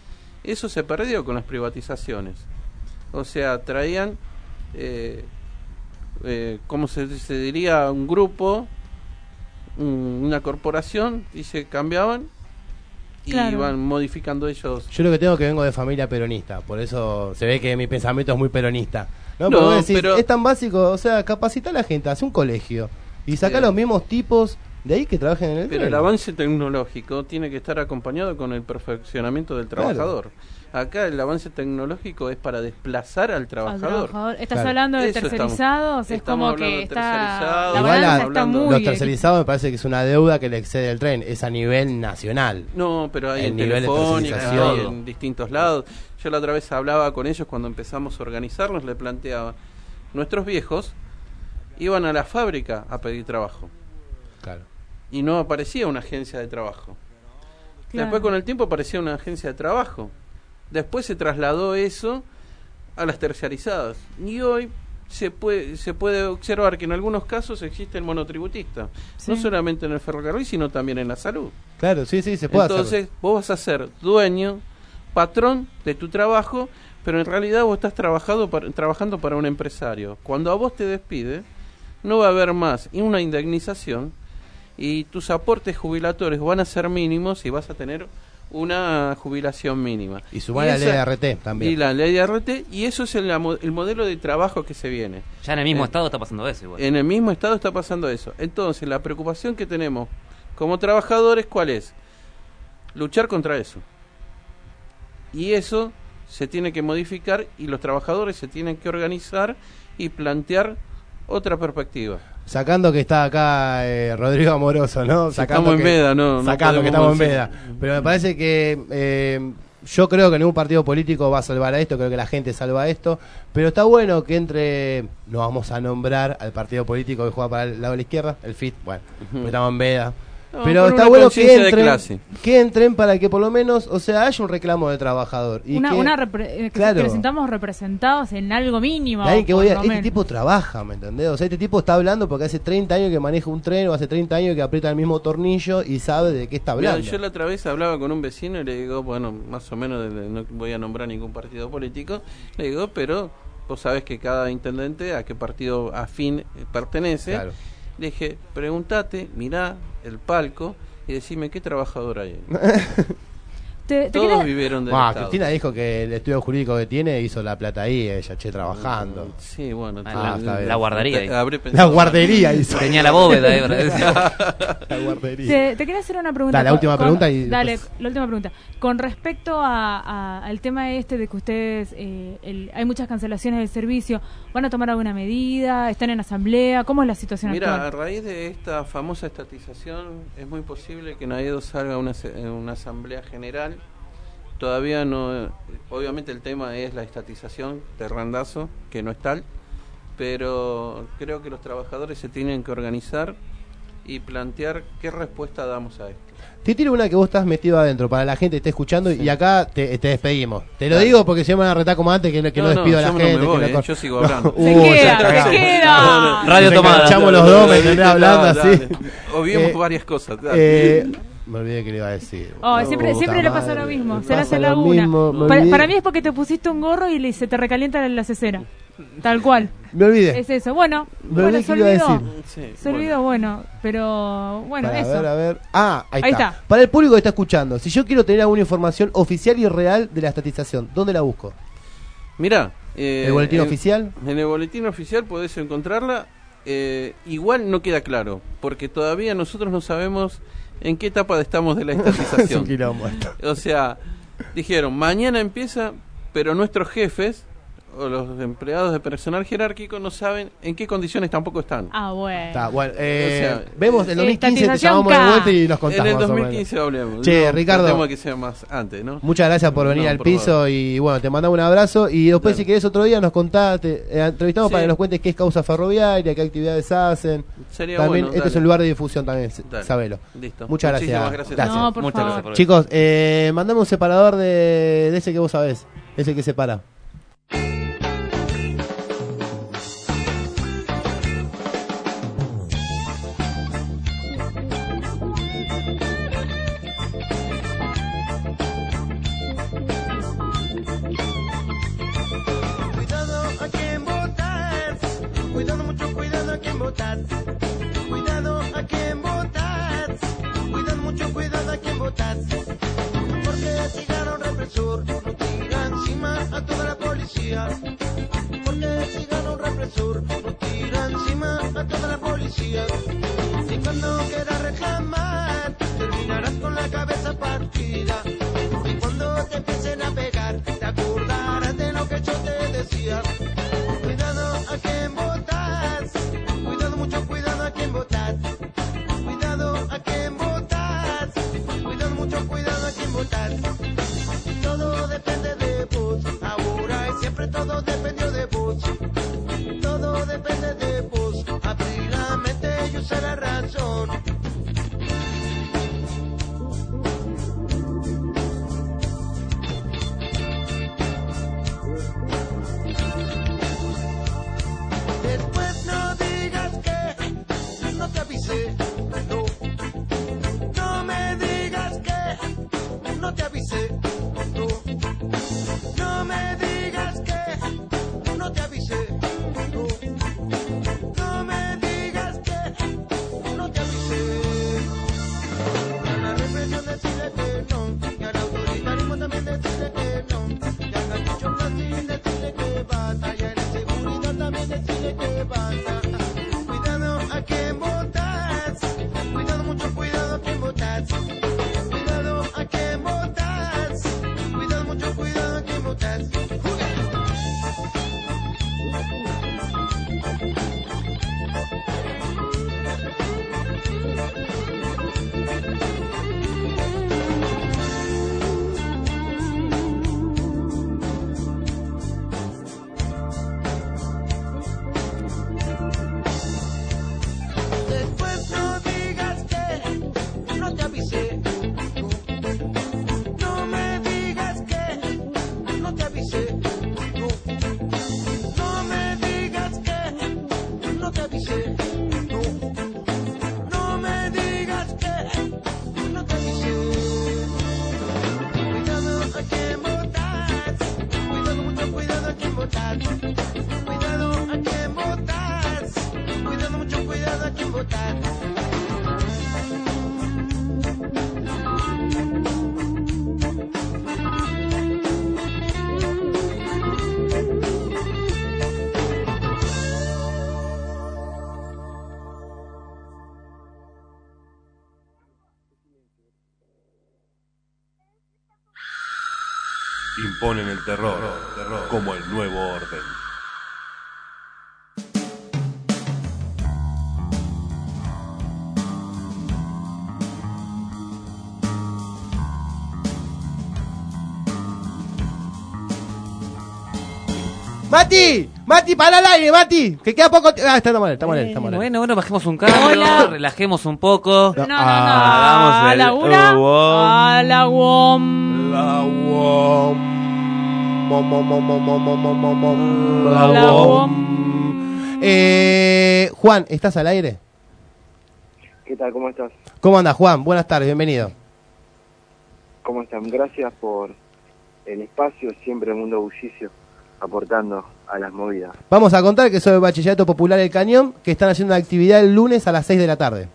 Eso se perdió con las privatizaciones. O sea, traían, eh, eh, ¿cómo se, se diría? Un grupo, un, una corporación, y se cambiaban y Claro. iban modificando ellos. Yo lo que tengo es que vengo de familia peronista, por eso se ve que mi pensamiento es muy peronista. No, No, pero vos decís, pero- es tan básico, o sea, capacita a la gente, hace un colegio y saca Sí. los mismos tipos de ahí que trabajen en el Pero tren. el avance tecnológico tiene que estar acompañado con el perfeccionamiento del Claro. trabajador. Acá el avance tecnológico es para desplazar al Al trabajador. trabajador. Estás Claro. hablando de Eso estamos- tercerizados, es estamos como hablando que de está tercerizados, la Igual balanza la- está hablando- muy los tercerizados me parece que es una deuda que le excede el tren, es a nivel nacional. No, pero hay El en nivel de Telefónica, tercerización. hay en distintos lados. Yo la otra vez hablaba con ellos cuando empezamos a organizarnos, le planteaba, nuestros viejos iban a la fábrica a pedir trabajo Claro. y no aparecía una agencia de trabajo. Claro. Después con el tiempo aparecía una agencia de trabajo. Después se trasladó eso a las terciarizadas. Y hoy se puede se puede observar que en algunos casos existe el monotributista. Sí. No solamente en el ferrocarril, sino también en la salud. Claro, sí, sí, se puede Entonces, hacer. vos vas a ser dueño, patrón de tu trabajo, pero en realidad vos estás trabajando para, trabajando para un empresario. Cuando a vos te despide, no va a haber más y una indemnización y tus aportes jubilatorios van a ser mínimos y vas a tener una jubilación mínima. Y sumar la ley de R T también. Y la ley de R T, y eso es el, el modelo de trabajo que se viene. Ya en el mismo Eh, estado está pasando eso igual. En el mismo estado está pasando eso. Entonces, la preocupación que tenemos como trabajadores, ¿cuál es? Luchar contra eso. Y eso se tiene que modificar y los trabajadores se tienen que organizar y plantear otra perspectiva. Sacando que está acá eh, Rodrigo Amoroso, ¿no? Si Sacando estamos en que- veda, no, no Sacando que podemos estamos en decir. veda. Pero me parece que eh, yo creo que ningún partido político va a salvar a esto, creo que la gente salva esto. Pero está bueno que entre, no vamos a nombrar al partido político que juega para el lado de la izquierda, el F I T, bueno, porque estamos en veda. No, Pero por está una bueno que conciencia de entren, clase. que entren para que por lo menos, o sea, haya un reclamo del trabajador. Y una, que, una repre- eh, que, claro. que nos sintamos representados en algo mínimo. de alguien que por voy a, lo este menos. tipo trabaja, ¿me entendés? O sea, este tipo está hablando porque hace treinta años que maneja un tren o hace treinta años que aprieta el mismo tornillo y sabe de qué está Mirá, hablando. yo la otra vez hablaba con un vecino y le digo, bueno, más o menos, de- no voy a nombrar ningún partido político, le digo, pero vos sabés que cada intendente a qué partido afín eh, pertenece. Claro. Le dije, pregúntate, mirá el palco y decime qué trabajador hay. Te- te Todos quería- vivieron del Ah, Estado. Cristina dijo que el estudio jurídico que tiene hizo la plata ahí, ella, che, trabajando. Sí, bueno. Ah, te- la- está bien. la guardería ahí. te- habré La pensado- guardería hizo. Tenía la bóveda ahí, La guardería. Te, te quería hacer una pregunta. Dale, la Con- última con- pregunta y Dale, después- la última pregunta. Con respecto a, a- al tema este de que ustedes, eh, el- hay muchas cancelaciones del servicio, ¿van a tomar alguna medida? ¿Están en asamblea? ¿Cómo es la situación Mira, a actual? raíz de esta famosa estatización es muy posible que en Aedo salga una, se- una asamblea general. Todavía no, obviamente el tema es la estatización de Randazo, que no es tal, pero creo que los trabajadores se tienen que organizar y plantear qué respuesta damos a esto. Te tiro una que vos estás metido adentro para la gente que esté escuchando y acá te, te despedimos. Te lo Dale. digo porque se me van a retar como antes que, no- que no, No, no, despido a yo la no me gente. voy, que eh, no- yo sigo hablando. Uh, Se ya queda, está se cagado. queda. Radio Nos tomada. enganchamos los dos, ¿me entendés? Hablando Dale, así. dale. Obviemos Eh, varias cosas. dale. Eh, me olvidé que le iba a decir. Oh, No, siempre siempre puta le pasa madre, lo mismo. me Se le hace pasa lo laguna. mismo, me para, olvidé. para mí es porque te pusiste un gorro y le, se te recalienta la cesera. Tal cual. Me olvidé. Es eso. Bueno, Me bueno olvidé se que iba a olvidó. decir. Sí, Se olvidó, bueno. Pero bueno, Para, eso. A ver, a ver. Ah, ahí, Ahí está. está. Para el público que está escuchando, si yo quiero tener alguna información oficial y real de la estatización, ¿dónde la busco? Mirá. eh, ¿El boletín en- oficial? En el boletín oficial podés encontrarla. Eh, igual no queda claro, porque todavía nosotros no sabemos en qué etapa estamos de la Es un estatización. quilombo esto. O sea, dijeron, mañana empieza, pero nuestros jefes o los empleados de personal jerárquico no saben en qué condiciones tampoco están. Ah, bueno. Está, bueno, eh, O sea, vemos en dos mil quince, te estatización llamamos de K. vuelta y nos contamos. En el más o dos mil menos. quince hablemos. Che, No, Ricardo. tratemos que sea más antes, ¿no? Muchas gracias por venir No, al por piso favor. y bueno, te mandamos un abrazo y después Dale. si querés otro día nos contás, te eh, entrevistamos Sí. para que nos cuentes qué es causa ferroviaria, qué actividades hacen. Sería También bueno, este dale. es un lugar de difusión también, Dale. sabelo. Listo. Muchas Muchísimas gracias. gracias. No, por Muchas favor. gracias por venir. Chicos, eh, mandame un separador de, de ese que vos sabés, ese que separa. policías. Porque si gana un represor, nos tira encima a toda la policía. Y cuando quieras reclamar, terminarás con la cabeza partida. Y cuando te empiecen a pegar, te acordarás de lo que yo te decía. Cuidado a quien votas, cuidado, mucho cuidado a quien votas. Cuidado a quien votas, cuidado, mucho cuidado a quien votas. Todo depende de vos, ahora y siempre todo dependió de vos. Todo depende de vos, abrir la mente y usar la razón. Después no digas que no te avisé, no. No me digas que no te avisé, no. No me digas que no te avisé, no. No me digas que no te avisé. A la represión decirle que no, y al autoritarismo también decirle que no. Y al cachucho fácil decirle que basta, y a la inseguridad también decirle que basta. Cuidado a quien votas, cuidado, mucho cuidado a quien votas. Cuidado a quien votas, cuidado, mucho cuidado a quien votas. Después no digas que no te avisé, no. No me digas que no te avisé, no. No me digas que no te avisé, no. No me digas que no te avisé. Cuidado a quien votas, cuidado, mucho cuidado a quien votas. Cuidado a quien votas, cuidado, mucho cuidado a quien votas. Imponen el terror, terror como el nuevo orden. ¡Mati! ¡Mati, para el aire, Mati! Que queda poco. Ah, está mal, está mal, está mal. Bueno, bueno, bajemos un cambio, Hola. relajemos un poco. No, no, no. Hagamos A el la una, uom. a la uom. La uom. Mom, mom, mom, mom, mom, mom, mom, mom. La La uom. uom. Eh, Juan, ¿estás al aire? ¿Qué tal? ¿Cómo estás? ¿Cómo andas, Juan? Buenas tardes, bienvenido. ¿Cómo están? Gracias por el espacio, siempre el mundo bullicio, aportando a las movidas. Vamos a contar que soy el Bachillerato Popular El Cañón, que están haciendo una actividad el lunes a las seis de la tarde.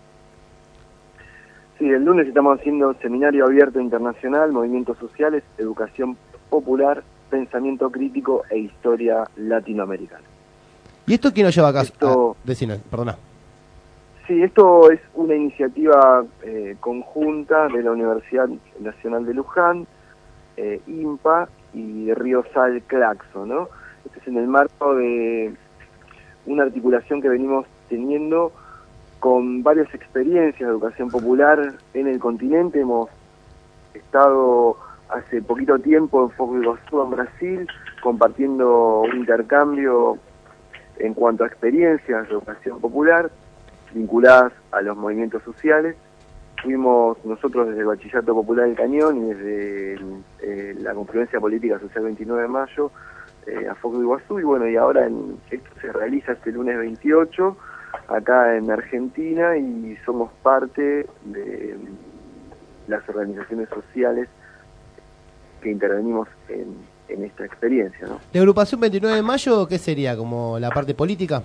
Sí, el lunes estamos haciendo Seminario Abierto Internacional, Movimientos Sociales, Educación Popular, Pensamiento Crítico e Historia Latinoamericana. ¿Y esto quién lo lleva a casa? Esto- Ah, decinos, perdona. Sí, esto es una iniciativa eh, conjunta de la Universidad Nacional de Luján, eh, IMPA y Río Sal Claxo, ¿no? Este es en el marco de una articulación que venimos teniendo con varias experiencias de educación popular en el continente. Hemos estado hace poquito tiempo en Foz do Iguazú, en Brasil, compartiendo un intercambio en cuanto a experiencias de educación popular vinculadas a los movimientos sociales. Fuimos nosotros desde el Bachillerato Popular del Cañón y desde eh, la Confluencia Política Social veintinueve de mayo eh, a Foz do Iguazú, y bueno, y ahora en, esto se realiza este lunes veintiocho acá en Argentina, y somos parte de las organizaciones sociales que intervenimos en, en esta experiencia, ¿no? ¿De agrupación veintinueve de mayo qué sería? ¿Como la parte política?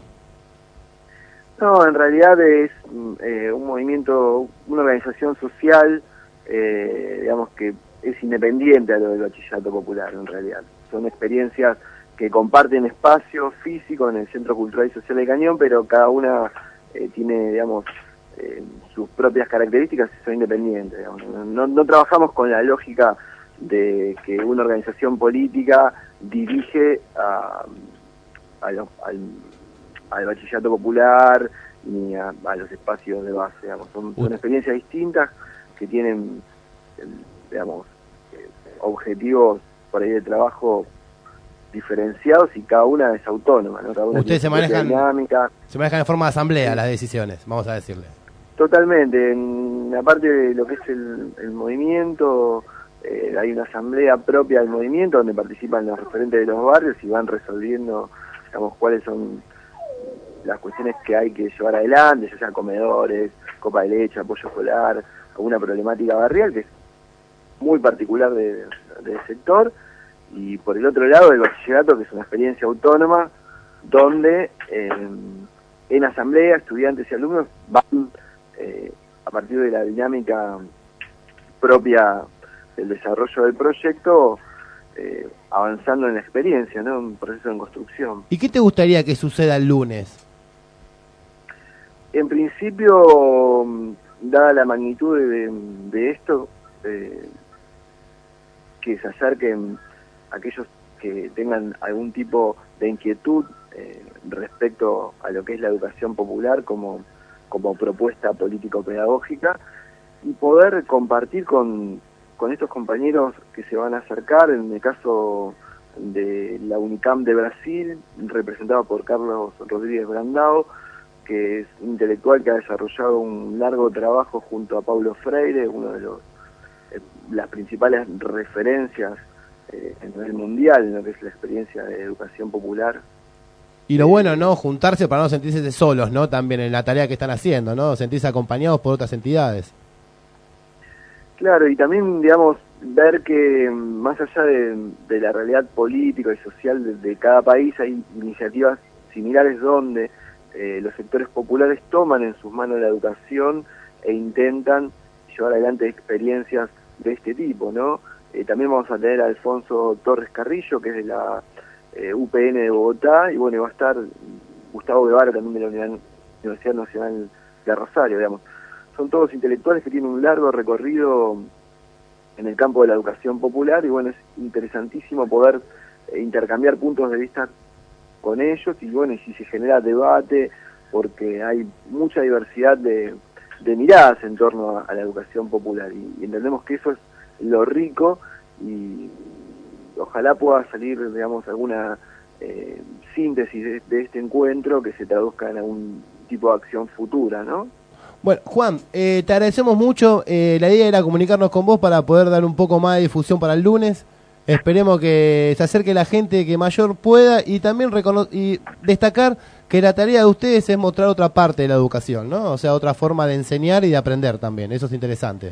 No, en realidad es eh, un movimiento, una organización social, eh, digamos que es independiente a lo del Bachillerato Popular, en realidad. Son experiencias que comparten espacio físico en el Centro Cultural y Social del Cañón, pero cada una eh, tiene, digamos, eh, sus propias características y son independientes. Digamos. No, no trabajamos con la lógica de que una organización política dirige a, a los, al, al bachillerato popular ni a, a los espacios de base. Digamos. Son, son experiencias distintas que tienen, digamos, eh, objetivos por ahí de trabajo diferenciados y cada una es autónoma, ¿no? Cada una Ustedes se manejan, dinámica. se manejan de forma de asamblea las decisiones, vamos a decirle. Totalmente, en la parte de lo que es el, el movimiento, eh, hay una asamblea propia del movimiento donde participan los referentes de los barrios y van resolviendo, digamos, cuáles son las cuestiones que hay que llevar adelante, ya sea comedores, copa de leche, apoyo escolar, alguna problemática barrial que es muy particular de, del sector. Y por el otro lado el bachillerato, que es una experiencia autónoma donde eh, en asamblea estudiantes y alumnos van eh, a partir de la dinámica propia del desarrollo del proyecto eh, avanzando en la experiencia, ¿no? Un proceso en construcción. ¿Y qué te gustaría que suceda el lunes? En principio, dada la magnitud de, de esto, eh, que se acerquen aquellos que tengan algún tipo de inquietud eh, respecto a lo que es la educación popular como, como propuesta político-pedagógica y poder compartir con, con estos compañeros que se van a acercar, en el caso de la UNICAM de Brasil, representado por Carlos Rodríguez Brandao, que es un intelectual que ha desarrollado un largo trabajo junto a Paulo Freire, uno de los eh, las principales referencias eh, a nivel mundial en lo que es la experiencia de educación popular. Y lo bueno, ¿no? Juntarse para no sentirse solos, ¿no? También en la tarea que están haciendo, ¿no? Sentirse acompañados por otras entidades. Claro, y también, digamos, ver que más allá de, de la realidad política y social de, de cada país, hay iniciativas similares donde eh, los sectores populares toman en sus manos la educación e intentan llevar adelante experiencias de este tipo, ¿no? Eh, también vamos a tener a Alfonso Torres Carrillo, que es de la eh, U P N de Bogotá, y bueno, va a estar Gustavo Guevara también de la Universidad Nacional de Rosario, digamos. Son todos intelectuales que tienen un largo recorrido en el campo de la educación popular y bueno, es interesantísimo poder eh, intercambiar puntos de vista con ellos y bueno, y si se genera debate, porque hay mucha diversidad de, de miradas en torno a, a la educación popular y, y entendemos que eso es lo rico y ojalá pueda salir, digamos, alguna eh, síntesis de, de este encuentro que se traduzca en algún tipo de acción futura, ¿no? Bueno, Juan, eh, te agradecemos mucho. Eh, la idea era comunicarnos con vos para poder dar un poco más de difusión para el lunes. Esperemos que se acerque la gente que mayor pueda y también recono- y destacar que la tarea de ustedes es mostrar otra parte de la educación, ¿no? O sea, otra forma de enseñar y de aprender también. Eso es interesante.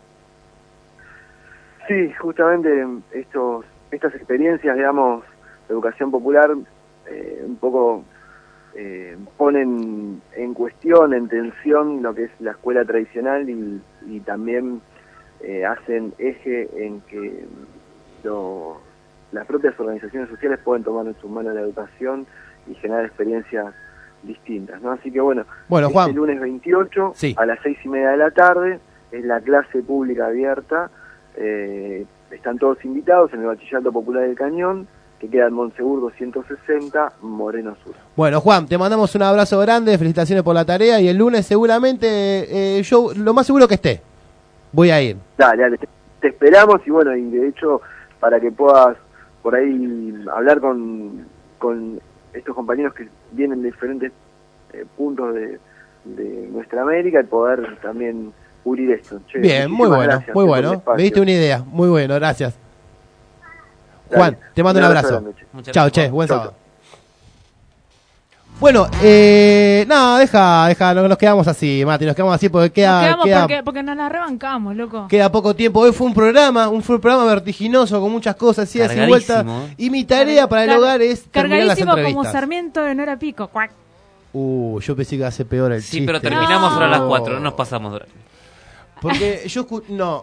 Sí, justamente estos estas experiencias, digamos, de educación popular, eh, un poco eh, ponen en cuestión, en tensión lo que es la escuela tradicional y, y también eh, hacen eje en que lo, las propias organizaciones sociales pueden tomar en sus manos la educación y generar experiencias distintas, ¿no? Así que bueno, bueno Juan, este lunes veintiocho sí. a las seis y media de la tarde es la clase pública abierta. Eh, están todos invitados en el Bachillerato Popular del Cañón, que queda en Monsegur doscientos sesenta, Moreno Sur. Bueno, Juan, te mandamos un abrazo grande, felicitaciones por la tarea y el lunes seguramente, eh, yo lo más seguro que esté, voy a ir. Dale, dale, te, te esperamos y bueno, y de hecho, para que puedas por ahí hablar con, con estos compañeros que vienen de diferentes eh, puntos de, de nuestra América y poder también cubrir esto. Che, bien, muy bueno, gracias, muy bueno. Me diste una idea, muy bueno, gracias. Dale, Juan, te mando un abrazo. abrazo. Chao, che, buen chau, sábado. Chau. Bueno, eh, no, deja, deja, nos quedamos así, Mati, nos quedamos así porque queda... Nos quedamos queda, porque, porque nos la rebancamos, loco. Queda poco tiempo, hoy fue un programa, un fue un programa vertiginoso con muchas cosas, idas y vueltas, y mi tarea para el Car hogar es terminar las entrevistas. Cargadísimo como Sarmiento de Nora Pico, cuac. Uh, yo pensé que iba a ser peor el sí, chiste. Sí, pero terminamos no. ahora a las cuatro, no nos pasamos de hora. Porque yo, no,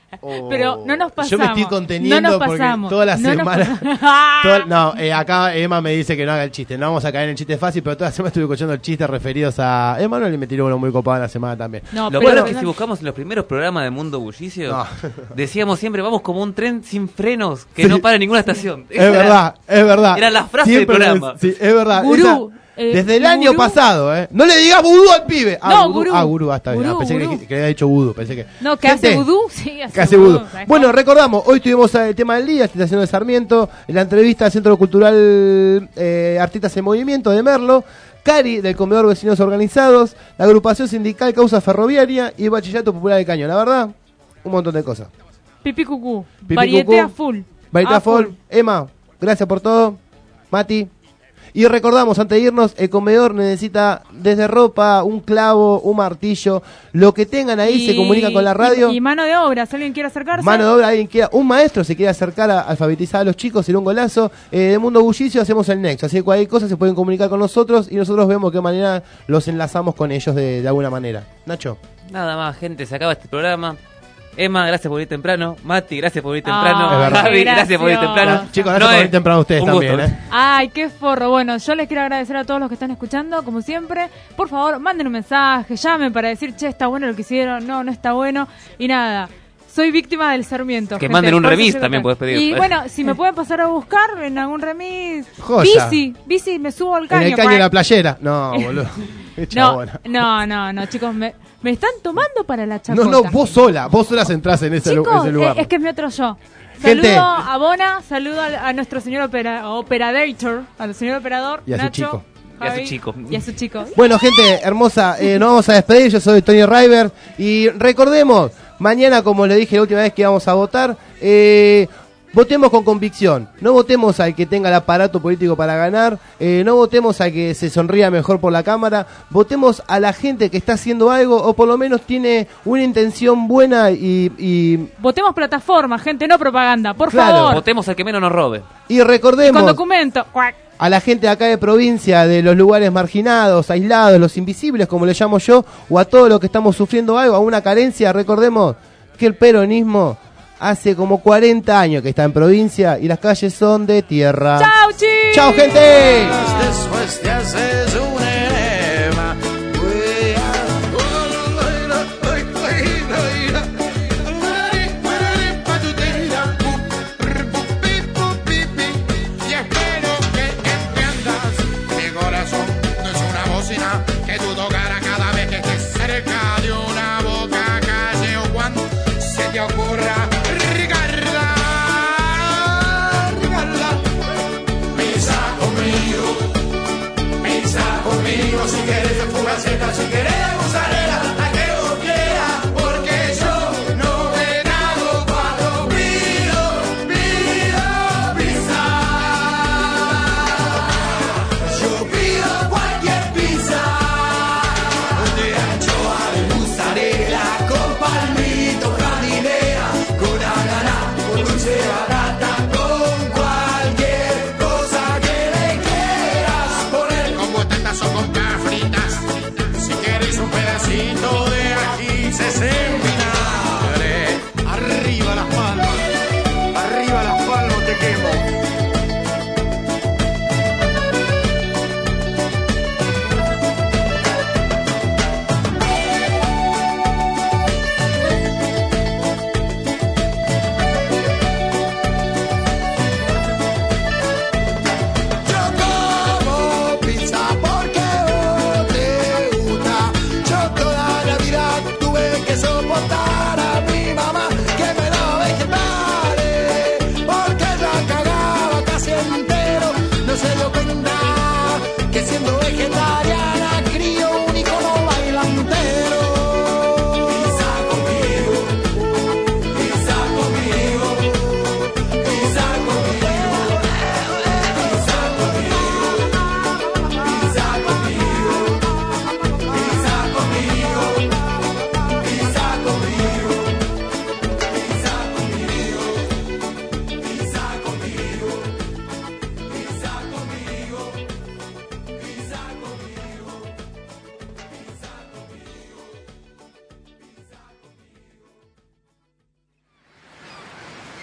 Pero no nos pasamos. Yo me estoy conteniendo no nos porque pasamos. toda la no semana... Nos toda- no, eh, acá Emma me dice que no haga el chiste. No vamos a caer en el chiste fácil, pero toda la semana estuve escuchando el chiste referidos a Emanuel y me tiró uno muy copado en la semana también. No, Lo pero- bueno es que si buscamos en los primeros programas de Mundo Bullicio, No. decíamos siempre, vamos como un tren sin frenos, que Sí. no para en ninguna estación. Es verdad, es verdad. Era la frase Siempre del lo programa. es- Sí, es verdad. Gurú, Esa- eh, desde el gurú. año pasado, ¿eh? No le digas vudú al pibe. Ah, No, gurú. gurú. Ah, gurú, ah, está bien. Gurú, Ah, pensé que, gurú. le- que le había dicho vudú. Pensé que... No, que Gente, hace vudú, sí, hace, que hace vudú. ¿sabes Bueno, cómo? recordamos, hoy tuvimos el tema del día, Estación de Sarmiento, la entrevista al Centro Cultural eh, Artistas en Movimiento de Merlo, Cari del Comedor Vecinos Organizados, la agrupación sindical Causa Ferroviaria y Bachillerato Popular de Caño. La verdad, un montón de cosas. Pipí cucú. Pipí Varieté cucú. a full. Varieté A a full. Emma, gracias por todo. Mati. Y recordamos, antes de irnos, el comedor necesita desde ropa, un clavo, un martillo, lo que tengan ahí, Y- se comunican con la radio. Y, y mano de obra, si alguien quiere acercarse. Mano de obra, alguien quiera, un maestro se quiere acercar a alfabetizar a los chicos, sería un golazo. Eh, de Mundo Bullicio hacemos el nexo, así que cualquier cosa se pueden comunicar con nosotros y nosotros vemos qué manera los enlazamos con ellos de, de alguna manera. Nacho. Nada más, gente, se acaba este programa. Emma, gracias por venir temprano. Mati, gracias por venir Ah, temprano. es verdad. Javi, gracias por venir Gracias. temprano. Chicos, gracias por Noé, venir temprano a ustedes un también, gusto. ¿eh? Ay, qué forro. Bueno, yo les quiero agradecer a todos los que están escuchando, como siempre. Por favor, manden un mensaje, llamen para decir, che, está bueno lo que hicieron, no, no está bueno. Y nada, soy víctima del Sarmiento. Que gente, manden un por eso remis llego también tarde. podés pedir. Y bueno, si me pueden pasar a buscar en algún remis. Joya. Bici, bici, me subo al En caño. el caño de la playera. No, boludo. Qué No, chabona. no, no, no, chicos, me, me están tomando para la No, chacota. no, vos sola, vos sola entrás en ese, lu- Chicos, ese lugar. eh, es que es mi otro yo. Gente. Saludo a Bona, saludo a, a nuestro señor opera, operator, al señor operador, Y a su Nacho, chico. Y a su Javi, chico. Y a su chico. Bueno, gente hermosa, eh, nos vamos a despedir. Yo soy Tony River. Y recordemos, mañana, como le dije la última vez que íbamos a votar, eh, votemos con convicción. No votemos al que tenga el aparato político para ganar. Eh, no votemos al que se sonría mejor por la cámara. Votemos a la gente que está haciendo algo o por lo menos tiene una intención buena y, y, Votemos plataforma, gente, no propaganda, por Claro. favor. Votemos al que menos nos robe. y recordemos Con documento. Cuac. a la gente de acá de provincia, de los lugares marginados, aislados, los invisibles, como le llamo yo, o a todos los que estamos sufriendo algo, a una carencia. Recordemos que el peronismo hace como cuarenta años que está en provincia y las calles son de tierra. ¡Chao, chicos! ¡Chao, gente! Después te haces un enema. Y espero que entiendas, mi corazón no es una bocina que tú tocaras cada vez que estés cerca de una boca, calle o cuando se te ocurra. Ricarda, Ricarda, pisa conmigo, pisa conmigo si quieres fugaceta, si quieres mozzarella, la que vos quieras, porque yo no me trago cuando pido, pido pizza. Yo pido cualquier pizza, de anchoa, de mozzarella, con palmito, jardinera, con ananá, con dulce de batata, con cualquier cosa que le quieras poner. Con botetas o con papas fritas, si quieres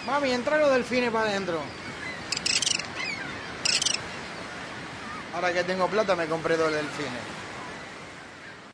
Mami, entra los delfines para adentro. Ahora que tengo plata me compré dos delfines.